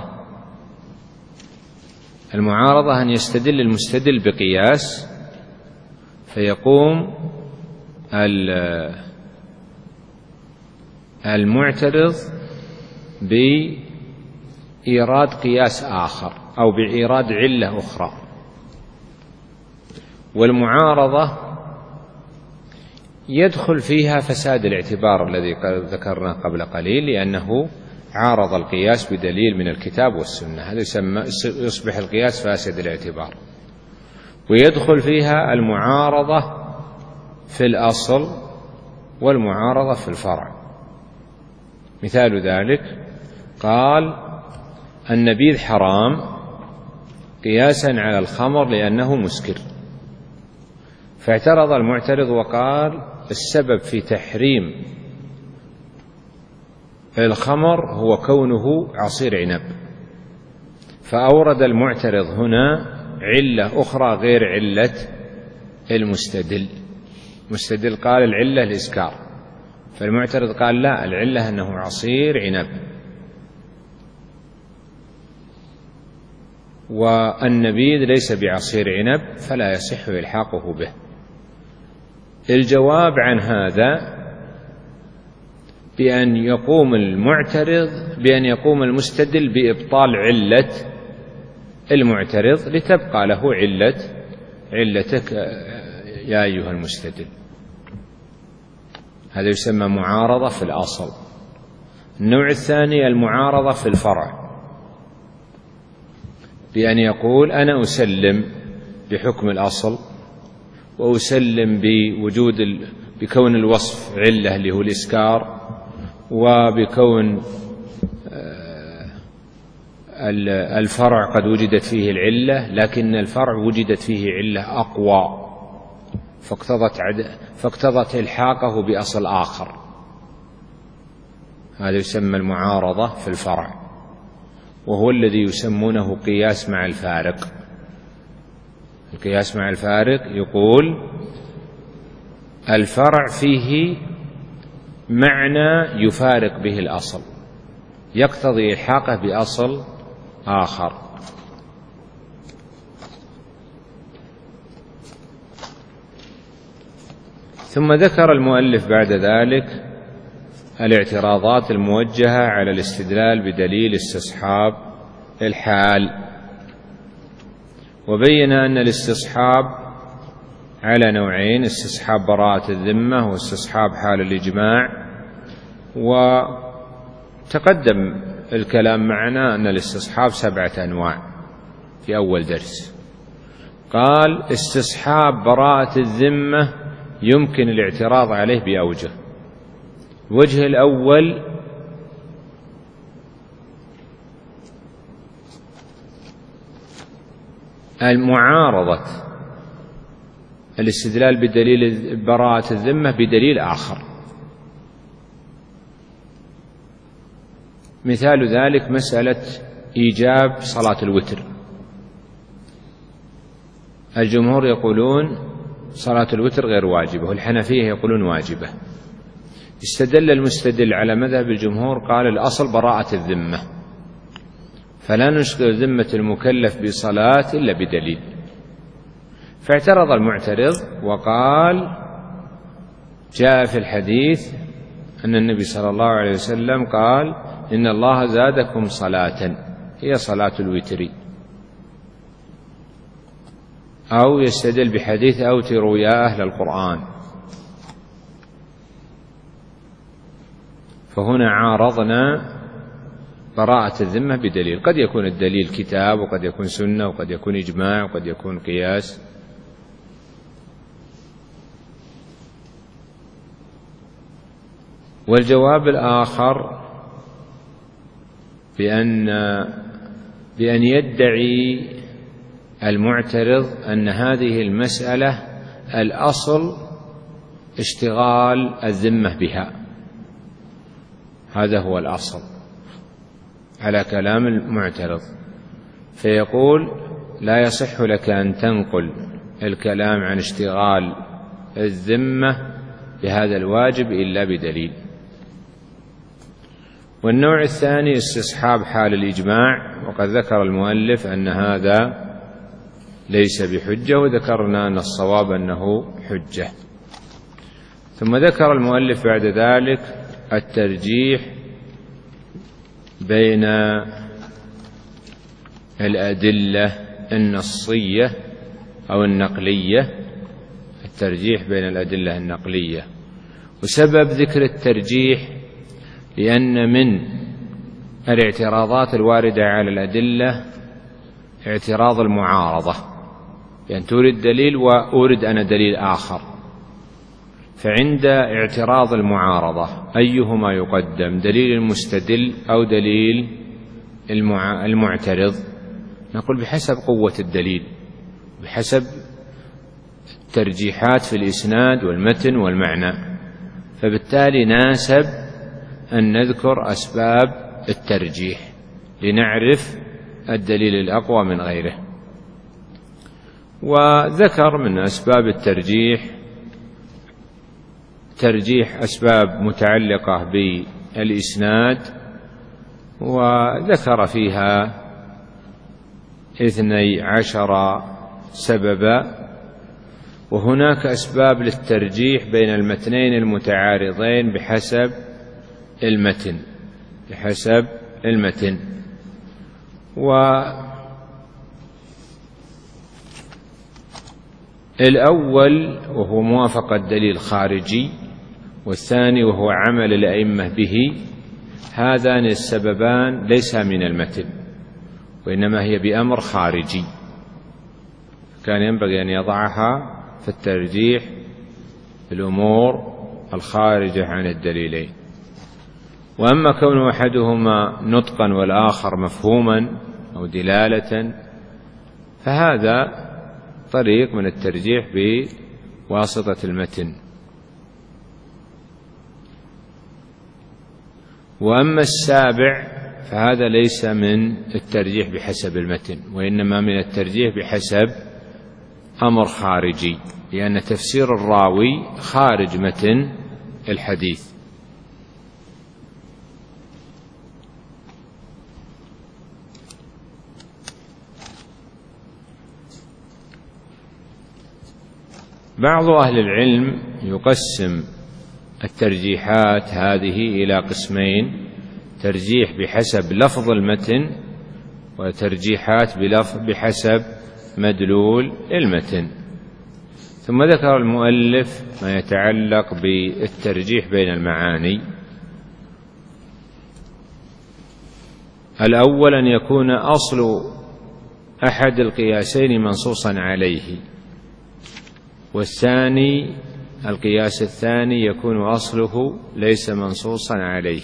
المعارضة أن يستدل المستدل بقياس فيقوم المعترض بإيراد قياس آخر أو بإيراد علة أخرى. والمعارضة يدخل فيها فساد الاعتبار الذي ذكرناه قبل قليل، لأنه عارض القياس بدليل من الكتاب والسنة، هذا يسمى يصبح القياس فاسد الاعتبار. ويدخل فيها المعارضة في الأصل والمعارضة في الفرع. مثال ذلك قال النبيذ حرام قياسا على الخمر لأنه مسكر، فاعترض المعترض وقال السبب في تحريم الخمر هو كونه عصير عنب، فأورد المعترض هنا علة أخرى غير علة المستدل. المستدل قال العلة الإسكار، فالمعترض قال لا، العلة أنه عصير عنب، والنبيذ ليس بعصير عنب فلا يصح إلحاقه به. الجواب عن هذا بأن يقوم المعترض بأن يقوم المستدل بإبطال علة المعترض لتبقى له علة علتك يا أيها المستدل. هذا يسمى معارضة في الأصل. النوع الثاني المعارضة في الفرع، بأن يقول أنا أسلم بحكم الأصل وأسلم بوجود بكون الوصف علة اللي هو الإسكار، وبكون الفرع قد وجدت فيه العلة، لكن الفرع وجدت فيه علة أقوى فاقتضت فاقتضت إلحاقه بأصل آخر. هذا يسمى المعارضة في الفرع، وهو الذي يسمونه قياس مع الفارق. القياس مع الفارق يقول الفرع فيه معنى يفارق به الأصل يقتضي إلحاقه بأصل آخر. ثم ذكر المؤلف بعد ذلك الاعتراضات الموجهة على الاستدلال بدليل استصحاب الحال، وبين أن الاستصحاب على نوعين: استصحاب براءة الذمة واستصحاب حال الإجماع. وتقدم الكلام معنا أن الاستصحاب سبعة أنواع في أول درس. قال استصحاب براءة الذمة يمكن الاعتراض عليه بأوجه. الوجه الأول المعارضة الاستدلال بدليل براءة الذمة بدليل آخر. مثال ذلك مسألة إيجاب صلاة الوتر. الجمهور يقولون صلاة الوتر غير واجبة، والحنفية يقولون واجبة. استدل المستدل على مذهب الجمهور قال الأصل براءة الذمة، فلا نشغل ذمة المكلف بصلاة إلا بدليل. فاعترض المعترض وقال جاء في الحديث أن النبي صلى الله عليه وسلم قال إن الله زادكم صلاة هي صلاة الوتر، أو يستدل بحديث أوتروا يا أهل القرآن. فهنا عارضنا براءة الذمة بدليل، قد يكون الدليل كتاب وقد يكون سنة وقد يكون إجماع وقد يكون قياس. والجواب الآخر بأن بأن يدعي المعترض أن هذه المسألة الأصل اشتغال الذمة بها، هذا هو الأصل على كلام المعترض، فيقول لا يصح لك أن تنقل الكلام عن اشتغال الذمة بهذا الواجب إلا بدليل. والنوع الثاني استصحاب حال الإجماع، وقد ذكر المؤلف أن هذا ليس بحجة، وذكرنا أن الصواب أنه حجة. ثم ذكر المؤلف بعد ذلك الترجيح بين الأدلة النصية أو النقلية، الترجيح بين الأدلة النقلية. وسبب ذكر الترجيح لأن من الاعتراضات الواردة على الأدلة اعتراض المعارضة، يعني تورد دليل وأورد أنا دليل آخر. فعند اعتراض المعارضة أيهما يقدم، دليل المستدل أو دليل المعترض؟ نقول بحسب قوة الدليل، بحسب الترجيحات في الإسناد والمتن والمعنى. فبالتالي ناسب أن نذكر أسباب الترجيح لنعرف الدليل الأقوى من غيره. وذكر من أسباب الترجيح ترجيح أسباب متعلقة بالإسناد، وذكر فيها اثني عشر سببا. وهناك أسباب للترجيح بين المتنين المتعارضين بحسب المتن بحسب المتن والأول وهو موافقة دليل خارجي، والثاني وهو عمل الأئمة به. هذان السببان ليس من المتن، وإنما هي بأمر خارجي، كان ينبغي أن يضعها في الترجيح الأمور الخارجة عن الدليلين. وأما كون أحدهما نطقا والآخر مفهوما أو دلالة فهذا طريق من الترجيح بواسطة المتن. وأما السابع فهذا ليس من الترجيح بحسب المتن، وإنما من الترجيح بحسب أمر خارجي، لأن تفسير الراوي خارج متن الحديث. بعض أهل العلم يقسم الترجيحات هذه إلى قسمين: ترجيح بحسب لفظ المتن، وترجيحات بحسب مدلول المتن. ثم ذكر المؤلف ما يتعلق بالترجيح بين المعاني. الأول أن يكون أصل أحد القياسين منصوصا عليه، والثاني القياس الثاني يكون أصله ليس منصوصا عليه.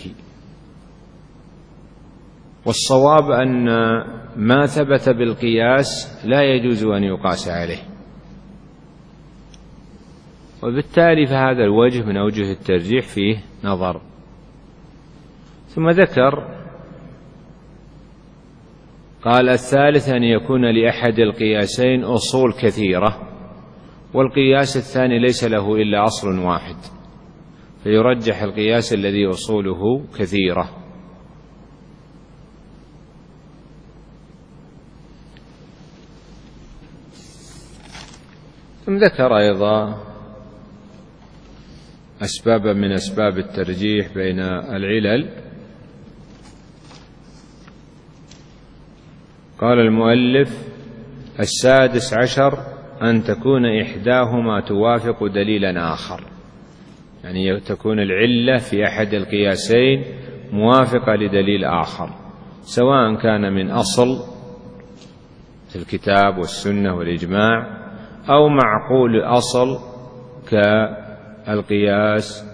والصواب أن ما ثبت بالقياس لا يجوز أن يقاس عليه، وبالتالي فهذا الوجه من أوجه الترجيح فيه نظر. ثم ذكر قال: الثالث أن يكون لأحد القياسين أصول كثيرة، والقياس الثاني ليس له إلا أصل واحد، فيرجح القياس الذي أصوله كثيرة. ثم ذكر أيضا أسبابا من أسباب الترجيح بين العلل. قال المؤلف: السادس عشر أن تكون إحداهما توافق دليلا آخر، يعني تكون العلة في أحد القياسين موافقة لدليل آخر، سواء كان من أصل في الكتاب والسنة والإجماع، أو معقول أصل كالقياس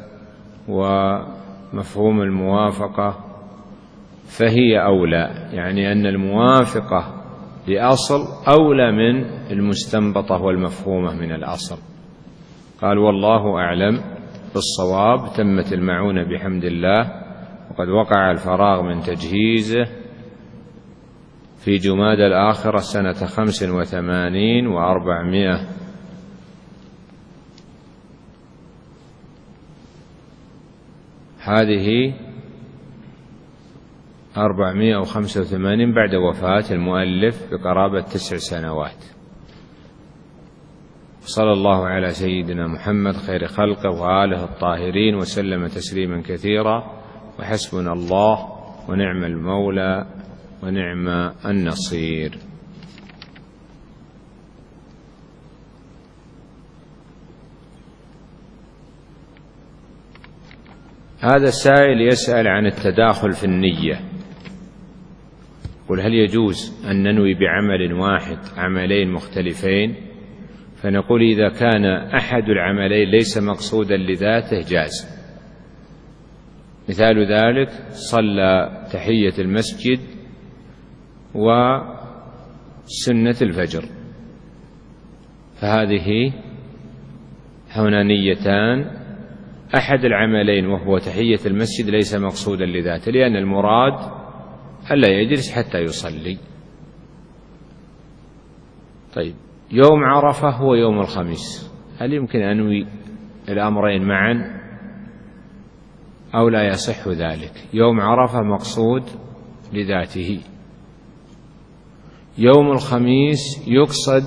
ومفهوم الموافقة، فهي أولى، يعني أن الموافقة لأصل أولى من المستنبطة والمفهومة من الأصل. قال: والله أعلم بالصواب. تمت المعونة بحمد الله، وقد وقع الفراغ من تجهيزه في جمادى الآخرة سنة خمس وثمانين وأربعمائة. هذه أربعمائة وخمسة وثمانين بعد وفاة المؤلف بقرابة تسع سنوات. صلى الله على سيدنا محمد خير خلقه وآله الطاهرين وسلم تسليما كثيرا، وحسبنا الله ونعم المولى ونعم النصير. هذا السائل يسأل عن التداخل في النية، قل هل يجوز أن ننوي بعمل واحد عملين مختلفين؟ فنقول إذا كان أحد العملين ليس مقصودا لذاته جاز. مثال ذلك صلى تحية المسجد وسنة الفجر، فهذه هنا نيتان، أحد العملين وهو تحية المسجد ليس مقصودا لذاته، لأن المراد ألا يجلس حتى يصلي. طيب يوم عرفة هو يوم الخميس، هل يمكن أن أنوي الأمرين معا أو لا يصح ذلك؟ يوم عرفة مقصود لذاته، يوم الخميس يقصد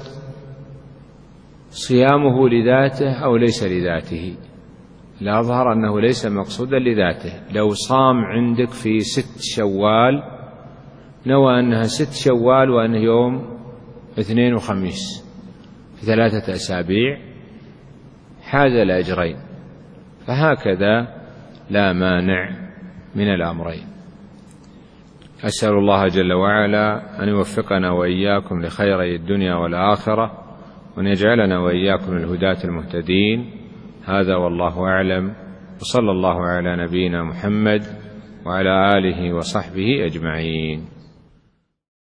صيامه لذاته أو ليس لذاته؟ لا أظهر أنه ليس مقصودا لذاته. لو صام عندك في ست شوال نوى أنها ست شوال وأنه يوم اثنين وخميس في ثلاثة أسابيع حاز الأجرين، فهكذا لا مانع من الأمرين. أسأل الله جل وعلا أن يوفقنا وإياكم لخيري الدنيا والآخرة، وأن يجعلنا وإياكم الهداة المهتدين. هذا والله أعلم، وصلى الله على نبينا محمد وعلى آله وصحبه أجمعين.